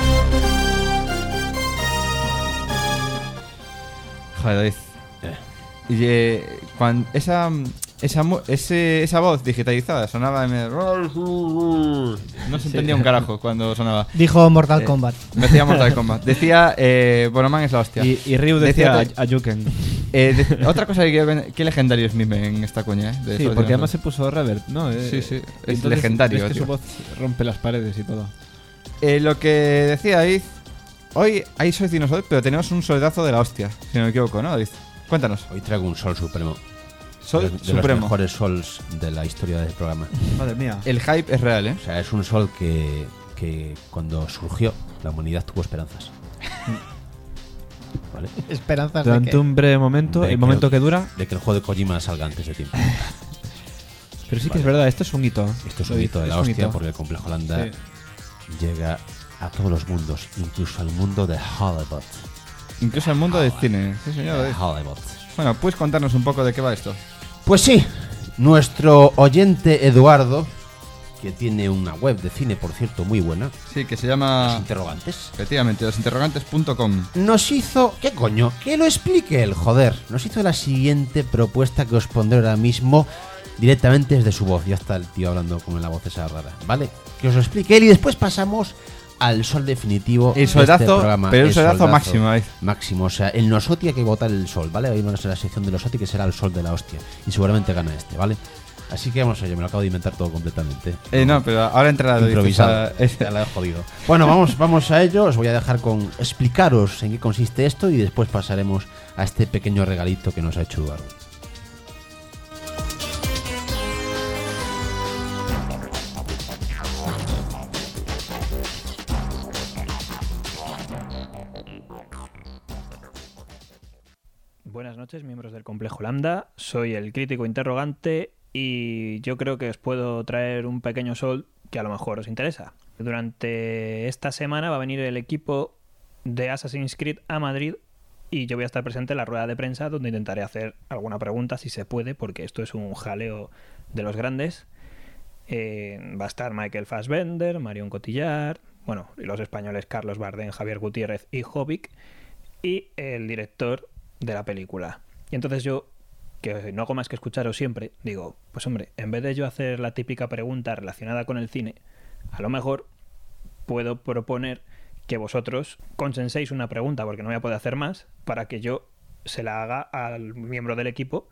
Joder, David. Y eh, cuando esa esa mu- ese, esa voz digitalizada sonaba en el... No se entendía un carajo cuando sonaba. Dijo Mortal Eh, Kombat. Decía Mortal Kombat. Decía eh, Bonoman es la hostia. Y, y Ryu decía, Decía- a Ayuken. Eh, de- otra cosa que quiero ver- qué legendario es Mime en esta coña, ¿eh? De Sí, Solo porque además Dinosaur. se puso reverb, ¿no? Eh, Sí, sí, es entonces legendario, Es que tío. su voz rompe las paredes y todo. Eh, lo que decía David, hoy ahí sois dinosaurios, pero tenemos un soldazo de la hostia, si no me equivoco, ¿no, David? Cuéntanos. Hoy traigo un sol supremo. Sol de, de los supremo. mejores sols de la historia del programa. Madre mía. El hype es real, ¿eh? O sea, es un sol que, que cuando surgió, la humanidad tuvo esperanzas. ¿Vale? Esperanzas de Durante que... un breve momento, De el que- momento que dura. De que el juego de Kojima salga antes de tiempo. Pero sí que Vale. es verdad, esto es un hito. Esto es un David, hito de la es un hostia hito. porque el complejo Landa Sí. llega a todos los mundos, incluso al mundo de Hollywood. Incluso el mundo del cine. Sí, señor, De David. Hollywood. Bueno, ¿puedes contarnos un poco de qué va esto? Pues sí, nuestro oyente Eduardo, que tiene una web de cine, por cierto, muy buena, Sí, que se Los llama... Interrogantes, Efectivamente, losinterrogantes punto com. nos hizo... ¿Qué coño? Que lo explique el joder. Nos hizo la siguiente propuesta que os pondré ahora mismo directamente desde su voz. Ya está el tío hablando con la voz esa rara, ¿vale? Que os lo explique él y después pasamos al sol definitivo El de soldazo, este programa. pero el soldazo máximo, David. Máximo, o sea, el Nosoti hay que votar el sol, ¿vale? Hoy vamos a la sección de Nosoti que será el sol de la hostia. Y seguramente gana este, ¿vale? Así que vamos allá, me lo acabo de inventar todo completamente. Eh, no, pero ahora entrará David. Improvisado. o sea, es- Ya la he jodido. Bueno, vamos, vamos a ello. Os voy a dejar con explicaros en qué consiste esto y después pasaremos a este pequeño regalito que nos ha hecho Eduardo. Buenas noches, miembros del Complejo Lambda. Soy el crítico interrogante y yo creo que os puedo traer un pequeño sol que a lo mejor os interesa. Durante esta semana va a venir el equipo de Assassin's Creed a Madrid y yo voy a estar presente en la rueda de prensa donde intentaré hacer alguna pregunta si se puede, porque esto es un jaleo de los grandes. Eh, va a estar Michael Fassbender, Marion Cotillard, bueno, y los españoles Carlos Bardem, Javier Gutiérrez y Jovic, y el director de la película. Y entonces yo, que no hago más que escucharos siempre, digo, pues hombre, en vez de yo hacer la típica pregunta relacionada con el cine, a lo mejor puedo proponer que vosotros consenséis una pregunta, porque no voy a poder hacer más, para que yo se la haga al miembro del equipo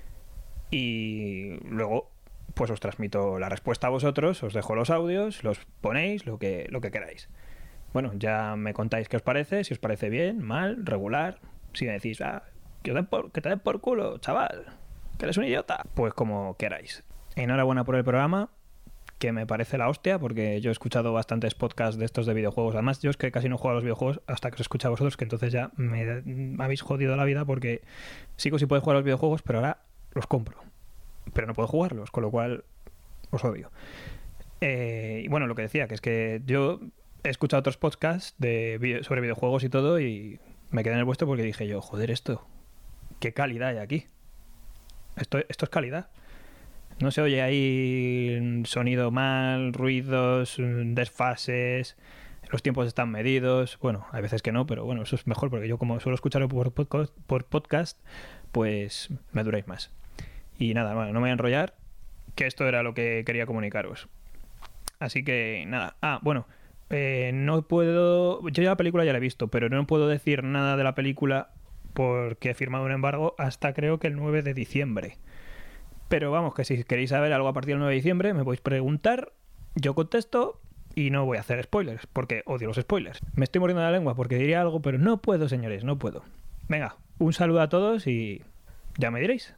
y luego pues os transmito la respuesta a vosotros, os dejo los audios, los ponéis, lo que, lo que queráis. Bueno, ya me contáis qué os parece, si os parece bien, mal, regular. Si me decís, ah, que, den por, que te den por culo, chaval, que eres un idiota, pues como queráis. Enhorabuena por el programa, que me parece la hostia, porque yo he escuchado bastantes podcasts de estos de videojuegos. Además, yo es que casi no juego a los videojuegos hasta que os escucho a vosotros, que entonces ya me, me habéis jodido la vida, porque sigo si puedo jugar a los videojuegos, pero ahora los compro. Pero no puedo jugarlos, con lo cual os odio. Eh, y bueno, lo que decía, que es que yo he escuchado otros podcasts de video, sobre videojuegos y todo, y me quedé en el vuestro porque dije yo, joder, esto, qué calidad hay aquí. Esto, esto es calidad. No se oye ahí sonido mal, ruidos, desfases, los tiempos están medidos. Bueno, hay veces que no, pero bueno, eso es mejor porque yo como suelo escucharlo por podcast, por podcast pues me duráis más. Y nada, bueno, no me voy a enrollar, que esto era lo que quería comunicaros. Así que nada. Ah, bueno, eh, no puedo... Yo ya la película ya la he visto, pero no puedo decir nada de la película porque he firmado un embargo hasta creo que el nueve de diciembre. Pero vamos, que si queréis saber algo a partir del nueve de diciembre me podéis preguntar, yo contesto y no voy a hacer spoilers, porque odio los spoilers. Me estoy muriendo de la lengua porque diría algo, pero no puedo, señores, no puedo. Venga, un saludo a todos y ya me diréis.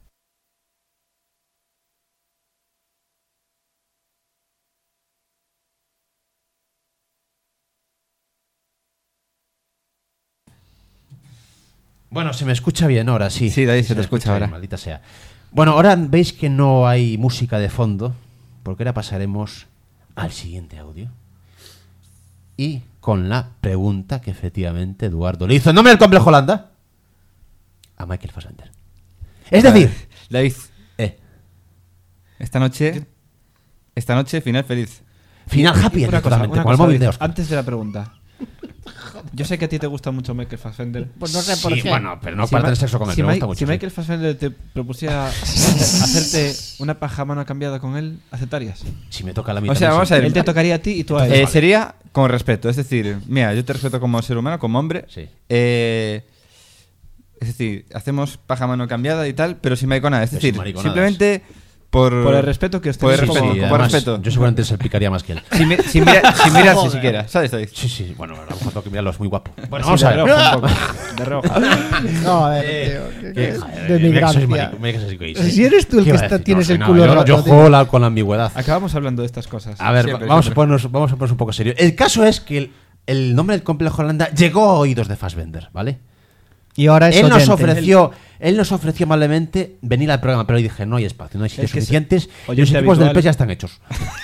Bueno, se me escucha bien ahora, sí. Sí, David, se te me escucha bien, ahora. Maldita sea. Bueno, ahora veis que no hay música de fondo, porque ahora pasaremos al siguiente audio. Y con la pregunta que efectivamente Eduardo le hizo en nombre del Complejo Landa a Michael Fassbender. Es decir, David, eh, esta noche... Esta noche, final feliz. Final happy, Una cosa, totalmente, una con el cosa, móvil de David, Oscar. antes de la pregunta. Yo sé que a ti te gusta mucho Michael Fassbender. Pues no sé por Sí, qué. bueno, pero no Si para Ma- tener sexo con él, si, que me Ma- gusta mucho. si sí. Michael Fassbender te propusiera hacerte una paja a mano cambiada con él, ¿aceptarías? Si me toca la O mitad. sea, vamos a ver. Él te tocaría a ti y tú a él. Eh, sería con respeto, es decir, mira, yo te respeto como ser humano, como hombre. Sí. Eh, es decir, hacemos paja a mano cambiada y tal, pero sin mariconadas. Es Pero decir, sin mariconadas. simplemente por, Por el respeto que os por el tenéis respeto, como- Sí, por además, respeto. Yo seguramente se picaría más que él. Sin, mi- sin, mira- sin mirarse siquiera, ¿sabes, David? Sí, sí, bueno, a lo mejor tengo que mirarlo, es muy guapo. Bueno, Sí, vamos de a ver. reojo un poco, de reojo. No, a Eh, ver, tío. que- que- que- joder, de mira que sois migrancia. marico- mira que sois egoístas. Si eres tú el ¿Qué que iba a está- decir? tienes No, el no, culo yo, roto, Yo tío. juego la- con la ambigüedad. Acabamos hablando de estas cosas. A ver, Siempre, vamos, siempre. A ponernos, vamos a ponernos un poco serio. El caso es que el, el nombre del complejo Holanda llegó a oídos de Fassbender, ¿vale? Y ahora es Él nos oyente. ofreció, él nos ofreció amablemente venir al programa, pero le dije, no hay espacio, no hay sitios Es que es suficientes y oyente los equipos del habitual. P E S ya están hechos.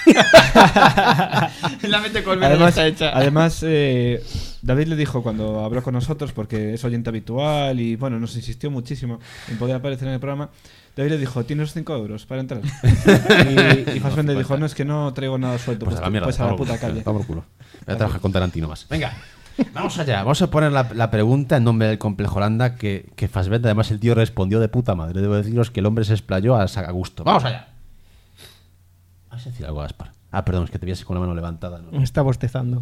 La mente Además, además eh, David le dijo cuando habló con nosotros, porque es oyente habitual y bueno, nos insistió muchísimo en poder aparecer en el programa. David le dijo, tienes cinco euros para entrar. y y Fassbender dijo, no, es que no traigo nada suelto. Pues Pues, a la mierda, pues a la toma por puta culo, calle. toma por culo. Voy a trabajar con Tarantino más. Venga, vamos allá. Vamos a poner la, la pregunta en nombre del complejo Holanda que, que Fassbender, además el tío respondió de puta madre. Debo deciros que el hombre se explayó a, a gusto. Vamos allá. ¿Vas a decir algo, Gaspar? Ah, perdón, es que te vi así con la mano levantada. ¿no? Está bostezando.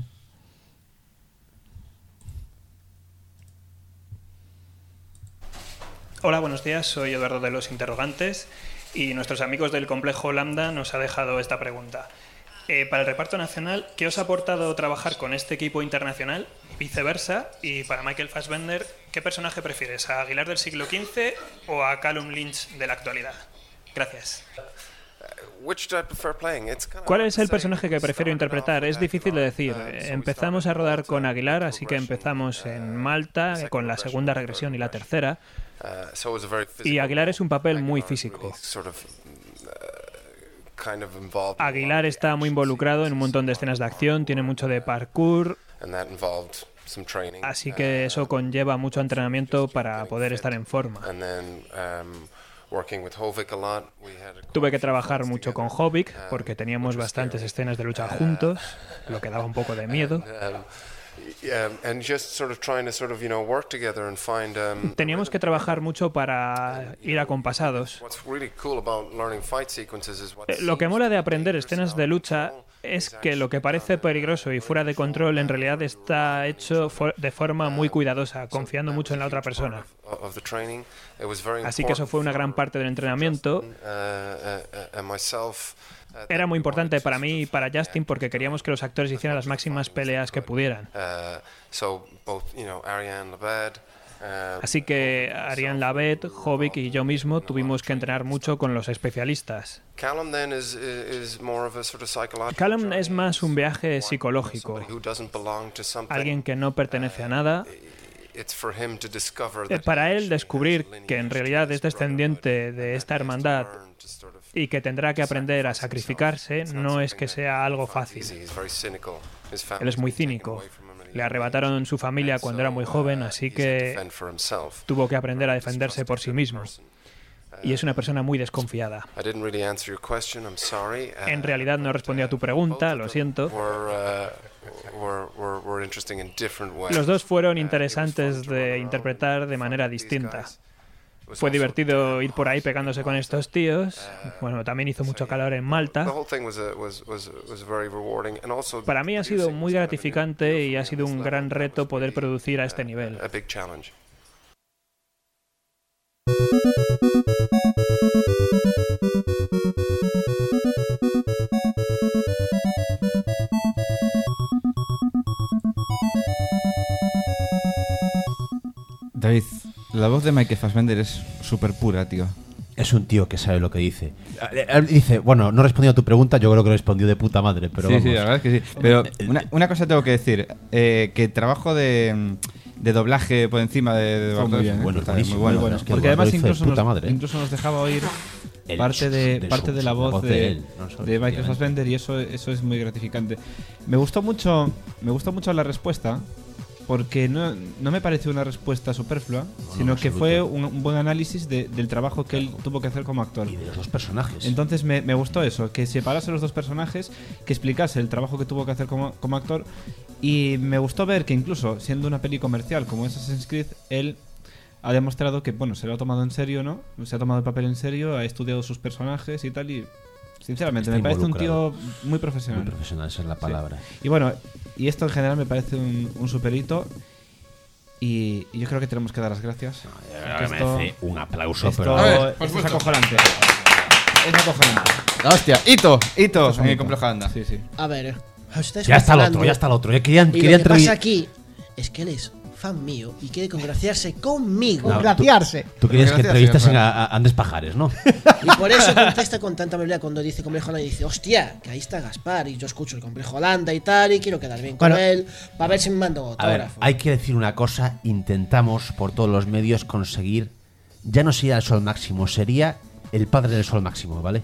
Hola, buenos días. Soy Eduardo de los Interrogantes y nuestros amigos del complejo Lambda nos ha dejado esta pregunta. Eh, para el reparto nacional, ¿qué os ha aportado trabajar con este equipo internacional? Viceversa, y para Michael Fassbender, ¿qué personaje prefieres? ¿A Aguilar del siglo quince o a Callum Lynch de la actualidad? Gracias. ¿Cuál es el personaje que prefiero interpretar? Es difícil de decir. Empezamos a rodar con Aguilar, así que empezamos en Malta, con la segunda regresión y la tercera. Y Aguilar es un papel muy físico. Aguilar está muy involucrado en un montón de escenas de acción, tiene mucho de parkour, así que eso conlleva mucho entrenamiento para poder estar en forma. Tuve que trabajar mucho con Jovic porque teníamos bastantes escenas de lucha juntos, lo que daba un poco de miedo. Teníamos que trabajar mucho para ir acompasados. Eh, Lo que mola de aprender escenas de lucha es que lo que parece peligroso y fuera de control en realidad está hecho fo- de forma muy cuidadosa, confiando mucho en la otra persona. Así que eso fue una gran parte del entrenamiento. Era muy importante para mí y para Justin porque queríamos que los actores hicieran las máximas peleas que pudieran. Así que Ariane Lavet, Jovic y yo mismo tuvimos que entrenar mucho con los especialistas. Callum es más un viaje psicológico. Alguien que no pertenece a nada. Eh, Para él descubrir que en realidad es descendiente de esta hermandad y que tendrá que aprender a sacrificarse no es que sea algo fácil. Él es muy cínico. Le arrebataron su familia cuando era muy joven, así que tuvo que aprender a defenderse por sí mismo. Y es una persona muy desconfiada. En realidad no respondí a tu pregunta, lo siento. Los dos fueron interesantes de interpretar de manera distinta. Fue divertido ir por ahí pegándose con estos tíos. Bueno, también hizo mucho calor en Malta. Para mí ha sido muy gratificante y ha sido un gran reto poder producir a este nivel. David, la voz de Michael Fassbender es súper pura, tío. Es un tío que sabe lo que dice. Él dice, bueno, no respondió a tu pregunta, yo creo que respondió de puta madre, pero sí, vamos. sí, la verdad es que sí. Pero una, una cosa tengo que decir, eh, que trabajo de, de doblaje por encima de... de Fue muy bien, ¿eh? Bueno, está buenísimo, muy bueno. muy bueno. Es que Porque Eduardo además hizo de incluso puta nos, madre, ¿eh? incluso nos dejaba oír El- parte de, de parte su- de la la voz voz de de, él, no solo, de Michael efectivamente. Fassbender y eso, eso es muy gratificante. Me gustó mucho, me gustó mucho la respuesta porque no, no me pareció una respuesta superflua, No, sino no, que absoluto. fue un, un buen análisis de- del trabajo que él Claro. tuvo que hacer como actor. Y de los dos personajes. Entonces me, me gustó eso, que separase los dos personajes, que explicase el trabajo que tuvo que hacer como, como actor. Y me gustó ver que incluso siendo una peli comercial como es Assassin's Creed, él ha demostrado que, bueno, se lo ha tomado en serio, ¿no? Se ha tomado el papel en serio, ha estudiado sus personajes y tal, y sinceramente Está me parece un involucrado. tío muy profesional. Muy profesional, esa es la palabra. Y bueno, y esto en general me parece un, un super hito. Y, y yo creo que tenemos que dar las gracias. porque esto- Merece un aplauso, esto, pero... A ver, por esto es supuesto. acojonante. Es acojonante. La hostia, hito, hito Esto es un en el hito. complejo anda. Sí, sí. A ver, ustedes Ya está el hablando, otro, ya está el otro. Yo quería, Y quería lo que pasa entrevi- aquí es que él es fan mío y quiere congraciarse conmigo. No, Congraciarse. Tú querías que Gracias, entrevistasen señor a, a Andrés Pajares, ¿no? Y por eso contesta con tanta amabilidad cuando dice Complejo Holanda y dice, hostia, que ahí está Gaspar y yo escucho el Complejo Holanda y tal y quiero quedar bien con Bueno. él para ver si me manda un A ver, autógrafo. hay que decir una cosa. Intentamos por todos los medios conseguir... Ya no sería el sol máximo, sería el padre del sol máximo, ¿vale?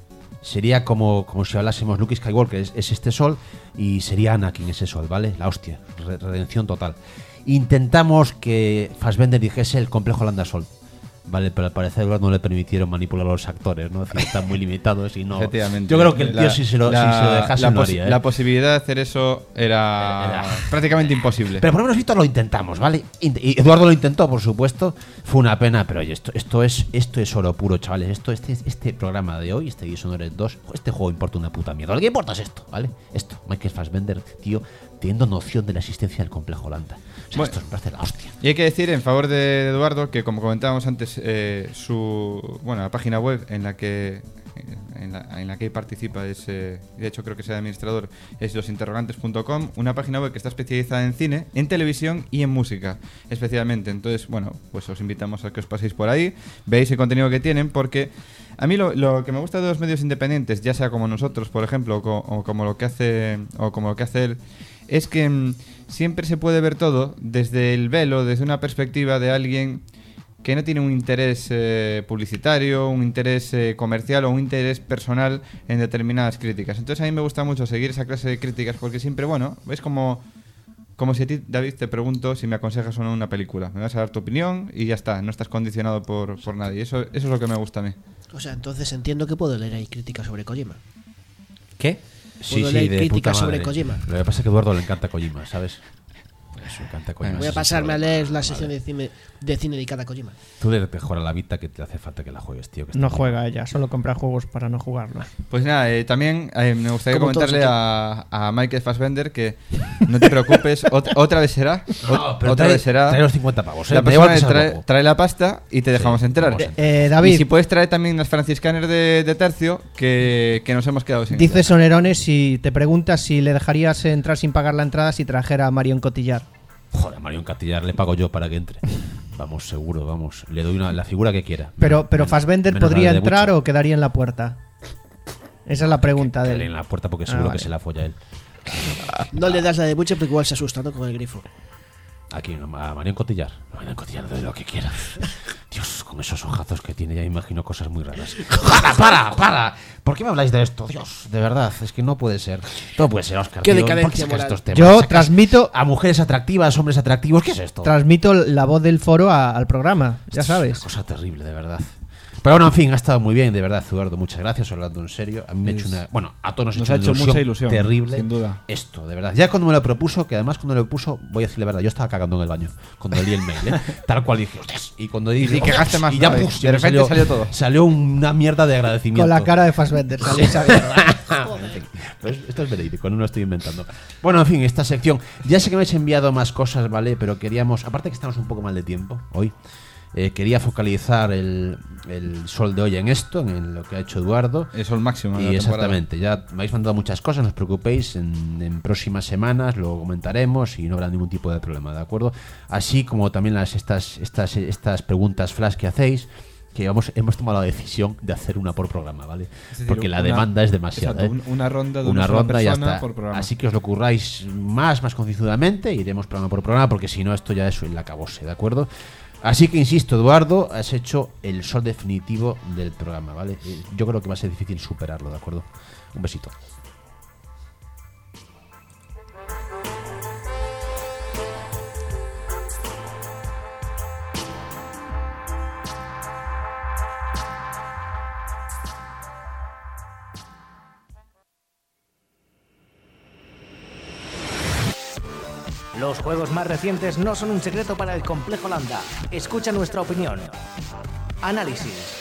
Sería como, como si hablásemos Luke Skywalker, es, es este sol, y sería Anakin ese sol, ¿vale? La hostia, re- redención total. Intentamos que Fassbender dijese el complejo Holanda Sol, ¿vale? Pero al parecer no le permitieron manipular a los actores, ¿no? Es decir, están muy limitados y no... Efectivamente. Yo creo que el tío La- si se lo, la- si se lo dejase la no posi- haría, ¿eh? La posibilidad de hacer eso era, Era- prácticamente imposible. Pero por lo menos Víctor lo intentamos, ¿vale? Int- Y Eduardo lo intentó, por supuesto. Fue una pena, pero oye, esto, esto es esto es oro puro, chavales. Esto, este, este programa de hoy, este Dishonored dos, este juego importa una puta mierda. Lo que importa es esto, ¿vale? Esto, Michael Fassbender, tío, teniendo noción de la existencia del complejo Holanda. O sea, Bueno. esto me parece la hostia. Y hay que decir en favor de Eduardo que, como comentábamos antes, eh, su bueno, la página web en la que en la, en la que participa es, eh, de hecho creo que sea administrador, es losinterrogantes punto com, una página web que está especializada en cine, en televisión y en música, especialmente. Entonces, bueno, pues os invitamos a que os paséis por ahí, veáis el contenido que tienen, porque a mí lo, lo que me gusta de los medios independientes, ya sea como nosotros, por ejemplo, o, co- o como lo que hace o como lo que hace él, es que mm, siempre se puede ver todo desde el velo, desde una perspectiva de alguien que no tiene un interés eh, publicitario, un interés eh, comercial o un interés personal en determinadas críticas. Entonces a mí me gusta mucho seguir esa clase de críticas porque siempre, bueno, es como, como si a ti, David, te pregunto si me aconsejas o no una película. Me vas a dar tu opinión y ya está, no estás condicionado por, por nadie. Eso, eso es lo que me gusta a mí. O sea, entonces entiendo que puedo leer ahí críticas sobre Kojima. ¿Qué? Puedo leer críticas sobre Kojima. Lo que pasa es que a Eduardo le encanta Kojima, ¿sabes? Pues le encanta Kojima. Voy a ese pasarme a problema. leer la sección Vale. de cine, de cine dedicada a Kojima. Tú le mejor a la Vita que te hace falta que la juegues, tío. Que está No bien. juega ella, solo compra juegos para no jugarlos. Pues nada, eh, también eh, me gustaría Como todos comentarle a, a Michael Fassbender que no te preocupes, ot- otra vez será. No, ot- pero otra trae- vez será. trae los cincuenta pavos, ¿eh? La Me da igual persona que sea trae, guapo. trae la pasta y te dejamos Sí, entrar. vamos a entrar. Eh, Y David, si puedes traer también las franciscanas de, de Tercio, que, que nos hemos quedado sin. dice Sonerones si te preguntas si le dejarías entrar sin pagar la entrada si trajera a Marion Cotillar. Joder, a Marion Catillar le pago yo para que entre. Vamos, seguro, vamos. Le doy una, la figura que quiera. Pero, pero Menos- Fassbender menos podría la de entrar Bucha. o quedaría en la puerta. Esa es la pregunta de Quedaré él. en la puerta porque Ah, seguro vale. que se la folla él. No le das la de Butcher porque igual se asusta, ¿no? Con el grifo. Aquí, a Marion Cotillar. A Marion Cotillar le doy lo que quiera. Dios, con esos ojazos que tiene ya imagino cosas muy raras. ¡Para, para, para! ¿Por qué me habláis de esto? Dios, de verdad, es que no puede ser. No puede ser, Oscar. Qué tío. decadencia ¿Por qué sacas moral. estos temas? Yo Sacas transmito a mujeres atractivas, hombres atractivos. ¿Qué es esto? transmito la voz del foro a- al programa, ya Esto es sabes. una cosa terrible, de verdad. Pero bueno, en fin, ha estado muy bien, de verdad, Eduardo. Muchas gracias, hablando en serio. A mí me ha hecho una. Bueno, a todos nos, Nos ha ha hecho, hecho una mucha ilusión, terrible. sin duda. Esto, de verdad. Ya cuando me lo propuso, que además cuando me lo puso, voy a decirle la verdad, yo estaba cagando en el baño. Cuando leí el mail, ¿eh? Tal cual dije, hostias. Y cuando dije. Y cagaste "Hostias", más Y ya, todavía. puf, De me repente salió todo. Salió una mierda de agradecimiento. Con la cara de Fassbender. sale esa mierda. Pues esto es verídico, no lo estoy inventando. Bueno, en fin, esta sección. Ya sé que me habéis enviado más cosas, ¿vale? Pero queríamos, aparte que estamos un poco mal de tiempo hoy, eh, quería focalizar el, el sol de hoy en esto, en lo que ha hecho Eduardo. Eso es el máximo. de Y la temporada. exactamente, ya me habéis mandado muchas cosas, no os preocupéis, en, en próximas semanas lo comentaremos y no habrá ningún tipo de problema, ¿de acuerdo? Así como también las estas estas estas preguntas flash que hacéis, que vamos, hemos tomado la decisión de hacer una por programa, ¿vale? Es decir, Porque la una- demanda es demasiada. exacto, ¿eh? un- una ronda de una una sola ronda y ya persona está. por programa. Así que os lo curráis más, más concienzudamente, iremos programa por programa, porque si no, esto ya es el acabose, ¿de acuerdo? Así que insisto, Eduardo, has hecho el sol definitivo del programa, ¿vale? Eh, Yo creo que va a ser difícil superarlo, ¿de acuerdo? Un besito. Los juegos más recientes no son un secreto para el Complejo Lambda. Escucha nuestra opinión. Análisis.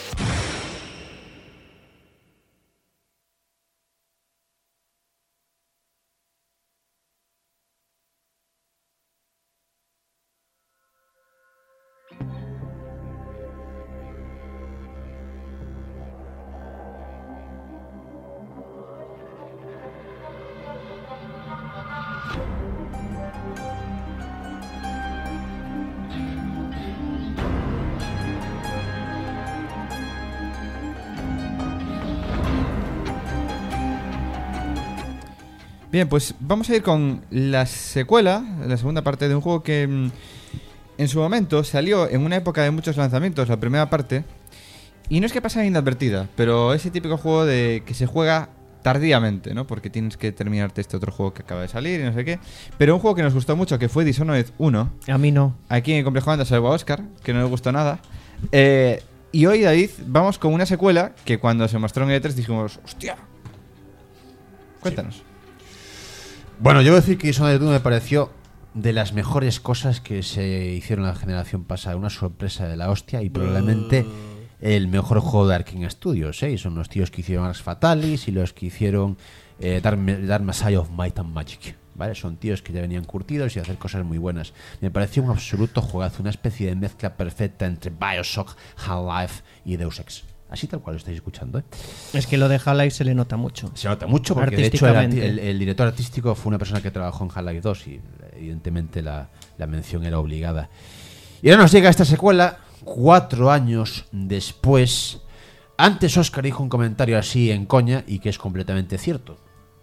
Bien, pues vamos a ir con la secuela, la segunda parte de un juego que mm, en su momento salió en una época de muchos lanzamientos, la primera parte, y no es que pase inadvertida, pero ese típico juego de que se juega tardíamente, ¿no? Porque tienes que terminarte este otro juego que acaba de salir y no sé qué. Pero un juego que nos gustó mucho, que fue Dishonored uno. A mí no. Aquí en el Complejo Lambda salvo a Oscar, que no le gustó nada. Eh, y hoy, David, vamos con una secuela que cuando se mostró en E tres dijimos, ¡hostia! Cuéntanos. Sí. Bueno, yo voy a decir que Dishonored uno me pareció de las mejores cosas que se hicieron en la generación pasada. Una sorpresa de la hostia y probablemente el mejor juego de Arkane Studios, ¿eh? Y son los tíos que hicieron Ars Fatalis y los que hicieron eh, Dark Messiah of Might and Magic, ¿vale? Son tíos que ya venían curtidos y hacer cosas muy buenas. Me pareció un absoluto juegazo, una especie de mezcla perfecta entre Bioshock, Half-Life y Deus Ex. Así tal cual lo estáis escuchando, ¿eh? Es que lo de Half-Life se le nota mucho. Se nota mucho porque de hecho el, el, el director artístico fue una persona que trabajó en Half-Life dos y evidentemente la, la mención era obligada. Y ahora nos llega esta secuela cuatro años después. Antes Oscar dijo un comentario así en coña y que es completamente cierto.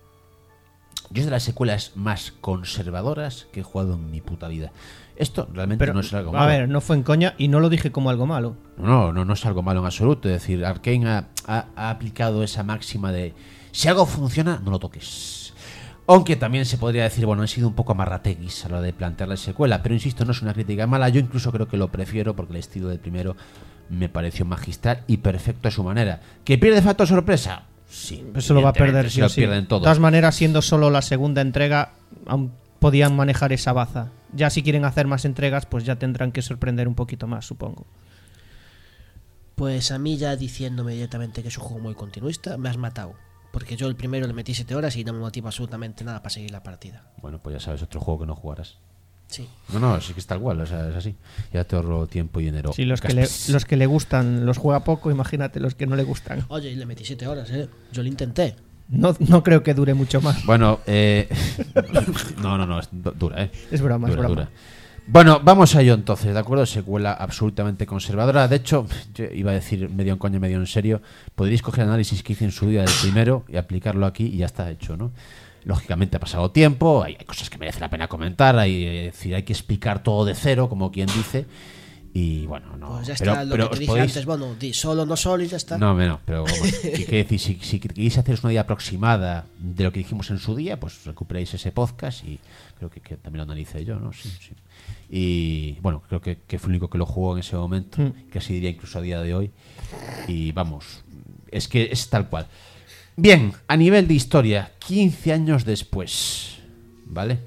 Yo es de las secuelas más conservadoras que he jugado en mi puta vida. Esto realmente Pero, no es algo malo. A ver, no fue en coña y no lo dije como algo malo. No, no, no es algo malo en absoluto. Es decir, Arkane ha, ha, ha aplicado esa máxima de si algo funciona, no lo toques. Aunque también se podría decir, bueno, he sido un poco amarrateguis a la hora de plantear la secuela. Pero insisto, no es una crítica mala. Yo incluso creo que lo prefiero porque el estilo del primero me pareció magistral y perfecto a su manera. ¿Que pierde factor sorpresa? Sí, eso lo va a perder. Si lo sí. pierden todos. De todas maneras, siendo solo la segunda entrega, aún podían manejar esa baza. Ya si quieren hacer más entregas, pues ya tendrán que sorprender un poquito más, supongo. Pues a mí, ya diciéndome directamente que es un juego muy continuista, me has matado. Porque yo el primero le metí siete horas y no me motiva absolutamente nada para seguir la partida. Bueno, pues ya sabes, otro juego que no jugarás. Sí. No, no, sí que está igual, o sea, es así. Ya te ahorro tiempo y dinero. Sí, los que, le, los que le gustan los juega poco, imagínate los que no le gustan. Oye, le metí siete horas, ¿eh? Yo lo intenté. No, no creo que dure mucho más. Bueno, eh... no, no, no, es dura, ¿eh? Es broma, dura, es broma. Dura. Bueno, vamos a ello entonces, ¿de acuerdo? Secuela absolutamente conservadora. De hecho, yo iba a decir medio en coña, medio en serio. Podríais coger el análisis que hice en su día del primero y aplicarlo aquí y ya está hecho, ¿no? Lógicamente ha pasado tiempo, hay, hay cosas que merece la pena comentar, hay, es decir, hay que explicar todo de cero, como quien dice. Y bueno, no. Pues ya pero, está, lo pero que te dije podéis... antes, bueno, di solo, no solo y ya está. No, no, pero vamos, ¿qué, qué decir? Si, si queréis haceros una idea aproximada de lo que dijimos en su día, pues recuperéis ese podcast y creo que, que también lo analicé yo, ¿no? Sí, sí. Y bueno, creo que, que fue el único que lo jugó en ese momento, mm. que así diría incluso a día de hoy. Y vamos, es que es tal cual. Bien, a nivel de historia, quince años después, ¿vale?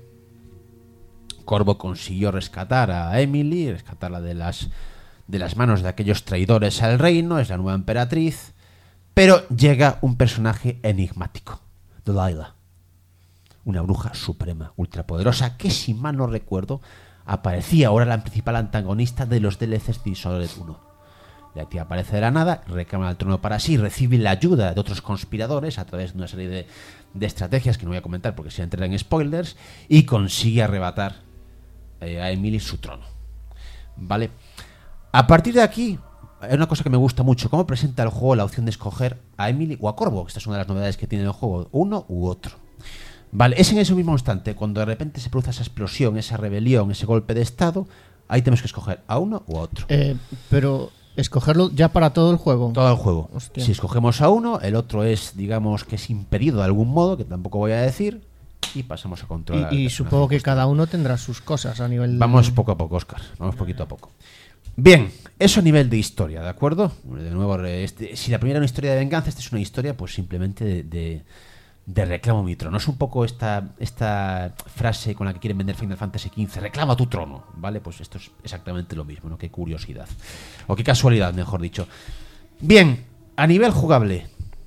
Corvo consiguió rescatar a Emily, rescatarla de las, de las manos de aquellos traidores al reino, es la nueva emperatriz, pero llega un personaje enigmático, Delilah, una bruja suprema, ultrapoderosa, que si mal no recuerdo, aparecía ahora la principal antagonista de los D L Cs de Dishonored uno. La tía aparece de la nada, reclama el trono para sí, recibe la ayuda de otros conspiradores a través de una serie de, de estrategias que no voy a comentar porque se entran en spoilers, y consigue arrebatar eh, a Emily su trono. ¿Vale? A partir de aquí, hay una cosa que me gusta mucho, cómo presenta el juego la opción de escoger a Emily o a Corvo. Esta es una de las novedades que tiene el juego, uno u otro. Vale, es en ese mismo instante, cuando de repente se produce esa explosión, esa rebelión, ese golpe de estado, ahí tenemos que escoger a uno u a otro. Eh, pero... ¿Escogerlo ya para todo el juego? Todo el juego. Hostia. Si escogemos a uno, el otro es, digamos, que es impedido de algún modo, que tampoco voy a decir, y pasamos a controlar. Y, y supongo que cada uno tendrá sus cosas a nivel... Vamos poco a poco, Oscar. Vamos poquito a poco. Bien, eso a nivel de historia, ¿de acuerdo? De nuevo, este, si la primera era una historia de venganza, esta es una historia, pues simplemente de, de, de reclamo mi trono. Es un poco esta, esta frase con la que quieren vender Final Fantasy quince, reclama tu trono, ¿vale? Pues esto es exactamente lo mismo, ¿no? Qué curiosidad. O qué casualidad, mejor dicho. Bien, a nivel jugable,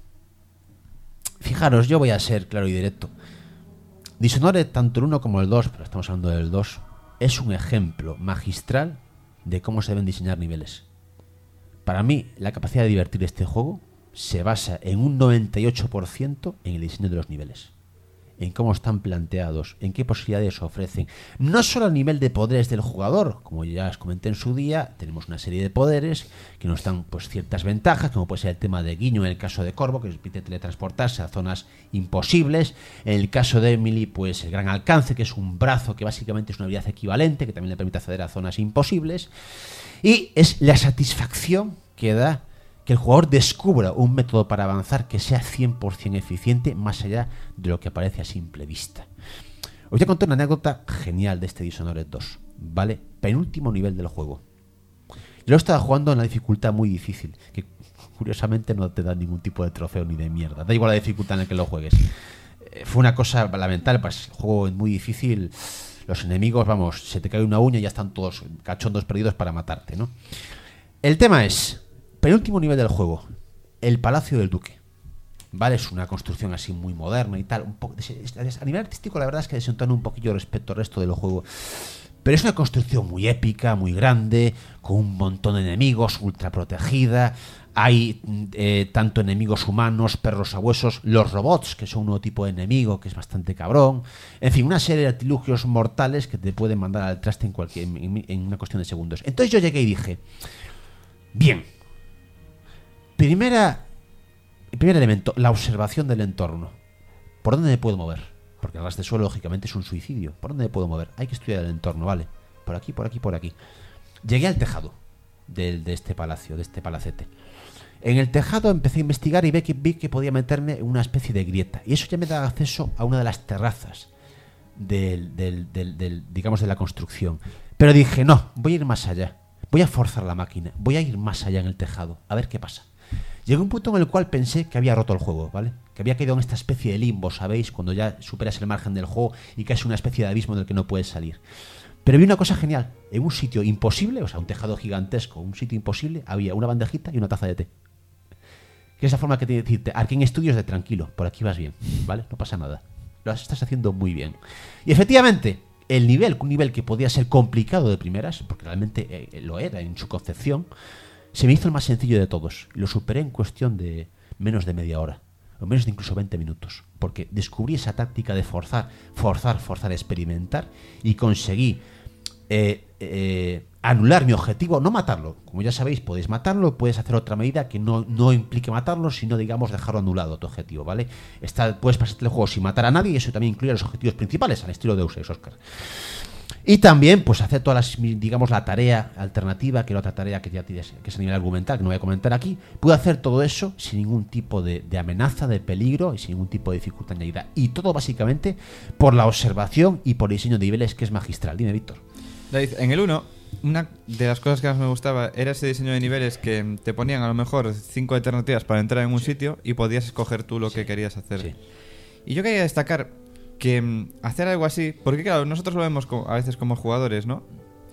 fijaros, yo voy a ser claro y directo. Dishonored, tanto el uno como el dos, pero estamos hablando del dos, es un ejemplo magistral de cómo se deben diseñar niveles. Para mí, la capacidad de divertir este juego se basa en un noventa y ocho por ciento en el diseño de los niveles, en cómo están planteados, en qué posibilidades ofrecen, no solo a nivel de poderes del jugador, como ya os comenté en su día, tenemos una serie de poderes que nos dan pues ciertas ventajas, como puede ser el tema de Guiño en el caso de Corvo, que nos permite teletransportarse a zonas imposibles, en el caso de Emily, pues el gran alcance, que es un brazo que básicamente es una habilidad equivalente, que también le permite acceder a zonas imposibles, y es la satisfacción que da que el jugador descubra un método para avanzar que sea cien por ciento eficiente, más allá de lo que parece a simple vista. Os voy a contar una anécdota genial de este Dishonored dos, ¿vale? Penúltimo nivel del juego. Yo lo estaba jugando en una dificultad muy difícil, que curiosamente no te da ningún tipo de trofeo ni de mierda. Da igual la dificultad en la que lo juegues. Eh, fue una cosa lamentable, pues el juego es muy difícil. Los enemigos, vamos, se te cae una uña y ya están todos cachondos perdidos para matarte, ¿no? El tema es... penúltimo nivel del juego, el Palacio del Duque. Vale, es una construcción así muy moderna y tal. Un poco, a nivel artístico la verdad es que desentona un poquillo respecto al resto del juego. Pero es una construcción muy épica, muy grande, con un montón de enemigos, ultra protegida. Hay eh, tanto enemigos humanos, perros a huesos, los robots, que son un nuevo tipo de enemigo, que es bastante cabrón. En fin, una serie de artilugios mortales que te pueden mandar al traste en, cualquier, en, en una cuestión de segundos. Entonces yo llegué y dije, bien, Primera, primer elemento, la observación del entorno. ¿Por dónde me puedo mover? Porque el ras de suelo, lógicamente, es un suicidio. ¿Por dónde me puedo mover? Hay que estudiar el entorno, ¿vale? Por aquí, por aquí, por aquí. Llegué al tejado de, de este palacio, de este palacete. En el tejado empecé a investigar y vi que, vi que podía meterme en una especie de grieta. Y eso ya me da acceso a una de las terrazas del, del, del, del, digamos, de la construcción. Pero dije, no, voy a ir más allá. Voy a forzar la máquina. Voy a ir más allá en el tejado. A ver qué pasa. Llegó un punto en el cual pensé que había roto el juego, ¿vale? Que había caído en esta especie de limbo, ¿sabéis? Cuando ya superas el margen del juego y caes en una especie de abismo del que no puedes salir. Pero vi una cosa genial. En un sitio imposible, o sea, un tejado gigantesco, un sitio imposible, había una bandejita y una taza de té. Que es la forma que tiene que decirte, Arkane Studios de tranquilo, por aquí vas bien, ¿vale? No pasa nada. Lo estás haciendo muy bien. Y efectivamente, el nivel, un nivel que podía ser complicado de primeras, porque realmente eh, lo era en su concepción, se me hizo el más sencillo de todos. Lo superé en cuestión de menos de media hora. O menos de incluso veinte minutos. Porque descubrí esa táctica de forzar, forzar, forzar, experimentar. Y conseguí eh, eh, anular mi objetivo. No matarlo. Como ya sabéis, podéis matarlo. Puedes hacer otra medida que no, no implique matarlo, sino, digamos, dejarlo anulado tu objetivo, ¿vale? Está, puedes pasarte el juego sin matar a nadie. Y eso también incluye los objetivos principales, al estilo de Deus Ex, Oscar. Y también, pues, hacer todas las, digamos, la tarea alternativa, que era otra tarea que ya tienes, que es a nivel argumental, que no voy a comentar aquí. Pude hacer todo eso sin ningún tipo de, de amenaza, de peligro y sin ningún tipo de dificultad añadida. Y todo básicamente por la observación y por el diseño de niveles, que es magistral. Dime, Víctor. David, en el uno, una de las cosas que más me gustaba era ese diseño de niveles que te ponían a lo mejor cinco alternativas para entrar en un sí. sitio y podías escoger tú lo sí. que querías hacer. Sí. Y yo quería destacar que hacer algo así, porque claro, nosotros lo vemos como, a veces como jugadores, ¿no?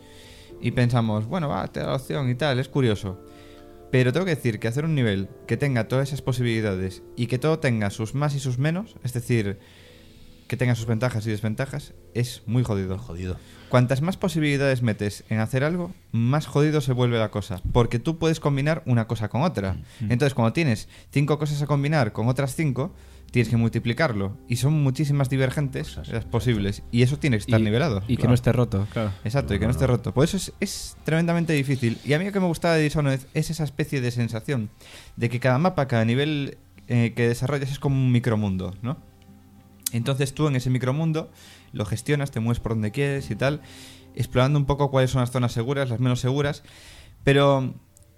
Y pensamos, bueno, va, te da la opción y tal, es curioso. Pero tengo que decir que hacer un nivel que tenga todas esas posibilidades y que todo tenga sus más y sus menos, es decir, que tenga sus ventajas y desventajas, es muy jodido. Muy jodido. Cuantas más posibilidades metes en hacer algo, más jodido se vuelve la cosa. Porque tú puedes combinar una cosa con otra. Mm. Entonces, cuando tienes cinco cosas a combinar con otras cinco, tienes que multiplicarlo. Y son muchísimas divergentes las posibles. Y eso tiene que estar y, nivelado. Y claro. que no esté roto, claro. Exacto, no, y que no, no esté roto. Por eso es, es tremendamente difícil. Y a mí lo que me gustaba de Dishonored es esa especie de sensación de que cada mapa, cada nivel eh, que desarrollas es como un micromundo, ¿no? Entonces tú en ese micromundo lo gestionas, te mueves por donde quieres y tal, explorando un poco cuáles son las zonas seguras, las menos seguras. Pero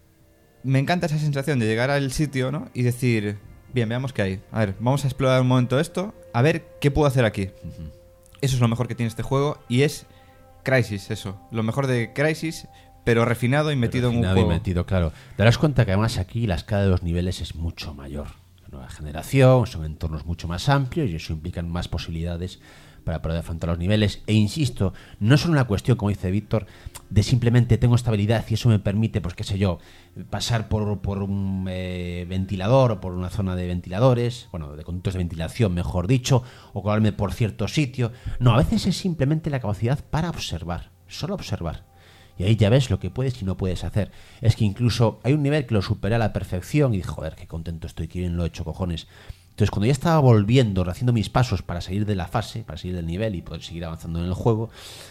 me encanta esa sensación de llegar al sitio, ¿no? Y decir, bien, veamos qué hay. A ver, vamos a explorar un momento esto, a ver qué puedo hacer aquí. Uh-huh. Eso es lo mejor que tiene este juego y es Crysis, eso. Lo mejor de Crysis, pero refinado y metido pero refinado en un juego. Y metido, claro. Te das cuenta que además aquí la escala de los niveles es mucho mayor. nueva generación, son entornos mucho más amplios y eso implica más posibilidades para poder afrontar los niveles. E insisto, no es solo una cuestión, como dice Víctor, de simplemente tengo estabilidad y eso me permite, pues qué sé yo, pasar por, por un eh, ventilador o por una zona de ventiladores, bueno, de conductos de ventilación, mejor dicho, o colarme por cierto sitio. No, a veces es simplemente la capacidad para observar, solo observar. Y ahí ya ves lo que puedes y no puedes hacer. Es que incluso hay un nivel que lo superé a la perfección y dije, joder, qué contento estoy, que bien lo he hecho, cojones. Entonces, cuando ya estaba volviendo, haciendo mis pasos para salir de la fase, para salir del nivel y poder seguir avanzando en el juego,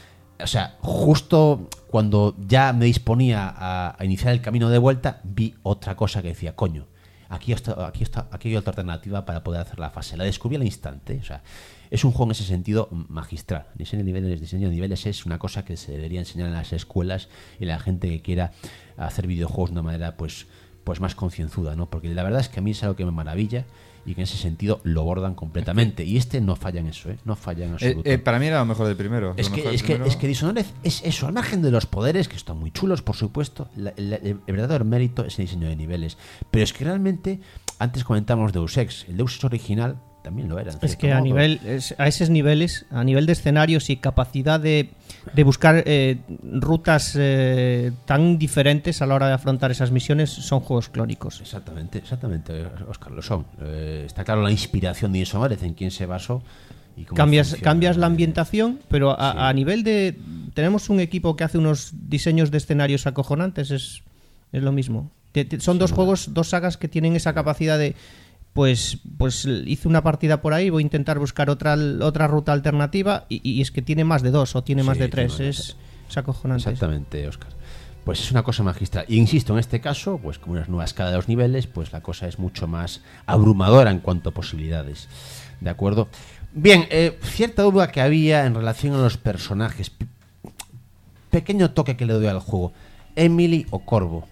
o sea, justo cuando ya me disponía a, a iniciar el camino de vuelta, vi otra cosa que decía, coño, aquí está, aquí está, aquí hay otra alternativa para poder hacer la fase. La descubrí al instante. O sea, es un juego en ese sentido magistral. Diseño de niveles, diseño de niveles es una cosa que se debería enseñar en las escuelas y la gente que quiera hacer videojuegos de una manera, pues, pues más concienzuda, ¿no? Porque la verdad es que a mí es algo que me maravilla y que en ese sentido lo bordan completamente. Y este no falla en eso, ¿eh? No falla en absoluto. Eh, eh, para mí era lo mejor del primero. Es que, es, primero... que, es que Dishonored es eso, al margen de los poderes, que están muy chulos, por supuesto, la, la, el verdadero mérito es el diseño de niveles. Pero es que realmente, antes comentamos Deus Ex, el Deus Ex original también lo era. Es que a, nivel, a esos niveles, a nivel de escenarios y capacidad de, de buscar eh, rutas eh, tan diferentes a la hora de afrontar esas misiones, son juegos clónicos. Exactamente, exactamente, Óscar, lo son. Eh, está claro la inspiración de Dishonored, en quién se basó. Y cómo cambias, funciona. cambias la ambientación, pero a, Sí. a nivel de... Tenemos un equipo que hace unos diseños de escenarios acojonantes, es, es lo mismo. Te, te, son Sí, dos no. juegos, dos sagas que tienen esa capacidad de... Pues, pues hice una partida por ahí, voy a intentar buscar otra, otra ruta alternativa y, y es que tiene más de dos o tiene más Sí, de tres. tiene más Es, de tres. es acojonante. Exactamente, Óscar. Pues es una cosa magistral. Y insisto, en este caso, pues como una nueva escala de los niveles, pues la cosa es mucho más abrumadora en cuanto a posibilidades. ¿De acuerdo? Bien, eh, cierta duda que había en relación a los personajes. Pe- pequeño toque que le doy al juego. Emily o Corvo.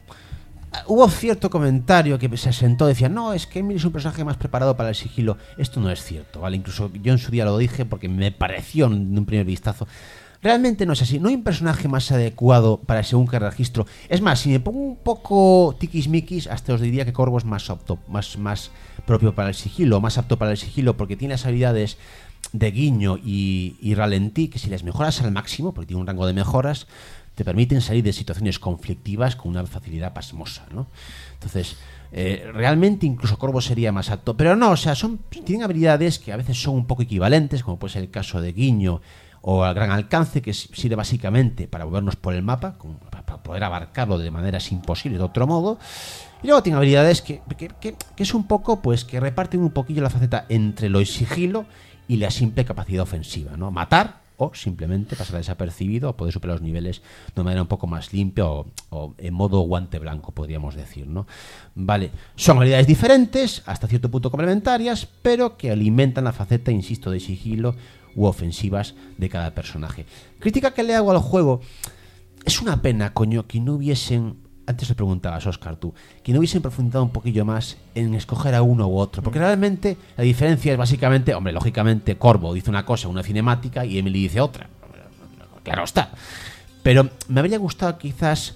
Hubo cierto comentario que se asentó, decía, no, es que Emily es un personaje más preparado para el sigilo. Esto no es cierto, ¿vale? Incluso yo en su día lo dije porque me pareció en un primer vistazo. Realmente no es así, no hay un personaje más adecuado para según qué registro. Es más, si me pongo un poco tiquismiquis, hasta os diría que Corvo es más apto, más, más propio para el sigilo, más apto para el sigilo porque tiene las habilidades de guiño y, y ralentí, que si las mejoras al máximo, porque tiene un rango de mejoras, te permiten salir de situaciones conflictivas con una facilidad pasmosa, ¿no? Entonces, eh, realmente incluso Corvo sería más apto, pero no, o sea, son, tienen habilidades que a veces son un poco equivalentes, como puede ser el caso de guiño o al gran alcance, que sirve básicamente para movernos por el mapa, con, para poder abarcarlo de maneras imposibles de otro modo. Y luego tiene habilidades que, que, que, que es un poco, pues, que reparten un poquillo la faceta entre lo sigilo y la simple capacidad ofensiva, ¿no? Matar o simplemente pasar desapercibido o poder superar los niveles de manera un poco más limpia o, o en modo guante blanco, podríamos decir, ¿no? Vale, son habilidades diferentes, hasta cierto punto complementarias, pero que alimentan la faceta, insisto, de sigilo u ofensivas de cada personaje. Crítica que le hago al juego: es una pena, coño, que no hubiesen... Antes le preguntabas, Óscar, tú, que no hubiesen profundizado un poquillo más en escoger a uno u otro. Porque realmente la diferencia es básicamente, hombre, lógicamente Corvo dice una cosa, una cinemática, y Emily dice otra. Claro está. Pero me habría gustado quizás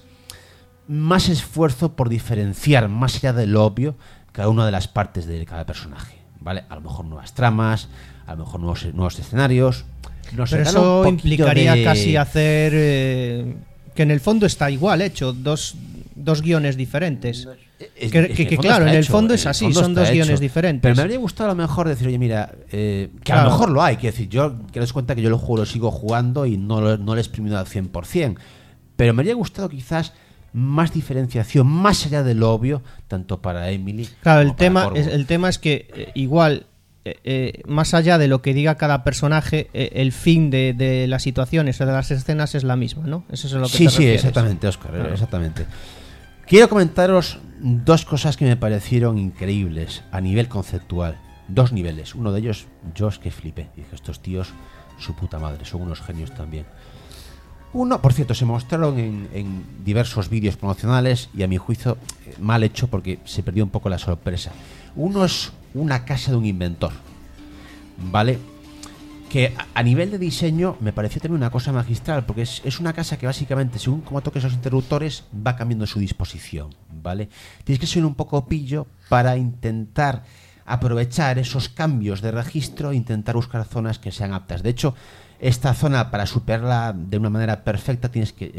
más esfuerzo por diferenciar, más allá de lo obvio, cada una de las partes de cada personaje. ¿Vale? A lo mejor nuevas tramas, a lo mejor nuevos, nuevos escenarios. No sé, Pero darle un eso poquito implicaría de- casi hacer... eh, que en el fondo está igual hecho, dos, dos guiones diferentes. Es- que, es que- que que el fondo claro, está en el hecho, fondo en es el así, fondo son está dos hecho. guiones diferentes. Pero me habría gustado a lo mejor decir, oye, mira, eh, que a Claro. lo mejor lo hay, quiero decir, yo que os cuenta que yo el juego lo sigo jugando y no lo, no lo he exprimido al cien por ciento, pero me habría gustado quizás más diferenciación, más allá de lo obvio, tanto para Emily Claro, como el para tema, Corvo. es, el tema es que eh, igual, eh, eh, más allá de lo que diga cada personaje, eh, el fin de, de las situaciones o de las escenas es la misma, ¿no? Eso es a lo que Sí, te sí, refieres. exactamente, Óscar, Claro. exactamente. Quiero comentaros dos cosas que me parecieron increíbles a nivel conceptual. Dos niveles. Uno de ellos, yo es que flipé. Dije, estos tíos, su puta madre, son unos genios también. Uno, por cierto, se mostraron en, en diversos vídeos promocionales y a mi juicio eh, mal hecho porque se perdió un poco la sorpresa. Uno es una casa de un inventor, ¿vale? Que a, a nivel de diseño me pareció también una cosa magistral, porque es, es una casa que básicamente, según cómo toques los interruptores, va cambiando su disposición, ¿vale? Tienes que ser un poco pillo para intentar aprovechar esos cambios de registro e intentar buscar zonas que sean aptas. De hecho, esta zona, para superarla de una manera perfecta, tienes que,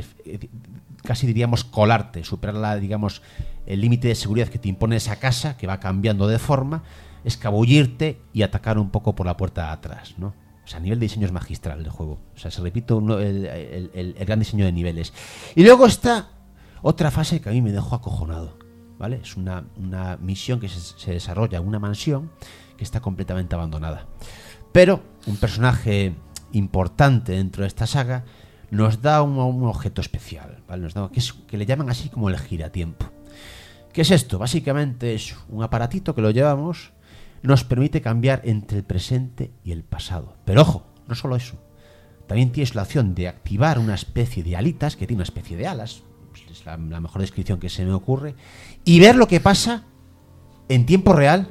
casi diríamos, colarte, superarla, digamos, el límite de seguridad que te impone esa casa, que va cambiando de forma, escabullirte y atacar un poco por la puerta de atrás, ¿no? O sea, a nivel de diseño es magistral el juego. O sea, se repito, uno, el, el, el, el gran diseño de niveles. Y luego está otra fase que a mí me dejó acojonado, ¿vale? Es una, una misión que se, se desarrolla en una mansión que está completamente abandonada. Pero un personaje importante dentro de esta saga nos da un, un objeto especial, ¿vale? Nos da, que, es, que le llaman así como el giratiempo. ¿Qué es esto? Básicamente es un aparatito que lo llevamos, nos permite cambiar entre el presente y el pasado. Pero ojo, no solo eso. También tienes la opción de activar una especie de alitas, que tiene una especie de alas, es la, la mejor descripción que se me ocurre, y ver lo que pasa en tiempo real,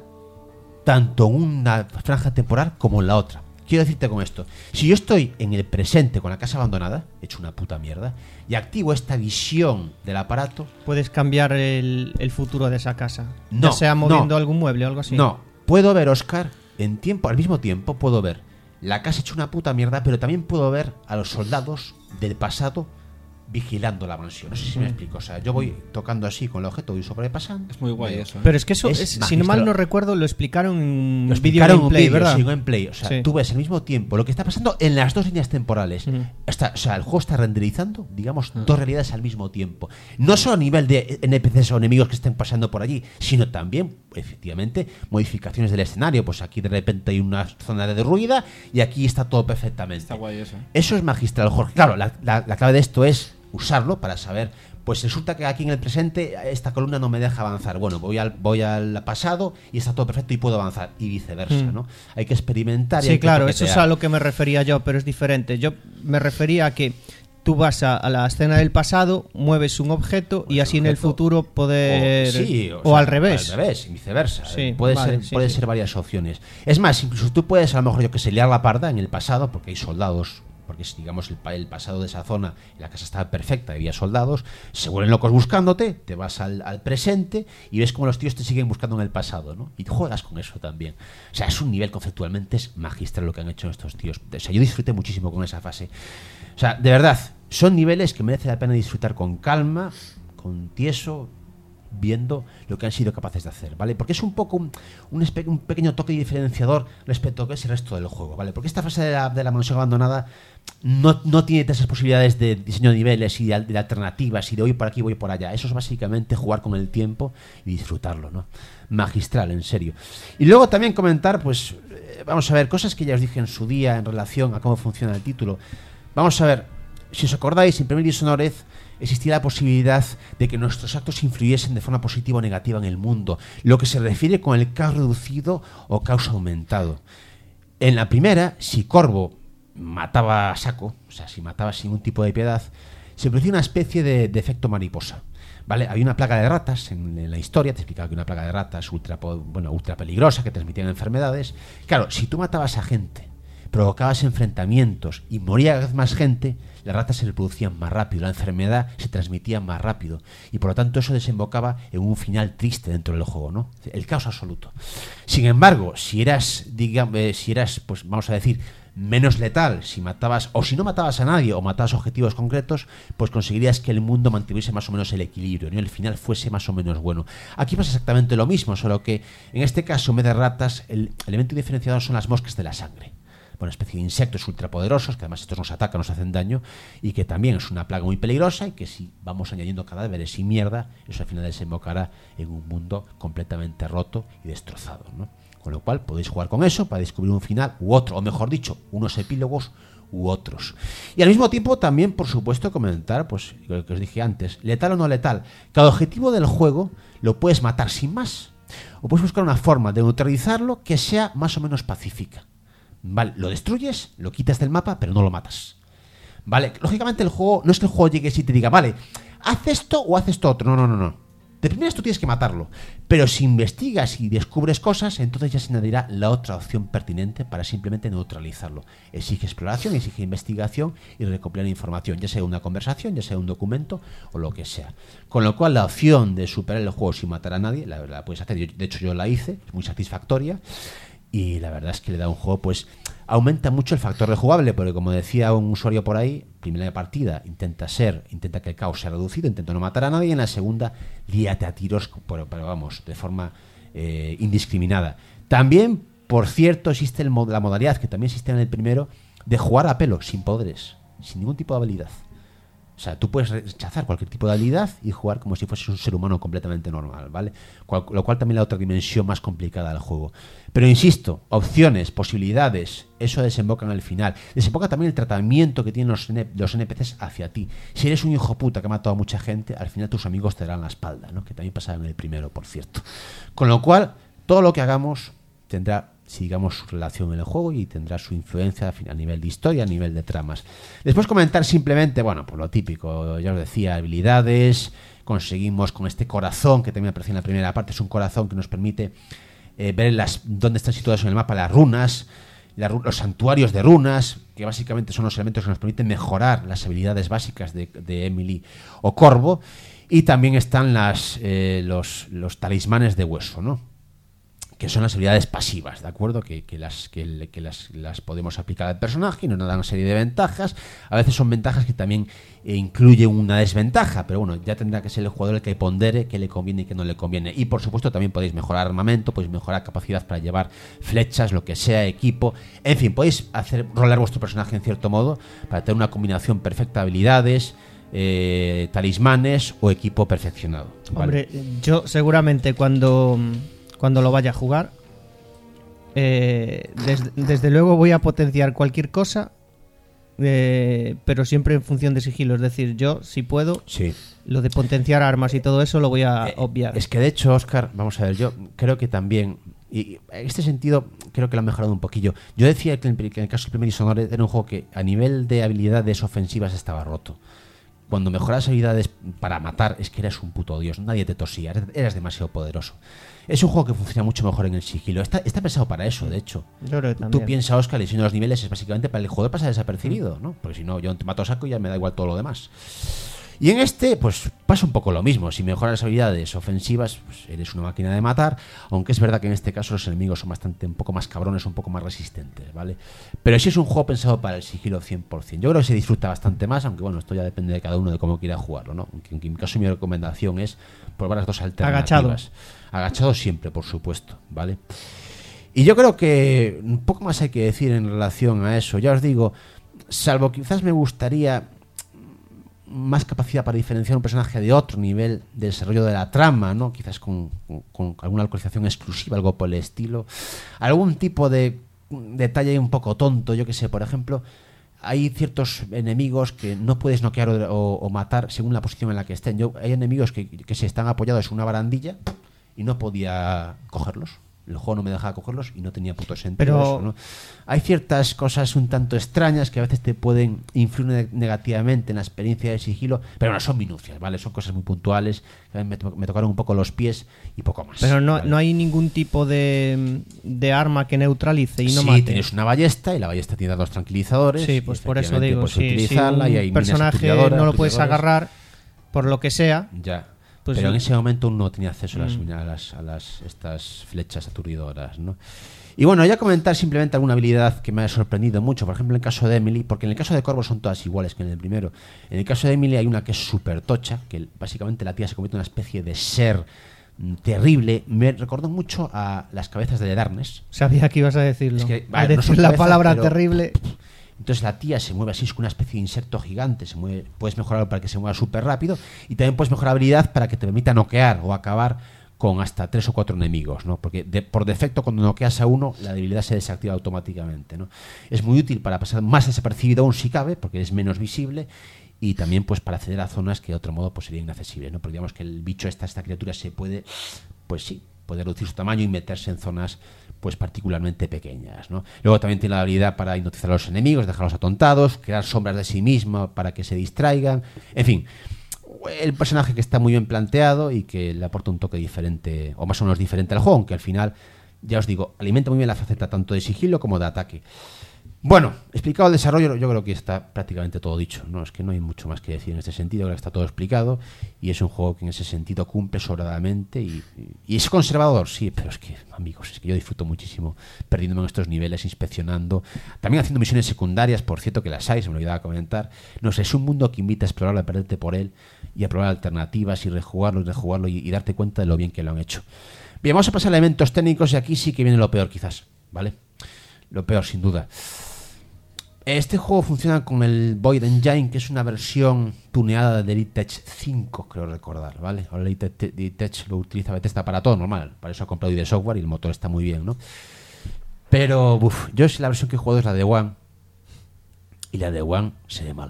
tanto en una franja temporal como en la otra. Quiero decirte con esto, si yo estoy en el presente con la casa abandonada, hecho una puta mierda, y activo esta visión del aparato... Puedes cambiar el, el futuro de esa casa. No, ya sea moviendo no, algún mueble o algo así. No, puedo ver, Óscar, en tiempo, al mismo tiempo puedo ver la casa hecha una puta mierda, pero también puedo ver a los soldados del pasado vigilando la mansión. No sé si me explico. O sea, yo voy tocando así con el objeto, voy sobrepasando. Es muy guay eso, ¿eh? Pero es que eso, Es es, si magistral. mal no recuerdo, lo explicaron en Lo un vídeo explicaron en un gameplay, vídeo, ¿verdad? sí, gameplay. O sea, Sí. tú ves al mismo tiempo lo que está pasando en las dos líneas temporales. Ujú. Está, o sea, el juego está renderizando, digamos, dos realidades al mismo tiempo. No solo a nivel de N P Cs o enemigos que estén pasando por allí, sino también, efectivamente, modificaciones del escenario. Pues aquí de repente hay una zona de derruida y aquí está todo perfectamente. Está guay eso. Eso es magistral, Jorge. Claro, la, la, la clave de esto es usarlo para saber, pues resulta que aquí en el presente esta columna no me deja avanzar. Bueno, voy al voy al pasado y está todo perfecto y puedo avanzar, y viceversa, Mm. ¿no? Hay que experimentar y Sí, hay que claro, eso es toquetear. a lo que me refería yo, pero es diferente. Yo me refería a que tú vas a, a la escena del pasado, mueves un objeto y Mueves así un en el objeto, futuro poder... O, sí, o, o sea, al revés. Al revés, y viceversa. Sí, puede vale, ser, sí, puede sí. ser varias opciones. Es más, incluso tú puedes, a lo mejor, yo que sé, liar la parda en el pasado, porque hay soldados, porque es, digamos, el, pa- el pasado de esa zona, la casa estaba perfecta, había soldados, se vuelven locos buscándote, te vas al, al presente y ves cómo los tíos te siguen buscando en el pasado, ¿no? Y juegas con eso también. O sea, es un nivel conceptualmente, es magistral lo que han hecho estos tíos. O sea, yo disfruté muchísimo con esa fase. O sea, de verdad, son niveles que merece la pena disfrutar con calma, con tieso, viendo lo que han sido capaces de hacer, ¿vale? Porque es un poco un, un, espe- un pequeño toque diferenciador respecto a lo que es el resto del juego, ¿vale? Porque esta fase de la, de la mansión abandonada no, no tiene esas posibilidades de diseño de niveles y de, de alternativas y de voy por aquí, voy por allá. Eso es básicamente jugar con el tiempo y disfrutarlo, ¿no? Magistral, en serio. Y luego también comentar, pues, eh, vamos a ver, cosas que ya os dije en su día en relación a cómo funciona el título. Vamos a ver, si os acordáis, en Primer Dishonored existía la posibilidad de que nuestros actos influyesen de forma positiva o negativa en el mundo, lo que se refiere con el caos reducido o caos aumentado. En la primera, si Corvo mataba a saco, o sea, si mataba sin ningún tipo de piedad, se producía una especie de, de efecto mariposa. ¿Vale? Había una plaga de ratas en, en la historia, te explicaba que una plaga de ratas ultra, po- bueno, ultra peligrosa, que transmitían enfermedades. Claro, si tú matabas a gente, provocabas enfrentamientos y moría cada vez más gente, las ratas se reproducían más rápido, la enfermedad se transmitía más rápido y por lo tanto eso desembocaba en un final triste dentro del juego, ¿no? El caos absoluto. Sin embargo, si eras, digamos, eh, si eras, pues vamos a decir, menos letal, si matabas, o si no matabas a nadie o matabas objetivos concretos, pues conseguirías que el mundo mantuviese más o menos el equilibrio, ¿no? El final fuese más o menos bueno. Aquí pasa exactamente lo mismo, solo que en este caso, en vez de ratas, el elemento diferenciador son las moscas de la sangre. Una especie de insectos ultrapoderosos, que además estos nos atacan, nos hacen daño, y que también es una plaga muy peligrosa, y que si vamos añadiendo cadáveres y mierda, eso al final desembocará en un mundo completamente roto y destrozado, ¿no? Con lo cual podéis jugar con eso para descubrir un final u otro, o mejor dicho, unos epílogos u otros. Y al mismo tiempo también, por supuesto, comentar, pues lo que os dije antes, letal o no letal, cada objetivo del juego lo puedes matar sin más, o puedes buscar una forma de neutralizarlo que sea más o menos pacífica. Vale, lo destruyes, lo quitas del mapa, pero no lo matas. Vale, lógicamente el juego, no es que el juego llegue y te diga, vale, haz esto o haz esto otro. No, no, no, no. De primeras tú tienes que matarlo, pero si investigas y descubres cosas, entonces ya se añadirá la otra opción pertinente para simplemente neutralizarlo. Exige exploración, exige investigación y recopilar información, ya sea una conversación, ya sea un documento o lo que sea. Con lo cual la opción de superar el juego sin matar a nadie, la, la puedes hacer. Yo, de hecho yo la hice, es muy satisfactoria y la verdad es que le da un juego, pues aumenta mucho el factor rejugable, porque como decía un usuario por ahí, primera partida intenta ser, intenta que el caos sea reducido, intenta no matar a nadie, y en la segunda líate a tiros, pero, pero vamos, de forma eh, indiscriminada. También, por cierto, existe el, la modalidad, que también existe en el primero, de jugar a pelo, sin poderes, sin ningún tipo de habilidad. O sea, tú puedes rechazar cualquier tipo de habilidad y jugar como si fueses un ser humano completamente normal, ¿vale? Cual, lo cual también le da otra dimensión más complicada al juego. Pero insisto, opciones, posibilidades, eso desemboca en el final. Desemboca también el tratamiento que tienen los, los N P Cs hacia ti. Si eres un hijo puta que ha matado a mucha gente, al final tus amigos te darán la espalda, ¿no? Que también pasaba en el primero, por cierto. Con lo cual, todo lo que hagamos tendrá, si digamos, su relación en el juego y tendrá su influencia a nivel de historia, a nivel de tramas. Después comentar simplemente, bueno, pues lo típico, ya os decía, habilidades, conseguimos con este corazón, que también aparece en la primera parte, es un corazón que nos permite eh, ver las, dónde están situadas en el mapa las runas, la, los santuarios de runas, que básicamente son los elementos que nos permiten mejorar las habilidades básicas de, de Emily o Corvo, y también están las, eh, los, los talismanes de hueso, ¿no? Que son las habilidades pasivas, ¿de acuerdo? Que, que, las, que, que las, las podemos aplicar al personaje y nos dan una serie de ventajas. A veces son ventajas que también eh, incluyen una desventaja, pero bueno, ya tendrá que ser el jugador el que pondere qué le conviene y qué no le conviene. Y por supuesto también podéis mejorar armamento, podéis mejorar capacidad para llevar flechas, lo que sea, equipo. En fin, podéis hacer rolar vuestro personaje en cierto modo para tener una combinación perfecta de habilidades, eh, talismanes o equipo perfeccionado, ¿vale? Hombre, yo seguramente cuando... cuando lo vaya a jugar eh, desde, desde luego voy a potenciar cualquier cosa, eh, pero siempre en función de sigilo. Es decir, yo si puedo, sí, lo de potenciar armas y todo eso lo voy a eh, obviar. Es que de hecho, Óscar, vamos a ver, yo creo que también, y en este sentido creo que lo han mejorado un poquillo. Yo decía que en el, que en el caso del primer Dishonored era un juego que a nivel de habilidades ofensivas estaba roto. Cuando mejoras habilidades para matar, es que eres un puto dios, nadie te tosía, eres, eres demasiado poderoso. Es un juego que funciona mucho mejor en el sigilo. Está, está pensado para eso, de hecho. Yo creo que también. Tú piensas, Óscar, y si no los niveles es básicamente para el jugador pasar desapercibido, ¿no? Porque si no, yo te mato a saco y ya me da igual todo lo demás. Y en este, pues pasa un poco lo mismo. Si mejoras las habilidades ofensivas, pues eres una máquina de matar. Aunque es verdad que en este caso los enemigos son bastante un poco más cabrones, un poco más resistentes, ¿vale? Pero sí es un juego pensado para el sigilo cien por ciento. Yo creo que se disfruta bastante más, aunque bueno, esto ya depende de cada uno de cómo quiera jugarlo, ¿no? Aunque en mi caso mi recomendación es probar las dos alternativas. Agachado. Agachado siempre, por supuesto, ¿vale? Y yo creo que un poco más hay que decir en relación a eso. Ya os digo, salvo quizás me gustaría más capacidad para diferenciar un personaje de otro, nivel de desarrollo de la trama, ¿no? Quizás con, con, con alguna localización exclusiva, algo por el estilo, algún tipo de detalle un poco tonto, yo que sé, por ejemplo, hay ciertos enemigos que no puedes noquear o, o, o matar según la posición en la que estén. Yo, hay enemigos que, que se están apoyados en una barandilla y no podía cogerlos. El juego no me dejaba cogerlos y no tenía puto sentido. Pero eso, ¿no? Hay ciertas cosas un tanto extrañas que a veces te pueden influir negativamente en la experiencia de sigilo, pero no son minucias, ¿vale? Son cosas muy puntuales. Me, me tocaron un poco los pies y poco más. Pero no, ¿vale? no hay ningún tipo de, de arma que neutralice y no sí, mate. Sí, tienes una ballesta y la ballesta tiene dos tranquilizadores. Sí, pues por eso digo, si, utilizarla si un y hay personaje no lo puedes agarrar por lo que sea. Ya. Pues pero sí. En ese momento no tenía acceso a las, mm. a las, a las estas flechas aturdidoras, ¿no? Y bueno, ya comentar simplemente alguna habilidad que me ha sorprendido mucho. Por ejemplo, en el caso de Emily, porque en el caso de Corvo son todas iguales que en el primero. En el caso de Emily hay una que es súper tocha, que básicamente la tía se convierte en una especie de ser mm, terrible. Me recordó mucho a las cabezas de Darkness. Sabía que ibas a decirlo. Es que, a vale, decir no la cabezas, palabra pero... terrible. Entonces la tía se mueve así, es como una especie de insecto gigante, se mueve, puedes mejorarlo para que se mueva súper rápido y también puedes mejorar habilidad para que te permita noquear o acabar con hasta tres o cuatro enemigos, ¿no? Porque de, por defecto cuando noqueas a uno la debilidad se desactiva automáticamente, ¿no? Es muy útil para pasar más desapercibido aún si cabe, porque es menos visible, y también pues para acceder a zonas que de otro modo pues serían inaccesibles, ¿no? Porque digamos que el bicho esta, esta criatura se puede, pues sí, puede reducir su tamaño y meterse en zonas pues particularmente pequeñas, ¿no? Luego también tiene la habilidad para hipnotizar a los enemigos, dejarlos atontados, crear sombras de sí mismo para que se distraigan, en fin, el personaje que está muy bien planteado y que le aporta un toque diferente, o más o menos diferente al juego, aunque al final, ya os digo, alimenta muy bien la faceta tanto de sigilo como de ataque. Bueno, explicado el desarrollo, yo creo que está prácticamente todo dicho, ¿no? Es que no hay mucho más que decir en este sentido, creo que está todo explicado y es un juego que en ese sentido cumple sobradamente y, y es conservador, sí, pero es que, amigos, es que yo disfruto muchísimo perdiéndome en estos niveles, inspeccionando, también haciendo misiones secundarias, por cierto que las hay, se me olvidaba comentar. No sé, es un mundo que invita a explorarlo, a perderte por él y a probar alternativas y rejugarlo y rejugarlo y, y darte cuenta de lo bien que lo han hecho. Bien, vamos a pasar a elementos técnicos y aquí sí que viene lo peor quizás, ¿vale? Lo peor, sin duda. Este juego funciona con el Void Engine, que es una versión tuneada de Elite Tech cinco, creo recordar, ¿vale? Ahora Elite Tech lo utiliza Bethesda para todo, normal. Para eso ha comprado I D Software y el motor está muy bien, ¿no? Pero, uff, yo la versión que he jugado es la de One. Y la de One se ve mal.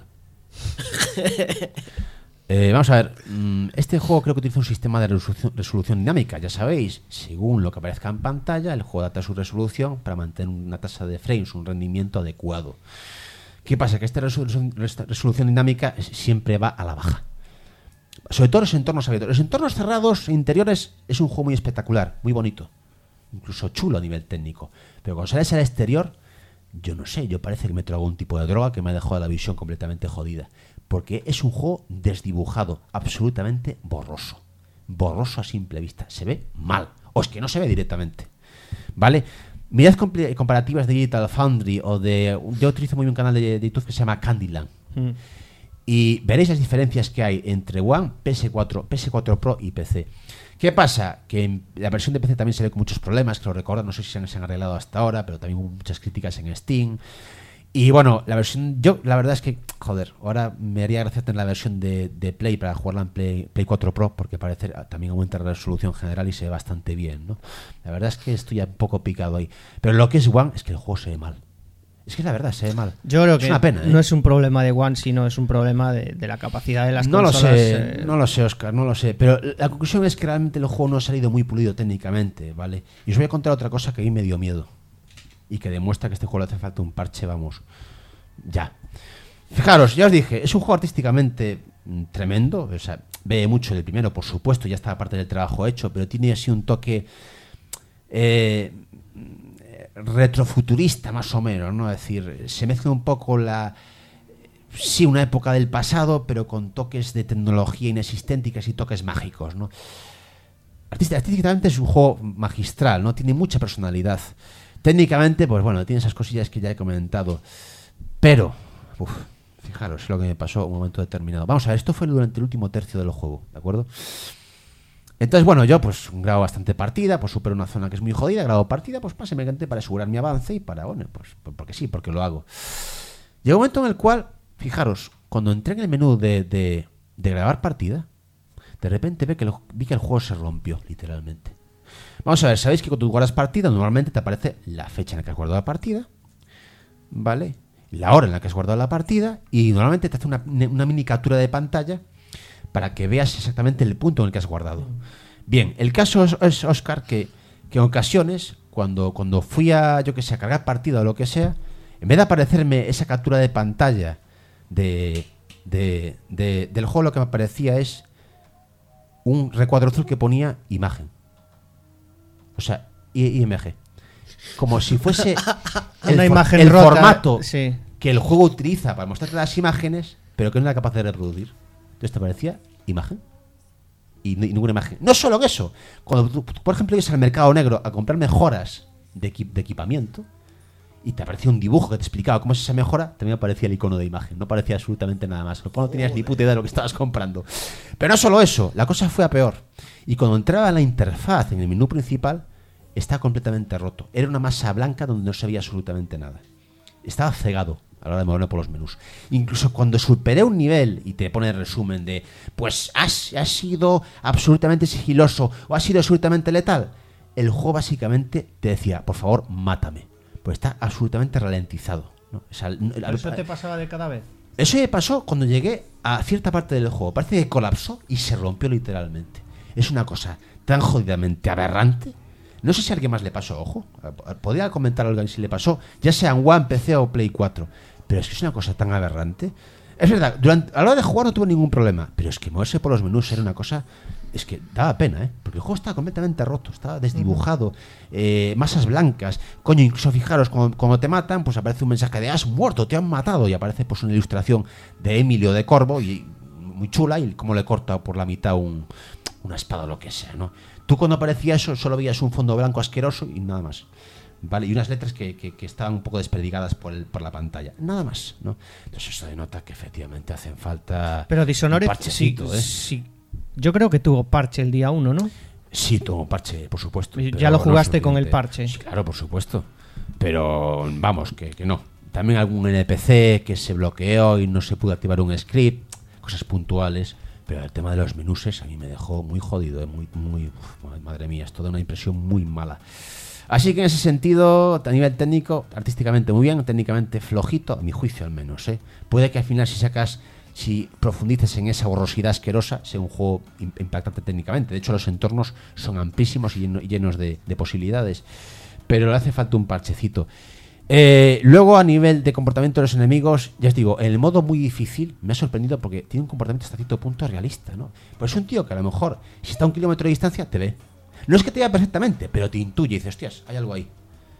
Eh, vamos a ver, este juego creo que utiliza un sistema de resolución, resolución dinámica, ya sabéis, según lo que aparezca en pantalla, el juego adapta su resolución para mantener una tasa de frames, un rendimiento adecuado. ¿Qué pasa? Que esta resolución, resolución dinámica siempre va a la baja, sobre todo los entornos abiertos. Los entornos cerrados interiores es un juego muy espectacular, muy bonito, incluso chulo a nivel técnico, pero cuando sales al exterior, yo no sé, yo parece que me trago algún tipo de droga que me ha dejado la visión completamente jodida. Porque es un juego desdibujado, absolutamente borroso. Borroso a simple vista. Se ve mal. O es que no se ve directamente. ¿Vale? Mirad comp- comparativas de Digital Foundry o de... Yo utilizo muy bien un canal de, de YouTube que se llama Candyland. Mm. Y veréis las diferencias que hay entre One, P S cuatro, P S cuatro Pro y P C. ¿Qué pasa? Que en la versión de P C también se ve con muchos problemas, que lo recuerdo, no sé si se han, se han arreglado hasta ahora, pero también hubo muchas críticas en Steam. Y bueno, la versión, yo la verdad es que, joder, ahora me haría gracia tener la versión de, de Play para jugarla en Play, Play cuatro Pro, porque parece también aumenta la resolución general y se ve bastante bien, ¿no? La verdad es que estoy un poco picado ahí. Pero lo que es One es que el juego se ve mal. Es que la verdad, se ve mal. Yo creo es que una pena, ¿eh? No es un problema de One, sino es un problema de, de la capacidad de las no consolas. Lo sé, eh... No lo sé, Oscar, no lo sé. Pero la conclusión es que realmente el juego no ha salido muy pulido técnicamente, ¿vale? Y os voy a contar otra cosa que a mí me dio miedo. Y que demuestra que este juego le hace falta un parche, vamos... Ya. Fijaros, ya os dije, es un juego artísticamente tremendo, o sea, ve mucho del primero, por supuesto, ya está parte del trabajo hecho, pero tiene así un toque eh, retrofuturista más o menos, ¿no? Es decir, se mezcla un poco la... Sí, una época del pasado, pero con toques de tecnología inexistente y casi toques mágicos, ¿no? Artísticamente es un juego magistral, ¿no? Tiene mucha personalidad. Técnicamente, pues bueno, tiene esas cosillas que ya he comentado. Pero, uf, fijaros lo que me pasó en un momento determinado. Vamos a ver, esto fue durante el último tercio del juego, ¿de acuerdo? Entonces, bueno, yo pues grabo bastante partida, pues supero una zona que es muy jodida, grabo partida, pues básicamente para asegurar mi avance y para, bueno, pues porque sí, porque lo hago. Llegó un momento en el cual, fijaros, cuando entré en el menú de, de, de grabar partida, de repente vi que, lo, vi que el juego se rompió, literalmente. Vamos a ver, sabéis que cuando tú guardas partida, normalmente te aparece la fecha en la que has guardado la partida, ¿vale? La hora en la que has guardado la partida y normalmente te hace una, una mini captura de pantalla para que veas exactamente el punto en el que has guardado. Bien, el caso es, es Oscar, que, que en ocasiones, cuando, cuando fui a, yo que sé, a cargar partida o lo que sea, en vez de aparecerme esa captura de pantalla de, de, de, del juego, lo que me aparecía es un recuadro azul que ponía imagen. O sea, I M G. Como si fuese el, una for, imagen el rota, formato sí. que el juego utiliza para mostrarte las imágenes, pero que no era capaz de reproducir. Entonces te parecía imagen y, y ninguna imagen. No solo en eso, cuando tú, por ejemplo, ibas al mercado negro a comprar mejoras de, equi de equipamiento y te aparecía un dibujo que te explicaba cómo es esa mejora, también aparecía el icono de imagen. No parecía absolutamente nada más. No tenías ni puta idea de lo que estabas comprando. Pero no solo eso, la cosa fue a peor. Y cuando entraba en la interfaz, en el menú principal, estaba completamente roto. Era una masa blanca donde no se veía absolutamente nada. Estaba cegado a la hora de moverme por los menús. Incluso cuando superé un nivel y te pone el resumen de pues has, has sido absolutamente sigiloso o has sido absolutamente letal, el juego básicamente te decía, por favor, mátame. Pues está absolutamente ralentizado, ¿no? O sea, ¿Pero eso te pasaba de cada vez? Eso me pasó cuando llegué a cierta parte del juego. Parece que colapsó y se rompió literalmente. Es una cosa tan jodidamente aberrante. No sé si a alguien más le pasó, ojo. Podría comentar a alguien si le pasó, ya sea en One, P C o Play cuatro. Pero es que es una cosa tan aberrante. Es verdad, durante, a la hora de jugar no tuve ningún problema, pero es que moverse por los menús era una cosa... Es que daba pena, ¿eh? Porque el juego estaba completamente roto, estaba desdibujado, eh, masas blancas. Coño, incluso fijaros, cuando, cuando te matan, pues aparece un mensaje de has muerto, te han matado. Y aparece pues una ilustración de Emilio de Corvo, y muy chula, y como le corta por la mitad un, una espada o lo que sea, ¿no? Tú cuando aparecía eso, solo veías un fondo blanco asqueroso y nada más. ¿Vale? Y unas letras que, que, que estaban un poco desperdigadas por, el, por la pantalla. Nada más, ¿no? Entonces eso denota que efectivamente hacen falta Pero Dishonored, un parchecito, sí, ¿eh? sí. Yo creo que tuvo parche el día uno, ¿no? Sí, tuvo parche, por supuesto. Ya lo jugaste con el parche. Sí, claro, por supuesto. Pero vamos, que, que no. También algún N P C que se bloqueó y no se pudo activar un script, cosas puntuales. Pero el tema de los menús a mí me dejó muy jodido, ¿eh? muy, muy, uf, madre mía, es toda una impresión muy mala. Así que en ese sentido, a nivel técnico, artísticamente muy bien, técnicamente flojito, a mi juicio al menos, ¿eh? Puede que al final si sacas, si profundices en esa borrosidad asquerosa, sea un juego impactante técnicamente. De hecho, los entornos son amplísimos y llenos de, de posibilidades, pero le hace falta un parchecito. Eh, luego, a nivel de comportamiento de los enemigos, ya os digo, en el modo muy difícil me ha sorprendido porque tiene un comportamiento hasta cierto punto realista, ¿no? Pues es un tío que a lo mejor, si está a un kilómetro de distancia, te ve. No es que te vea perfectamente, pero te intuye y dices, hostias, hay algo ahí.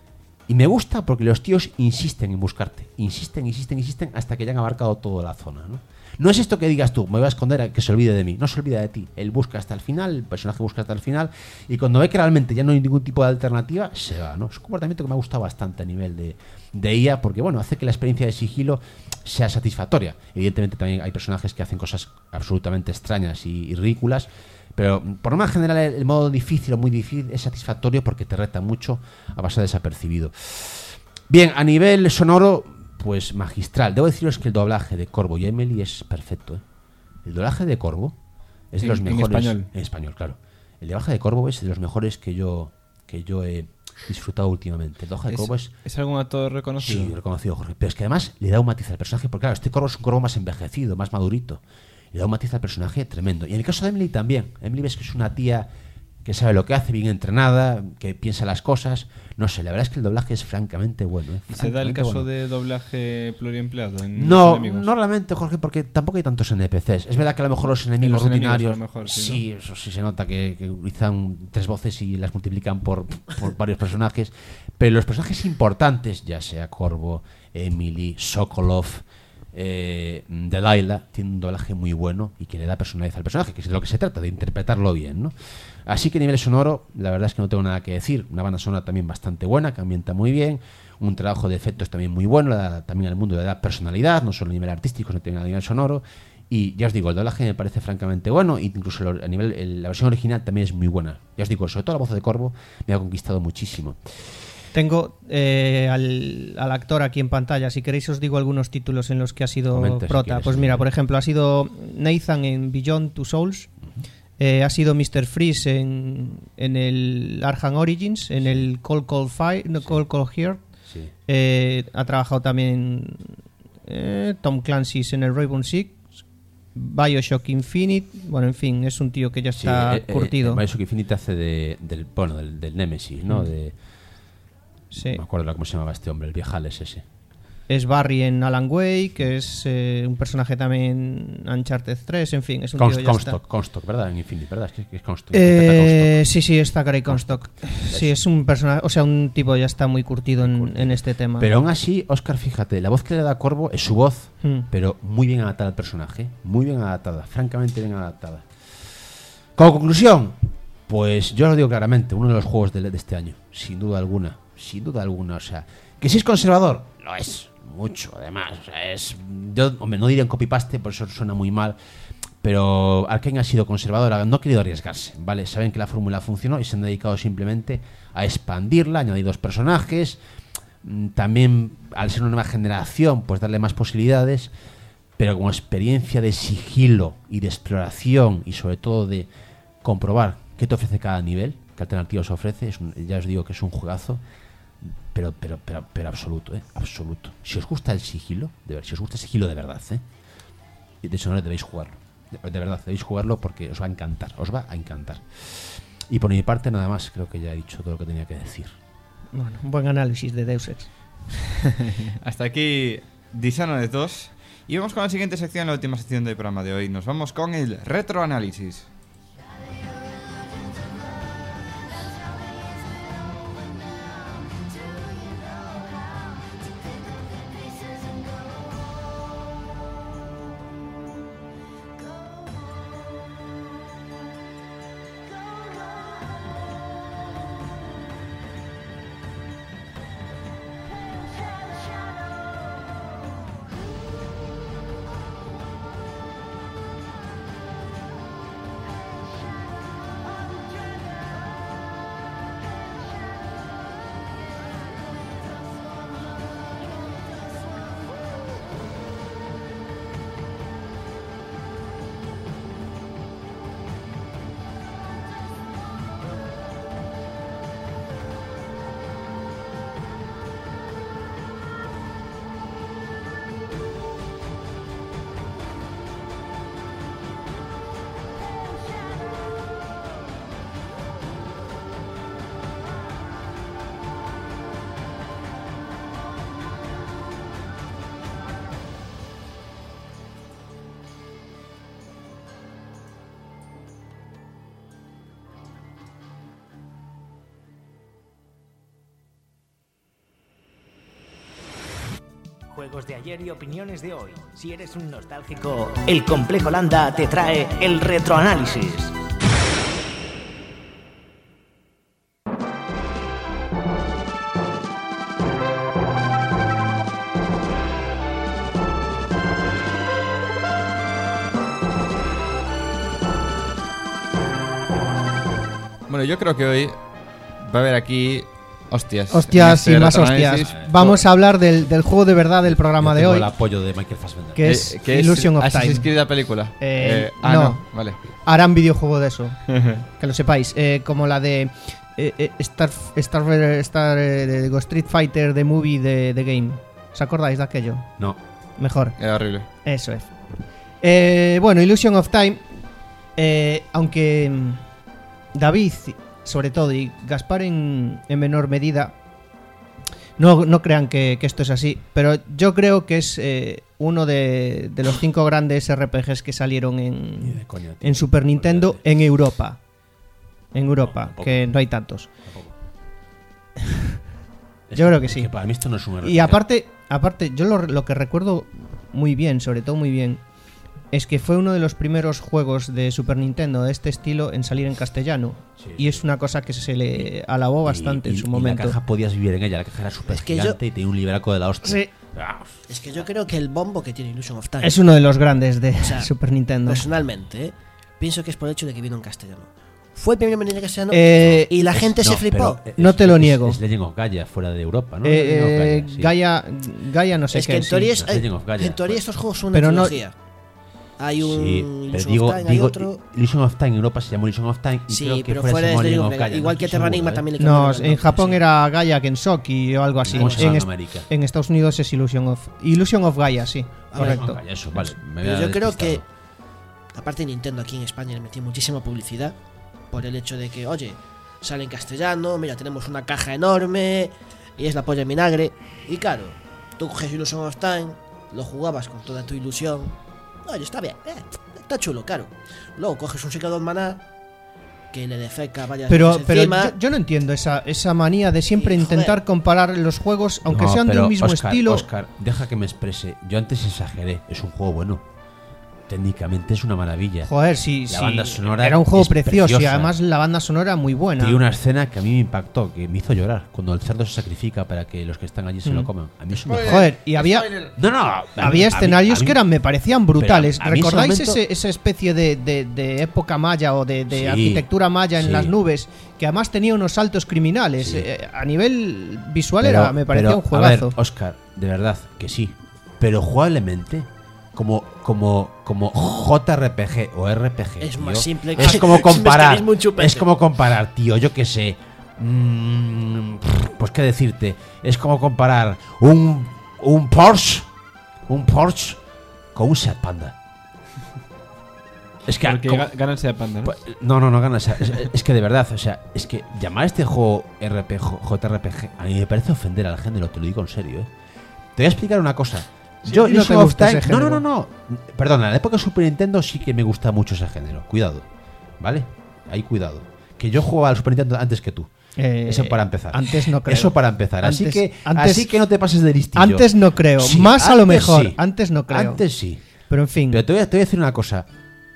Y me gusta porque los tíos insisten en buscarte. Insisten, insisten, insisten hasta que ya han abarcado toda la zona, ¿no? No es esto que digas tú, me voy a esconder a que se olvide de mí. No se olvida de ti. Él busca hasta el final, el personaje busca hasta el final, y cuando ve que realmente ya no hay ningún tipo de alternativa, se va, ¿no? Es un comportamiento que me ha gustado bastante a nivel de, de I A, porque bueno, hace que la experiencia de sigilo sea satisfactoria. Evidentemente también hay personajes que hacen cosas absolutamente extrañas y, y ridículas, pero por lo más general el, el modo difícil o muy difícil es satisfactorio porque te reta mucho a pasar desapercibido. Bien, a nivel sonoro, pues magistral. Debo deciros que el doblaje de Corvo y Emily es perfecto, ¿eh? El doblaje de Corvo es de los en, mejores. En español. En español, claro. El doblaje de Corvo es de los mejores que yo que yo he disfrutado últimamente. El doblaje de ¿Es, Corvo es. ¿Es algún actor reconocido? Sí, reconocido, Jorge. Pero es que además le da un matiz al personaje, porque claro, este Corvo es un Corvo más envejecido, más madurito. Le da un matiz al personaje tremendo. Y en el caso de Emily también. Emily ves que es una tía que sabe lo que hace, bien entrenada, que piensa las cosas. No sé, la verdad es que el doblaje es francamente bueno, ¿eh? ¿Y se da el Francamente caso bueno. de doblaje pluriempleado en No, los enemigos? no realmente, Jorge, porque tampoco hay tantos N P Cs. Es verdad que a lo mejor los enemigos los enemigos, rutinarios, a lo mejor, sí, sí, ¿no? eso sí se nota que, que utilizan tres voces y las multiplican por, por varios personajes. Pero los personajes importantes, ya sea Corvo, Emily, Sokolov, eh, Delilah, tienen un doblaje muy bueno y que le da personalidad al personaje, que es de lo que se trata, de interpretarlo bien, ¿no? Así que a nivel sonoro, la verdad es que no tengo nada que decir. Una banda sonora también bastante buena, que ambienta muy bien. Un trabajo de efectos también muy bueno, le da, también al mundo le da personalidad, no solo a nivel artístico, sino también a nivel sonoro. Y ya os digo, el doblaje me parece francamente bueno, e incluso a nivel el, la versión original también es muy buena. Ya os digo, sobre todo la voz de Corvo me ha conquistado muchísimo. Tengo eh, al, al actor aquí en pantalla. Si queréis os digo algunos títulos en los que ha sido Comenta, si prota. quieres, Pues sí. mira, por ejemplo, ha sido Nathan en Beyond Two Souls. Eh, ha sido mister Freeze en, en el Arkham Origins, en el Cold Cold Fire, no, Sí. Cold Cold Heart. Sí. Eh, ha trabajado también eh, Tom Clancy's en el Rainbow Six, Bioshock Infinite. Bueno, en fin, es un tío que ya Sí, está eh, eh, curtido. eh, Bioshock Infinite hace de, del, bueno, del, del Nemesis, ¿no? Mm. De, Sí. No me acuerdo cómo se llamaba este hombre, el viejales ese. Es Barry en Alan Wake, que es eh, un personaje también en Uncharted tres, en fin, es un Const, tío ya Comstock, está. Comstock, ¿verdad? En Infinite, ¿verdad? Es que, que es Comstock. interpreta Eh, Comstock. sí, sí, es Zachary Comstock. Sí, es un personaje, o sea, un tipo ya está muy curtido en, en este tema. Pero aún así, Oscar, fíjate, la voz que le da a Corvo es su voz, Hmm. pero muy bien adaptada al personaje, muy bien adaptada, francamente bien adaptada. Como conclusión, pues yo lo digo claramente, uno de los juegos de, de este año, sin duda alguna, sin duda alguna, o sea, que si es conservador, lo es, mucho, además, o sea, es, yo, hombre, no diría en copy-paste, por eso suena muy mal, pero Arkane ha sido conservador, no ha querido arriesgarse, ¿vale? Saben que la fórmula funcionó y se han dedicado simplemente a expandirla, añadir dos personajes, también al ser una nueva generación, pues darle más posibilidades, pero como experiencia de sigilo y de exploración y sobre todo de comprobar qué te ofrece cada nivel, qué alternativas ofrece, es un, ya os digo que es un juegazo, pero pero pero pero absoluto, ¿eh? Absoluto. Si os gusta el sigilo, de ver, si os gusta el sigilo de verdad, ¿eh? De hecho no debéis jugarlo, de, de verdad debéis jugarlo porque os va a encantar, os va a encantar. Y por mi parte nada más, creo que ya he dicho todo lo que tenía que decir. Bueno, un buen análisis de Deus Ex. Hasta aquí Dishonored dos. Y vamos con la siguiente sección, la última sección del programa de hoy. Nos vamos con el retroanálisis. Juegos de ayer y opiniones de hoy. Si eres un nostálgico, el Complejo Landa te trae el retroanálisis. Bueno, yo creo que hoy va a haber aquí hostias. Hostias este y más retroanálisis. hostias. Vamos a hablar del, del juego de verdad del programa Yo de tengo hoy, el apoyo de Michael Fassbender. que es Eh, que Illusion of Assassin's Time. Creed la película. Eh, Eh, ah, no. no. Vale. Harán videojuego de eso, que lo sepáis. Eh, como la de eh, eh, Star, Star, Star eh, de Ghost Street Fighter, The Movie, de The Game. ¿Os acordáis de aquello? No. Mejor. Era horrible. Eso es. Eh, bueno, Illusion of Time, eh, aunque mm, David, sobre todo, y Gaspar en, en menor medida, no, no crean que, que esto es así, pero yo creo que es eh, uno de, de los cinco grandes R P Gs que salieron Ni en, de coña, tío. en Super Nintendo Olvídate. en Europa. En Europa, No, tampoco. que no hay tantos. Tampoco. Yo creo que sí. para mí esto no es un R P G. Y aparte, aparte yo lo, lo que recuerdo muy bien, sobre todo muy bien, es que fue uno de los primeros juegos de Super Nintendo de este estilo en salir en castellano. Sí, Y es una cosa que se le alabó bastante Y- y- en su y momento. la caja podías vivir en ella, la caja era súper Es que yo- gigante y tenía un libraco de la hostia. Sí, Vamos. Es que yo creo que el bombo que tiene Illusion of Time, es uno de los grandes de O sea, Super Nintendo. personalmente, ¿eh? pienso que es por el hecho de que vino en castellano. Fue el primero en venir en castellano Eh, y la gente se No, flipó. pero, eh, No es- te lo es- niego. Es Legend of Gaia fuera de Europa, ¿no? Eh, Legend of eh, Gaia, sí. Gaia, Gaia no sé es qué. que en sí. teoría, es- no, Legend of Gaia. en teoría estos juegos son una Pero no- trilogía. Hay un Sí, Illusion pero of digo, Time, hay digo otro. Illusion of Time en Europa se llamó Illusion of Time y Sí, creo que pero fuera, fuera se es llamó Legend Legend of of Gaia. Gaia. Igual no que estoy Terra seguro, Enigma ¿eh? también le No, cambiaron el en nombre, Japón sí. era Gaia Kensoki o algo así. ¿Cómo se En, llama en est- América? en Estados Unidos es Illusion of Illusion of Gaia, sí, A ver, correcto. Gaia, eso, vale. me Pero había yo creo que, despistado. aparte Nintendo aquí en España le metió muchísima publicidad por el hecho de que, oye, sale en castellano, mira, tenemos una caja enorme y es la polla en vinagre. Y claro, tú coges Illusion of Time, lo jugabas con toda tu ilusión. Oye, está bien, eh, está chulo, claro. Luego coges un Secret of Mana que le defeca varias Pero, veces pero encima. yo, yo no entiendo esa, esa manía de siempre Y, intentar joder. comparar los juegos, aunque No, sean de pero, un mismo Oscar, estilo. Oscar, deja que me exprese. Yo antes exageré. Es un juego bueno. Técnicamente es una maravilla. Joder, sí, La sí. banda sonora Era un juego es precioso y preciosa. además la banda sonora muy buena. Tiene una escena que a mí me impactó, que me hizo llorar. Cuando el cerdo se sacrifica para que los que están allí se Mm. lo coman. A mí eso me Joder, y había, No, no. a mí- a había mí- escenarios a mí- que eran, me parecían brutales. Pero a mí ese ¿Recordáis momento- ese, esa especie de, de- de época maya o de, de Sí, arquitectura maya en sí. las nubes? Que además tenía unos saltos criminales. Sí. Eh, a nivel visual Pero- era, me parecía pero, un juegazo. A ver, Oscar, de verdad que sí. Pero jugablemente, como, como, como J R P G o R P G. Es tío, más simple que- Es como es comparar. mecanismo un chupete. Es como comparar, tío. Yo qué sé. mm, pues qué decirte. Es como comparar un, un Porsche. Un Porsche con un Seat Panda. Es que. Porque como- ga- gana el Sea Panda, ¿no? Pues, No, no, no gana. O sea, es, es que de verdad, o sea, es que llamar a este juego R P G, J R P G, a mí me parece ofender al género, te lo digo en serio, ¿eh? Te voy a explicar una cosa. Yo, Sí, no te Illusion of gusta Time. ese No, no, género. no, no. Perdona, en la época de Super Nintendo sí que me gusta mucho ese género. Cuidado. ¿Vale? Ahí cuidado. Que yo jugaba al Super Nintendo antes que tú. Eh, Eso para empezar. Antes no creo. Eso para empezar. así, Antes- que, antes- así que no te pases de listillo. Antes no creo. Sí, Más a lo antes mejor. sí. Antes no creo. Antes sí. Pero en fin. Pero te voy, a, te voy a decir una cosa.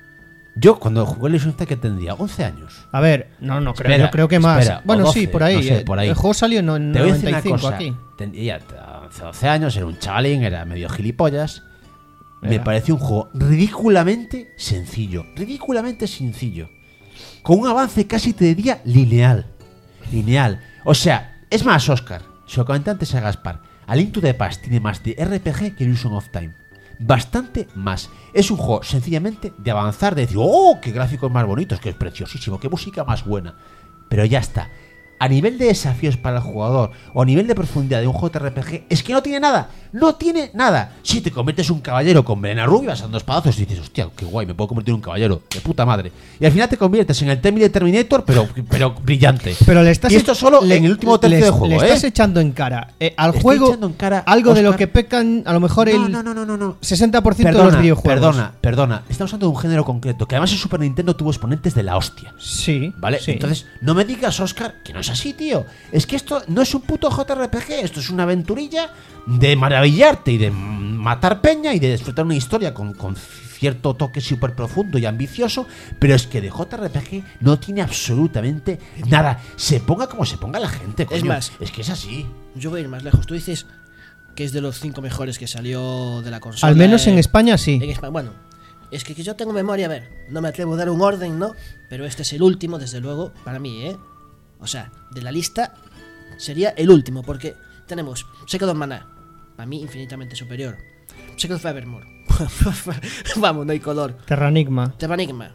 Yo cuando jugué Illusion of Time que tendría once años. A ver, no, no creo. Espera, yo creo que más. espera, o bueno, doce, sí, por ahí. no sé, eh, por ahí. El juego salió en en Te voy a decir noventa y una cinco cosa. aquí. Tendría once, doce años, era un chavalín, era medio gilipollas. Me Era. pareció un juego ridículamente sencillo. Ridículamente sencillo. Con un avance casi te diría lineal. Lineal. O sea, es más, Oscar, si lo comenté antes a Gaspar, A Link to the Past tiene más de R P G que Illusion of Time. Bastante más. Es un juego sencillamente de avanzar, de decir, oh, qué gráficos más bonitos, qué preciosísimo, qué música más buena. Pero ya está. A nivel de desafíos para el jugador o a nivel de profundidad de un J R P G, es que no tiene nada. No tiene nada. Si te conviertes en un caballero con melena rubia, vas dando espadazos y dices, hostia, qué guay, me puedo convertir en un caballero. De puta madre. Y al final te conviertes en el T mil Terminator, pero, pero brillante. Pero le estás y esto solo le- en el último tercio le- de juego, le estás ¿eh? echando en cara eh, al Estoy juego echando en cara, algo de lo Óscar. que pecan a lo mejor No, el no, no, no, no, no. sesenta por ciento de Perdona, los videojuegos. Perdona, perdona. Estamos hablando de un género concreto que además en Super Nintendo tuvo exponentes de la hostia. Sí, ¿Vale? sí. Entonces, no me digas, Oscar, que no es así, tío. Es que esto no es un puto J R P G, esto es una aventurilla de maravillarte y de matar peña y de disfrutar una historia con, con cierto toque súper profundo y ambicioso, pero es que de J R P G no tiene absolutamente nada. Se ponga como se ponga la gente, coño. Es más, es que es así. Yo voy a ir más lejos. Tú dices que es de los cinco mejores que salió de la consola. Al menos en eh, España sí. En España, bueno, es que, que yo tengo memoria, a ver, no me atrevo a dar un orden, ¿no? Pero este es el último, desde luego, para mí, ¿eh? O sea, de la lista sería el último, porque tenemos Secret of Mana, para mí infinitamente superior. Secret of Evermore, vamos, no hay color. Terranigma. Terranigma,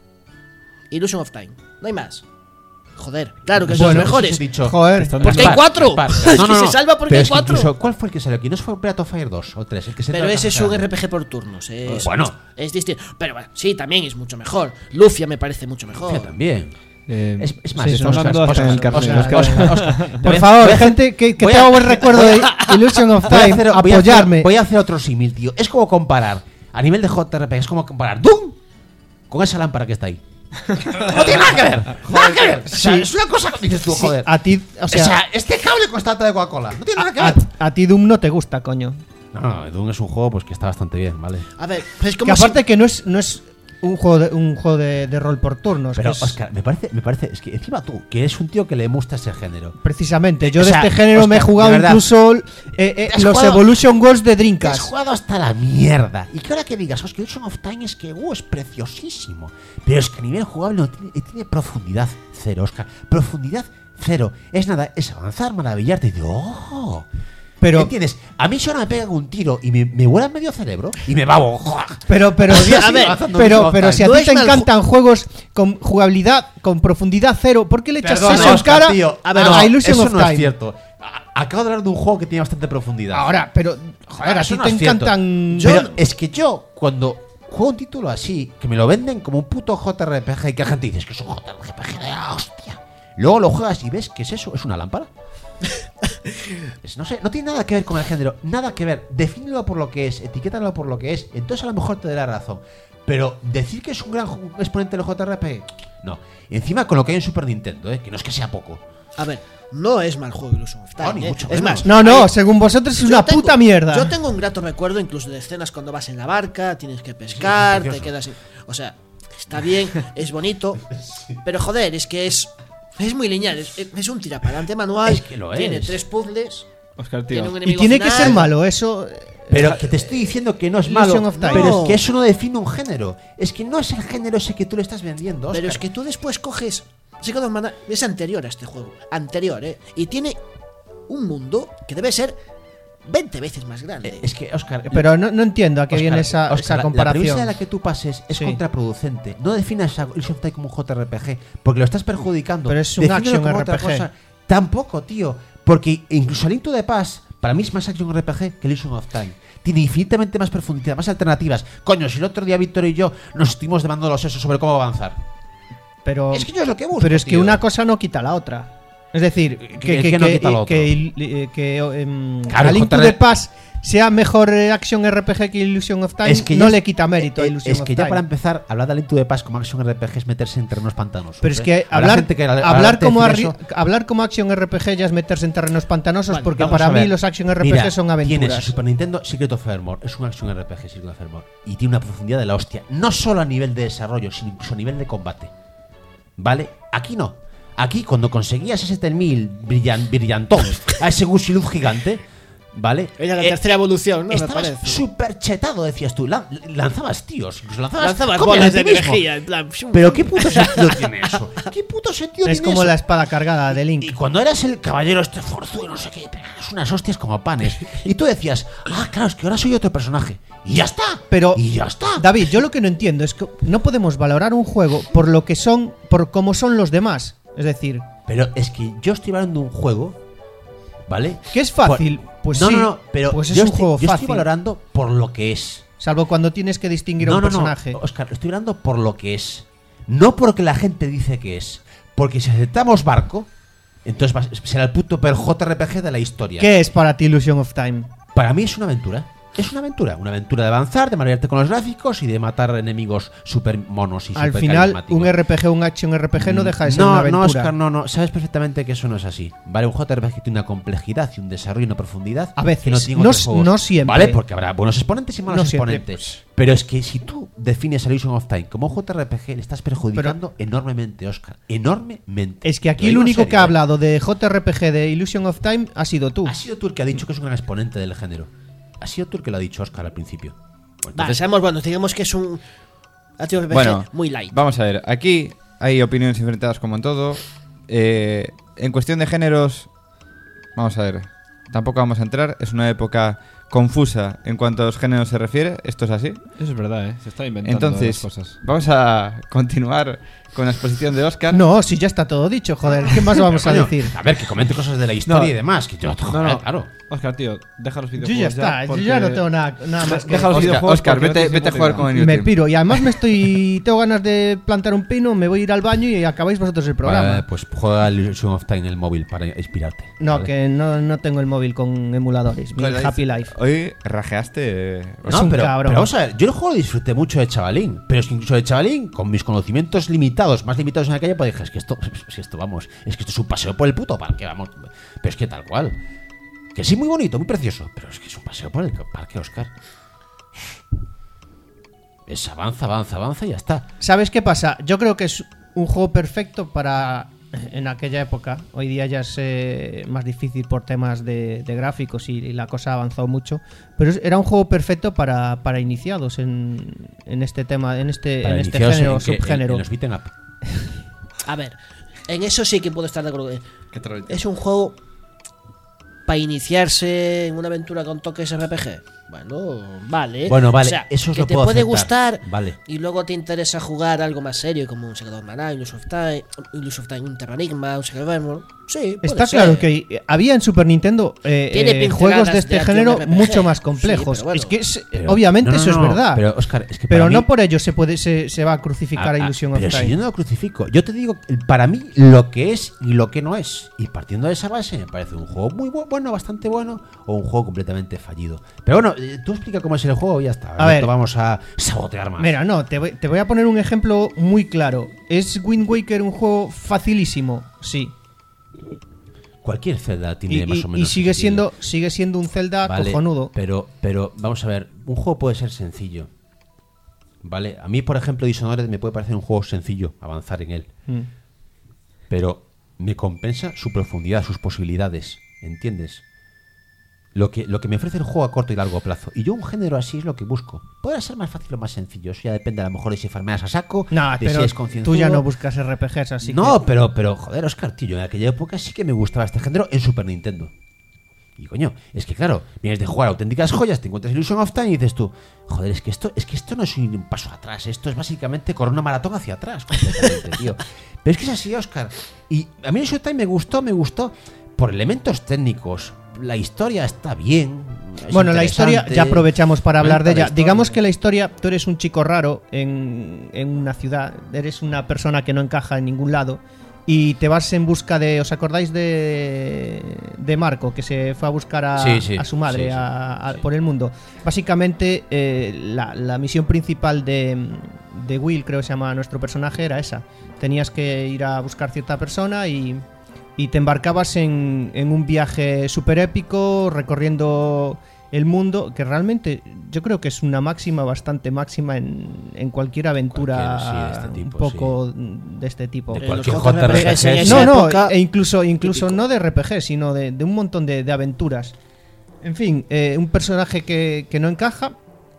Illusion of Time, no hay más. Joder, claro que son Bueno, los mejores. Eso he dicho. Joder. Están Porque hay Espar, cuatro. Espar. Es que se salva porque Pero hay es que cuatro. incluso, ¿cuál fue el que salió aquí? ¿No fue Breath of Fire dos o tres? El que se Pero trata- ese es un R P G por turnos. Es, Bueno. es, es distinto. Pero bueno, sí, también es mucho mejor. Lufia me parece mucho mejor. Hostia, también. Eh, Es, es más, sí, es sonando Oscar, hasta en el Oscar, carnet. Oscar, Oscar. Oscar, Oscar. Por Voy a- favor, voy a hacer- gente que, que voy a- tenga buen recuerdo de Illusion of Voy a Time, hacer- voy a hacer- apoyarme. Voy a hacer otro símil, tío. Es como comparar, a nivel de J R P G, es como comparar Doom con esa lámpara que está ahí. No tiene nada que ver. Nada que ver. O sea, Sí. es una cosa que dices tú, Sí, joder. a ti, o O sea, sea, este cable constante de Coca-Cola. No tiene nada que a, ver. a ti Doom no te gusta, coño. No, no, Doom es un juego pues que está bastante bien, ¿vale? A ver, es como Que aparte si- que no es, no es un juego de, un juego de, de rol por turnos. Pero, que es- Oscar, me parece, me parece, es que encima tú, que eres un tío que le gusta ese género. Precisamente, yo O de sea, este género me he Oscar, jugado de verdad. incluso eh, eh, ¿Te has los jugado? Evolution Wars de Te has Dreamcast. jugado hasta la mierda. Y que ahora que digas, Oscar, Illusion of Time es que, uh, es preciosísimo. Pero es que a nivel jugable no tiene, tiene profundidad cero, Oscar. Profundidad cero. Es nada, es avanzar, maravillarte y digo, oh. Pero, ¿Entiendes? A mí si ahora me pegan un tiro y me, me vuela medio cerebro y me babo. pero, pero, Podría a seguir ver, avanzando pero, Illusion of pero Time. si a No ti es te mal encantan juegos con jugabilidad, con profundidad cero, ¿por qué le echas Perdona, eso en Oscar, cara tío. a, ver, a no, Illusion eso of no Time? es cierto. A- Acabo de hablar de un juego que tiene bastante profundidad. Ahora, pero, joder, a Eso ti no te es cierto. encantan. Pero es que yo, cuando juego un título así, que me lo venden como un puto J R P G y que la gente dice "Es que es un J R P G de la hostia". Luego lo juegas y ves que es eso, es una lámpara. Es- no sé, no tiene nada que ver con el género, nada que ver. Defínelo por lo que es, etiquétalo por lo que es, entonces a lo mejor te dará razón. Pero decir que es un gran ju- exponente del J R P G, no. Y encima con lo que hay en Super Nintendo, ¿eh? Que no es que sea poco. A ver, no es mal juego Illusion of Time. No, ni ¿eh? mucho Es menos. más, No, no, hay- según vosotros es yo una tengo- puta mierda. Yo tengo un grato recuerdo incluso de escenas cuando vas en la barca, tienes que pescar, Sí, te quedas. sin- O sea, está bien, es bonito, pero joder, es que es. Es muy lineal, es, es un tirapalante manual. Es que lo Tiene es. tres puzzles. Oscar, Tiene tío. un y enemigo tiene que final. ser malo, eso. Pero que te estoy diciendo que no es Illusion malo, of Time. pero No. es que eso no define un género. Es que no es el género ese que tú le estás vendiendo, Oscar. Pero es que tú después coges. Secret of Mana es anterior a este juego. Anterior, ¿eh? Y tiene un mundo que debe ser veinte veces más grande. Eh, Es que, Oscar, Pero no, no entiendo a qué Oscar, viene esa, Oscar, esa la- comparación. La premisa de la que tú pases es Sí. contraproducente. No definas a Illusion of Time como un J R P G, porque lo estás perjudicando. Pero es un Defínelo action como otra R P G. cosa. Tampoco, tío. Porque incluso A Link to the Past, para mí es más action R P G que Illusion of Time. Tiene infinitamente más profundidad, más alternativas. Coño, si el otro día Víctor y yo nos estuvimos demandando los sesos sobre cómo avanzar. Pero, Es que yo es lo que busco. pero es que tío. una cosa no quita la otra. Es decir, que, ¿Qué- que, qué no que- quita lo otro? que, eh, que, em, Claro, A Link to J R the Past sea mejor eh, Action R P G que Illusion of Time, Es que no ya- le quita mérito a eh, Illusion Es of que Time. ya para empezar, hablar de Link to the Past como Action R P G es meterse en terrenos pantanosos. Pero es ¿eh? que Habrá hablar, gente que al- al hablar, hablarte como decir arri- eso- hablar como Action R P G ya es meterse en terrenos pantanosos, Vale, porque Vamos para a mí ver. los Action R P G Mira, son Tienes aventuras. Super Nintendo Secret of Evermore, es un Action R P G Secret of Evermore, y tiene una profundidad de la hostia, no solo a nivel de desarrollo, sino incluso a nivel de combate. ¿Vale? Aquí no. Aquí, cuando conseguías ese ten mil brillan, brillantón, a ese Gusiluz gigante, ¿vale? Era la Eh, tercera evolución, ¿no? Me Estabas parece. súper chetado, decías tú. Lan- lanzabas tíos, incluso lanzabas, Lanzabas copias bolas de ti mismo. energía, en plan. Pero ¿qué puto sentido tiene eso? ¿Qué puto sentido Es tiene como eso? la espada cargada de Y Link. cuando eras el caballero este forzudo y no sé qué, pegas unas hostias como panes. Y tú decías, ah, claro, es que ahora soy otro personaje. Y ya está. Pero, y ya está. David, yo lo que no entiendo es que no podemos valorar un juego por lo que son, por cómo son los demás. Es decir, Pero es que yo estoy hablando de un juego, ¿vale? que es fácil. Pues no, sí, no, no, pero pues es yo, un estoy, juego yo estoy fácil. valorando por lo que es. Salvo cuando tienes que distinguir a No, un no, personaje. no, Oscar, estoy hablando por lo que es. No por lo que la gente dice que es. Porque si aceptamos Barco, entonces va- será el puto peor J R P G de la historia. ¿Qué es para ti Illusion of Time? Para mí es una aventura. Es una aventura. Una aventura de avanzar, de marearte con los gráficos y de matar enemigos super monos y Al super final, carismáticos. un R P G, un Action R P G no deja de ser no, una aventura. No, Oscar, no, no. Sabes perfectamente que eso no es así. Vale, un J R P G tiene una complejidad y un desarrollo y una profundidad A veces, que no tienen no otros s- juegos. no siempre. Vale, porque habrá buenos exponentes y malos No siempre, exponentes. Pero es que si tú defines a Illusion of Time como un J R P G, le estás perjudicando enormemente, Oscar. Enormemente. Es que aquí Lo el digo en único serio, que ha ¿eh? hablado de J R P G de Illusion of Time ha sido tú. Ha sido tú el que ha dicho que es un gran exponente del género. Ha sido tú el que lo ha dicho, Oscar, al principio. Pues Va, entonces- seamos buenos, digamos que es un Action R P G Bueno, muy light. vamos a ver. Aquí hay opiniones enfrentadas como en todo. Eh, en cuestión de géneros, vamos a ver. Tampoco vamos a entrar. Es una época confusa en cuanto a los géneros se refiere. Esto es así. Eso es verdad, ¿eh? Se está inventando Entonces, las cosas. vamos a continuar con la exposición de Oscar. No, si ya está todo dicho, joder. ¿Qué más vamos a Coño, decir? A ver, que comente cosas de la historia No. y demás. Que yo, No, joder, no, claro. Oscar, tío, deja los Yo videojuegos. ya está, yo ya no tengo nada, nada más que Deja los Oscar, videojuegos Oscar, porque no vete, tienes vete a tiempo jugar de con el Me YouTube. piro y además me estoy tengo ganas de plantar un pino, me voy a ir al baño y acabáis vosotros el programa. Vale, pues juega Illusion of Time en el móvil para inspirarte. No, ¿vale? que no, no tengo el móvil con emuladores. Mi Joder, Happy Life. Hoy rajeaste. eh, Es No, un pero, cabrón. pero vamos a ver, yo el juego lo disfruté mucho de chavalín, pero es que incluso de chavalín, con mis conocimientos limitados, más limitados en aquella, pues dije, es que esto, es que esto, vamos, es que esto es un paseo por el puto parque, vamos. Pero es que tal cual. Que sí, muy bonito, muy precioso, pero es que es un paseo por el parque, Oscar. Es avanza, avanza, avanza y ya está. ¿Sabes qué pasa? Yo creo que es un juego perfecto para en aquella época. Hoy día ya es eh, más difícil por temas de, de gráficos y, y la cosa ha avanzado mucho. Pero es- era un juego perfecto para, para iniciados en, en este tema, en este, Para en este iniciados género, en que- en- subgénero. en los beat 'em up. A ver, en eso sí que puedo estar de acuerdo. Es un juego para iniciarse en una aventura con toques R P G. Bueno, vale. Bueno, vale, O sea, eso os que lo te puedo puede aceptar. gustar Vale. y luego te interesa jugar algo más serio como un Secret of Mana, Illusion of Time, Illusion of Time, un Terranigma, un Secret of Evermore. Sí, puede Está ser. claro que había en Super Nintendo eh, Tiene eh, pinceladas juegos de de este acción género R P G. mucho más Sí, complejos. pero bueno. Es que es- Pero- obviamente no, no, eso no, es verdad. Pero, Oscar, es que Pero para no mí- por ello se puede se, se va a crucificar a, Ah, ah, Illusion of pero Time. si yo no lo crucifico, yo te digo para mí lo que es y lo que no es. Y partiendo de esa base me parece un juego muy bu- bueno, bastante bueno, o un juego completamente fallido. Pero bueno, eh, tú explica cómo es el juego y ya está. A No ver. te vamos a sabotear más. Mira, no, te voy, te voy a poner un ejemplo muy claro. ¿Es Wind Waker un juego facilísimo? Sí. Cualquier Zelda tiene Y, más y- o y menos. sigue ese siendo sigue siendo un Zelda Vale, cojonudo. Pero, pero vamos a ver, un juego puede ser sencillo. Vale, a mí, por ejemplo, Dishonored me puede parecer un juego sencillo, avanzar en él. Mm. Pero me compensa su profundidad, sus posibilidades. ¿Entiendes? Lo que, lo que me ofrece el juego a corto y largo plazo. Y yo un género así es lo que busco. Podrá ser más fácil o más sencillo. Eso ya depende a lo mejor de si farmeas a saco, No, de pero si es tú concienzudo. ya no buscas R P Gs, así No, que... pero, pero, joder, Oscar, tío, yo en aquella época sí que me gustaba este género en Super Nintendo. Y coño, es que claro, vienes de jugar auténticas joyas, te encuentras Illusion of Time y dices tú, joder, es que esto, es que esto no es un paso atrás, esto es básicamente correr una maratón hacia atrás, completamente, tío. Pero es que es así, Oscar. Y a mí Illusion of Time me gustó, me gustó por elementos técnicos. la historia está bien. es Bueno, la historia, interesante. ya aprovechamos para hablar de Cuenta la ella. historia. Digamos que la historia, tú eres un chico raro en, en una ciudad, eres una persona que no encaja en ningún lado y te vas en busca de... ¿Os acordáis de, de Marco, que se fue a buscar a, Sí, sí, a su madre sí, sí, a- a- sí. por el mundo? Básicamente, eh, la, la misión principal de, de Will, creo que se llama nuestro personaje, era esa. Tenías que ir a buscar cierta persona y... Y te embarcabas en, en un viaje súper épico, recorriendo el mundo, que realmente yo creo que es una máxima bastante máxima en, en cualquier aventura Cualquiera, sí, de este tipo, un poco de este tipo. De Eh, cualquier los J R P G. J R P Gs en No, esa No, no, época, e incluso, incluso típico. no de R P G, sino de, de un montón de, de aventuras. En fin, eh, un personaje que, que no encaja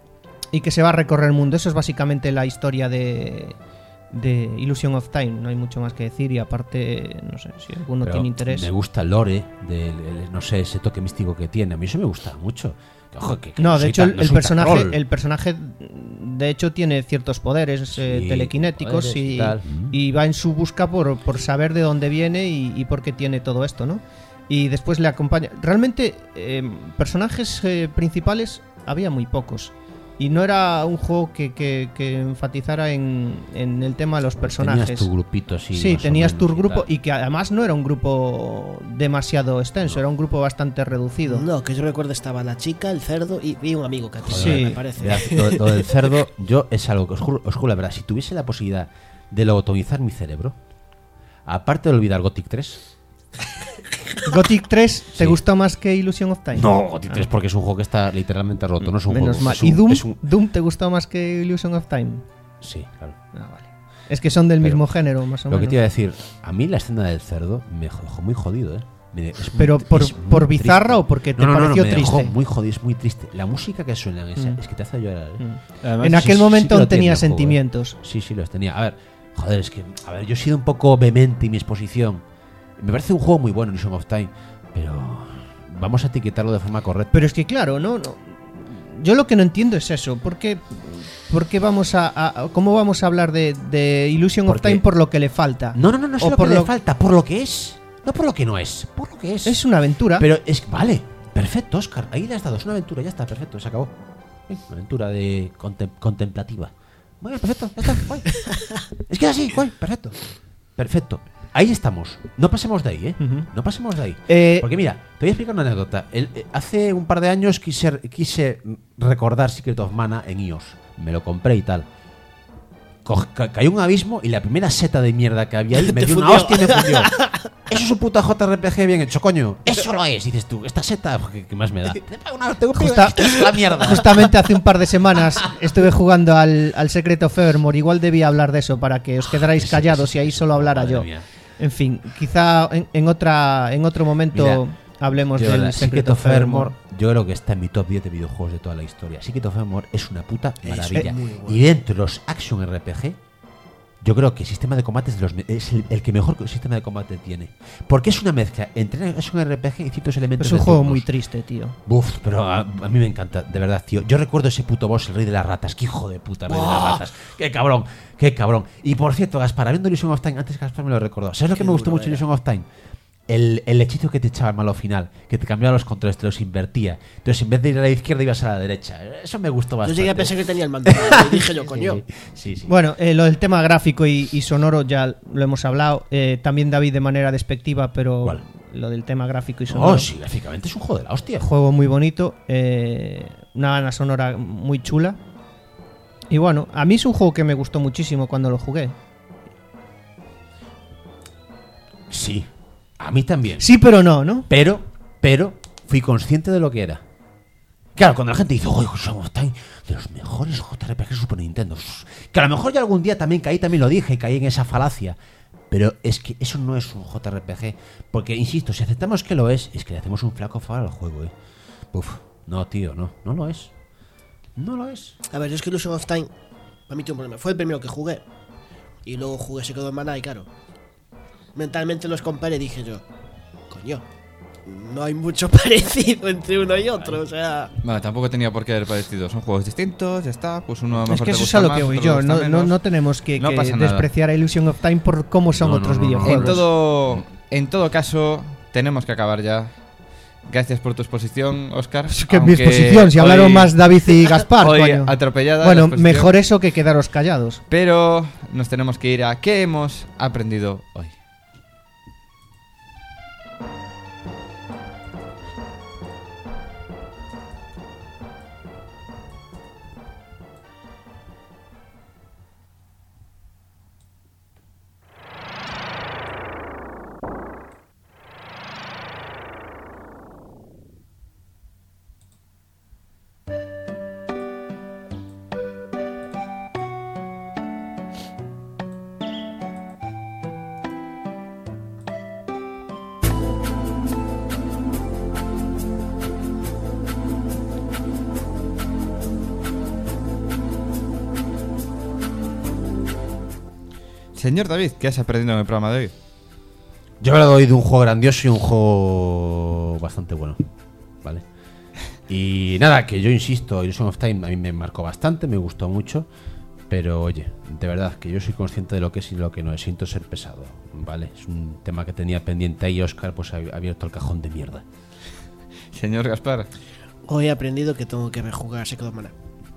y que se va a recorrer el mundo. Eso es básicamente la historia de, de Illusion of Time. No hay mucho más que decir y aparte, no sé, si alguno Pero tiene interés. Me gusta el lore, del, el- no sé, ese toque místico que tiene. A mí eso me gusta mucho. Ojo, que- que No, de soy hecho tan- el, no el soy tan personaje, troll. el personaje de hecho tiene ciertos poderes eh, Sí, telequinéticos poderes y y, tal. y va en su busca por, por saber de dónde viene y, y por qué tiene todo esto, ¿no? Y después le acompaña. Realmente eh, personajes eh, principales había muy pocos. Y no era un juego que, que- que enfatizara en, en el tema de los personajes. Tenías tu grupito así. Sí, más o tenías tu menos y grupo tal. y que además no era un grupo demasiado extenso, era un grupo bastante reducido. No, que yo recuerdo estaba la chica, el cerdo y, y un amigo que tenía, Sí. me parece. Mira, lo, lo del cerdo, yo es algo que os juro, os juro la verdad. Si tuviese la posibilidad de lobotomizar mi cerebro, aparte de olvidar Gothic tres. Gothic tres, ¿te Sí. gustó más que Illusion of Time? No, Gothic tres porque es un juego que está literalmente roto. No es un Menos juego. mal. es un- ¿Y Doom? es un- ¿Doom te gustó más que Illusion of Time? Sí, claro. Ah, vale. Es que son del Pero mismo género, más o Lo que menos. te iba a decir, a mí la escena del cerdo me dejó muy jodido, ¿eh? Me- es muy- Pero por, es muy por bizarra triste. o porque te No, no, no, no, pareció me triste. dejó muy jodido, es muy triste. La música que suena en esa Mm. es que te hace llorar, ¿eh? Mm. Además, En sí, aquel sí, momento sí que aún lo tiene tenía el juego, ¿eh? sentimientos. Sí, sí, los tenía. A ver, joder, es que, a ver, yo he sido un poco vehemente en mi exposición. Me parece un juego muy bueno, Illusion of Time, pero vamos a etiquetarlo de forma correcta. Pero es que claro, no, no. Yo lo que no entiendo es eso. ¿Por qué, por qué vamos a, a- cómo vamos a hablar de, de Illusion of Porque- Time por lo que le falta? No, no, no, no es O lo por que lo- le falta, por lo que es. No por lo que no es, por lo que es. Es una aventura. Pero es vale, perfecto, Oscar. Ahí le has dado, es una aventura, ya está, perfecto, se acabó. Sí, una aventura de contem- contemplativa. Muy bien, perfecto, ya está, guay. Es que es así, guay, perfecto. Perfecto. Ahí estamos. No pasemos de ahí, ¿eh? Ujú. No pasemos de ahí. Eh, Porque mira, te voy a explicar una anécdota. El- eh, hace un par de años quise, quise recordar Secret of Mana en iOS. Me lo compré y tal. Co- ca- cayó un abismo y la primera seta de mierda que había ahí me Te dio una fundió. hostia y me fundió. Eso es un puto J R P G bien hecho, coño. Eso lo es. Dices tú, esta seta, ¿qué, qué más me da? Te pago una- te pago- Justa- esto es la mierda. Justamente hace un par de semanas estuve jugando al, al Secret of Evermore. Igual debía hablar de eso para que os quedarais Ese- callados ese- y ahí solo hablara Madre yo. mía. En fin, quizá en, en otra en otro momento Mira, hablemos Yo, del la Secret, Secret of of Evermore, Evermore. yo creo que está en mi top diez de videojuegos de toda la historia. Secret of Evermore es una puta Es maravilla. muy bueno. Y dentro de los Action R P G, yo creo que el sistema de combate es, de los me- es el, el que mejor sistema de combate tiene. Porque es una mezcla entre Action R P G y ciertos elementos Es un de juego turnos. muy triste, tío. Uf, pero a, a mí me encanta, de verdad, tío. Yo recuerdo ese puto boss, el rey de las ratas. Qué hijo de puta, rey de las ratas. Qué cabrón, qué cabrón. Y por cierto, Gaspar, habiendo Illusion of Time, antes Gaspar me lo recordó. ¿Sabes lo que Qué me gustó duro mucho de era. Illusion of Time? El, el hechizo que te echaba al malo final, que te cambiaba los controles, te los invertía. Entonces, en vez de ir a la izquierda, ibas a la derecha. Eso me gustó Yo bastante. llegué a pensar que tenía el mando. Y dije yo, coño. Sí, sí. Bueno, eh, lo del tema gráfico y, y sonoro ya lo hemos hablado. Eh, también David de manera despectiva, pero ¿Cuál? lo del tema gráfico y sonoro. Oh, sí, gráficamente es un juego de la hostia. Juego muy bonito, eh, una banda sonora muy chula. Y bueno, a mí es un juego que me gustó muchísimo cuando lo jugué. Sí, a mí también. Sí, pero no, ¿no? Pero, pero, fui consciente de lo que era. Claro, cuando la gente dice, oye, Illusion of Time, de los mejores J R P G de Super Nintendo. Que a lo mejor ya algún día también caí, también lo dije, caí en esa falacia. Pero es que eso no es un J R P G. Porque, insisto, si aceptamos que lo es, es que le hacemos un flaco favor al juego, eh. Uf, no, tío, no, no lo es. No lo es. A ver, yo es que Illusion of Time, a mí tiene un problema. Fue el primero que jugué. Y luego jugué Secret of Mana y claro. Mentalmente los comparé y dije yo, coño, no hay mucho parecido entre uno y otro, o sea... Bueno, tampoco tenía por qué haber parecido. Son juegos distintos, ya está. Pues uno a lo Es mejor que te eso es gusta a lo más, que voy otro te yo. gusta No, no, menos. no tenemos que, No que pasa nada. despreciar a Illusion of Time por cómo son No, no, otros no, no. videojuegos. En todo, en todo caso, tenemos que acabar ya. Gracias por tu exposición, Óscar. Que mi exposición, si hablaron más David y Gaspar, hoy coño. atropellada. Bueno, mejor eso que quedaros callados. Pero nos tenemos que ir a ¿qué hemos aprendido hoy? Señor David, ¿qué has aprendido en el programa de hoy? Yo he hablado hoy de un juego grandioso y un juego bastante bueno, ¿vale? Y nada, que yo insisto, Illusion of Time a mí me marcó bastante, me gustó mucho, pero oye, de verdad que yo soy consciente de lo que es y lo que no es, siento ser pesado, ¿vale? Es un tema que tenía pendiente ahí, Óscar pues ha abierto el cajón de mierda. Señor Gaspar. Hoy he aprendido que tengo que rejugar Secret of Mana.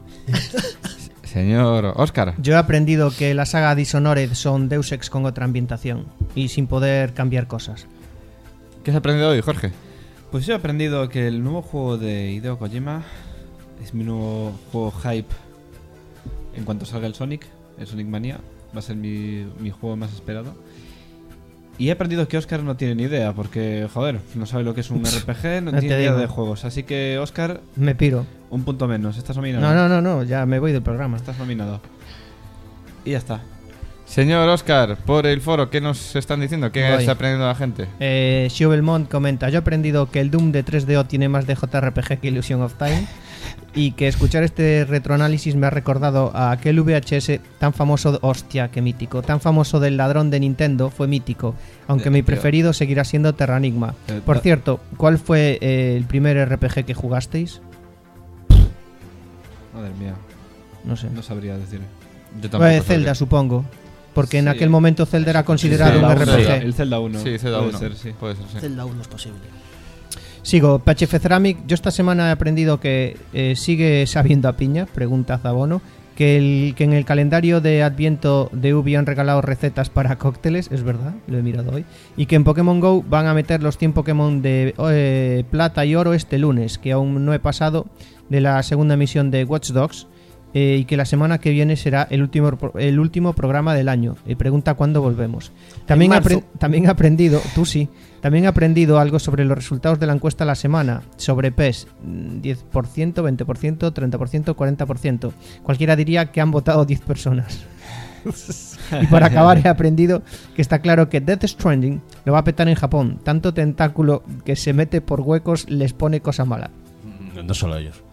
Señor Óscar. Yo he aprendido que la saga Dishonored son Deus Ex con otra ambientación y sin poder cambiar cosas. ¿Qué has aprendido hoy, Jorge? Pues yo he aprendido que el nuevo juego de Hideo Kojima es mi nuevo juego hype en cuanto salga el Sonic, el Sonic Mania. Va a ser mi, mi juego más esperado. Y he aprendido que Óscar no tiene ni idea, porque, joder, no sabe lo que es un R P G, no No tiene te idea digo. de juegos. Así que, Óscar, Me piro. un punto menos. Estás nominado. No, no, no, no, ya me voy del programa. Estás nominado. Y ya está. Señor Óscar, por el foro, ¿qué nos están diciendo? ¿Qué Voy. está aprendiendo la gente? Eh, Xio Belmont comenta: yo he aprendido que el Doom de tres D O tiene más de J R P G que Illusion of Time y que escuchar este retroanálisis me ha recordado a aquel V H S tan famoso, hostia, qué mítico, tan famoso del ladrón de Nintendo, fue mítico, aunque Eh, mi tío. preferido seguirá siendo Terranigma. Eh, Por ta- cierto, ¿cuál fue eh, el primer R P G que jugasteis? Madre mía, No sé. no sabría decir. Yo Eh, tampoco Zelda, sabría. supongo. Porque en Sí. aquel momento Zelda era considerado Zelda un uno, R P sí. G. El Zelda uno. Sí, Zelda puede uno. ser, sí. Puede ser, sí. Zelda uno es posible. Sigo, P H F Ceramic. Yo esta semana he aprendido que eh, sigue sabiendo a piña, pregunta Zabono, que, el, que en el calendario de Adviento de Ubi han regalado recetas para cócteles, es verdad, lo he mirado hoy, y que en Pokémon GO van a meter los cien Pokémon de eh, plata y oro este lunes, que aún no he pasado de la segunda emisión de Watch Dogs, eh, y que la semana que viene será el último, pro- el último programa del año. Y pregunta cuándo volvemos. También, En he apren- marzo. también he aprendido, tú sí, también he aprendido algo sobre los resultados de la encuesta a la semana, sobre P E S, mm, diez por ciento, veinte por ciento, treinta por ciento, cuarenta por ciento. Cualquiera diría que han votado diez personas. Y para acabar he aprendido que está claro que Death Stranding lo va a petar en Japón. Tanto tentáculo que se mete por huecos les pone cosa mala. No, no solo ellos.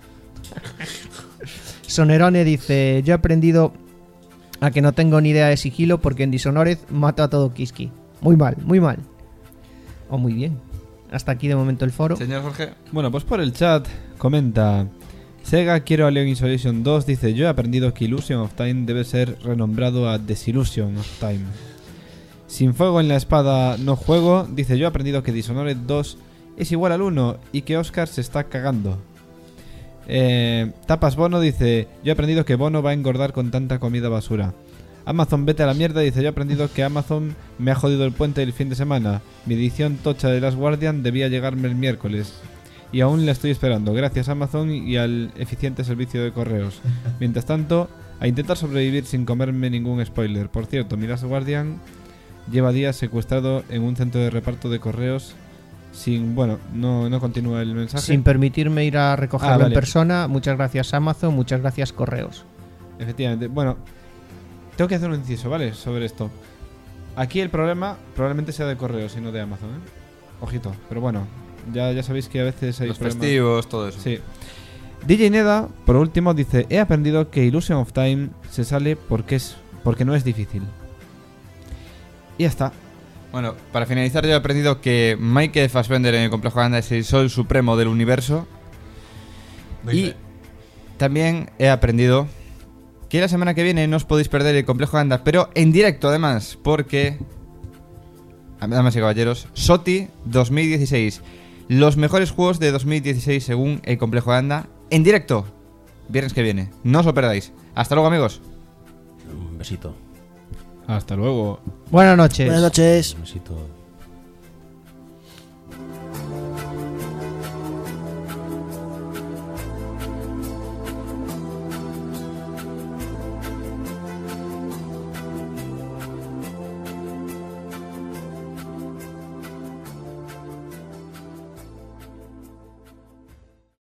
Sonerone dice: yo he aprendido a que no tengo ni idea de sigilo porque en Dishonored mato a todo Kiski. Muy mal, muy mal. O muy bien. Hasta aquí de momento el foro. Señor Jorge. Bueno, pues por el chat comenta Sega quiero Alien Isolation dos. Dice: yo he aprendido que Illusion of Time debe ser renombrado a Desillusion of Time. Sin fuego en la espada no juego. Dice: yo he aprendido que Dishonored dos es igual al uno y que Oscar se está cagando. eh, Tapas Bono dice: yo he aprendido que Bono va a engordar con tanta comida basura. Amazon vete a la mierda. Dice: yo he aprendido que Amazon me ha jodido el puente del fin de semana. Mi edición tocha de Last Guardian debía llegarme el miércoles y aún la estoy esperando, gracias a Amazon y al eficiente servicio de correos. Mientras tanto, a intentar sobrevivir sin comerme ningún spoiler. Por cierto, mi Last Guardian lleva días secuestrado en un centro de reparto de correos sin... Bueno, no, no continúa el mensaje. Sin permitirme ir a recogerlo Ah, vale. en persona. Muchas gracias Amazon, muchas gracias Correos. Efectivamente. Bueno, tengo que hacer un inciso, ¿vale? Sobre esto. Aquí el problema probablemente sea de correos y no de Amazon, ¿eh? Ojito. Pero bueno, ya, ya sabéis que a veces hay Los problemas. festivos, todo eso. Sí. D J Neda, por último, dice: he aprendido que Illusion of Time se sale porque es porque no es difícil. Y ya está. Bueno, para finalizar, yo he aprendido que Michael Fassbender en el complejo Anda es el sol supremo del universo. Y también he aprendido que la semana que viene no os podéis perder el complejo Anda, pero en directo además, porque, damas y caballeros, SOTI dos mil dieciséis, los mejores juegos de dos mil dieciséis según el Complejo Landa en directo. Viernes que viene. No os lo perdáis. Hasta luego, amigos. Un besito. Hasta luego. Buenas noches. Buenas noches. Un besito.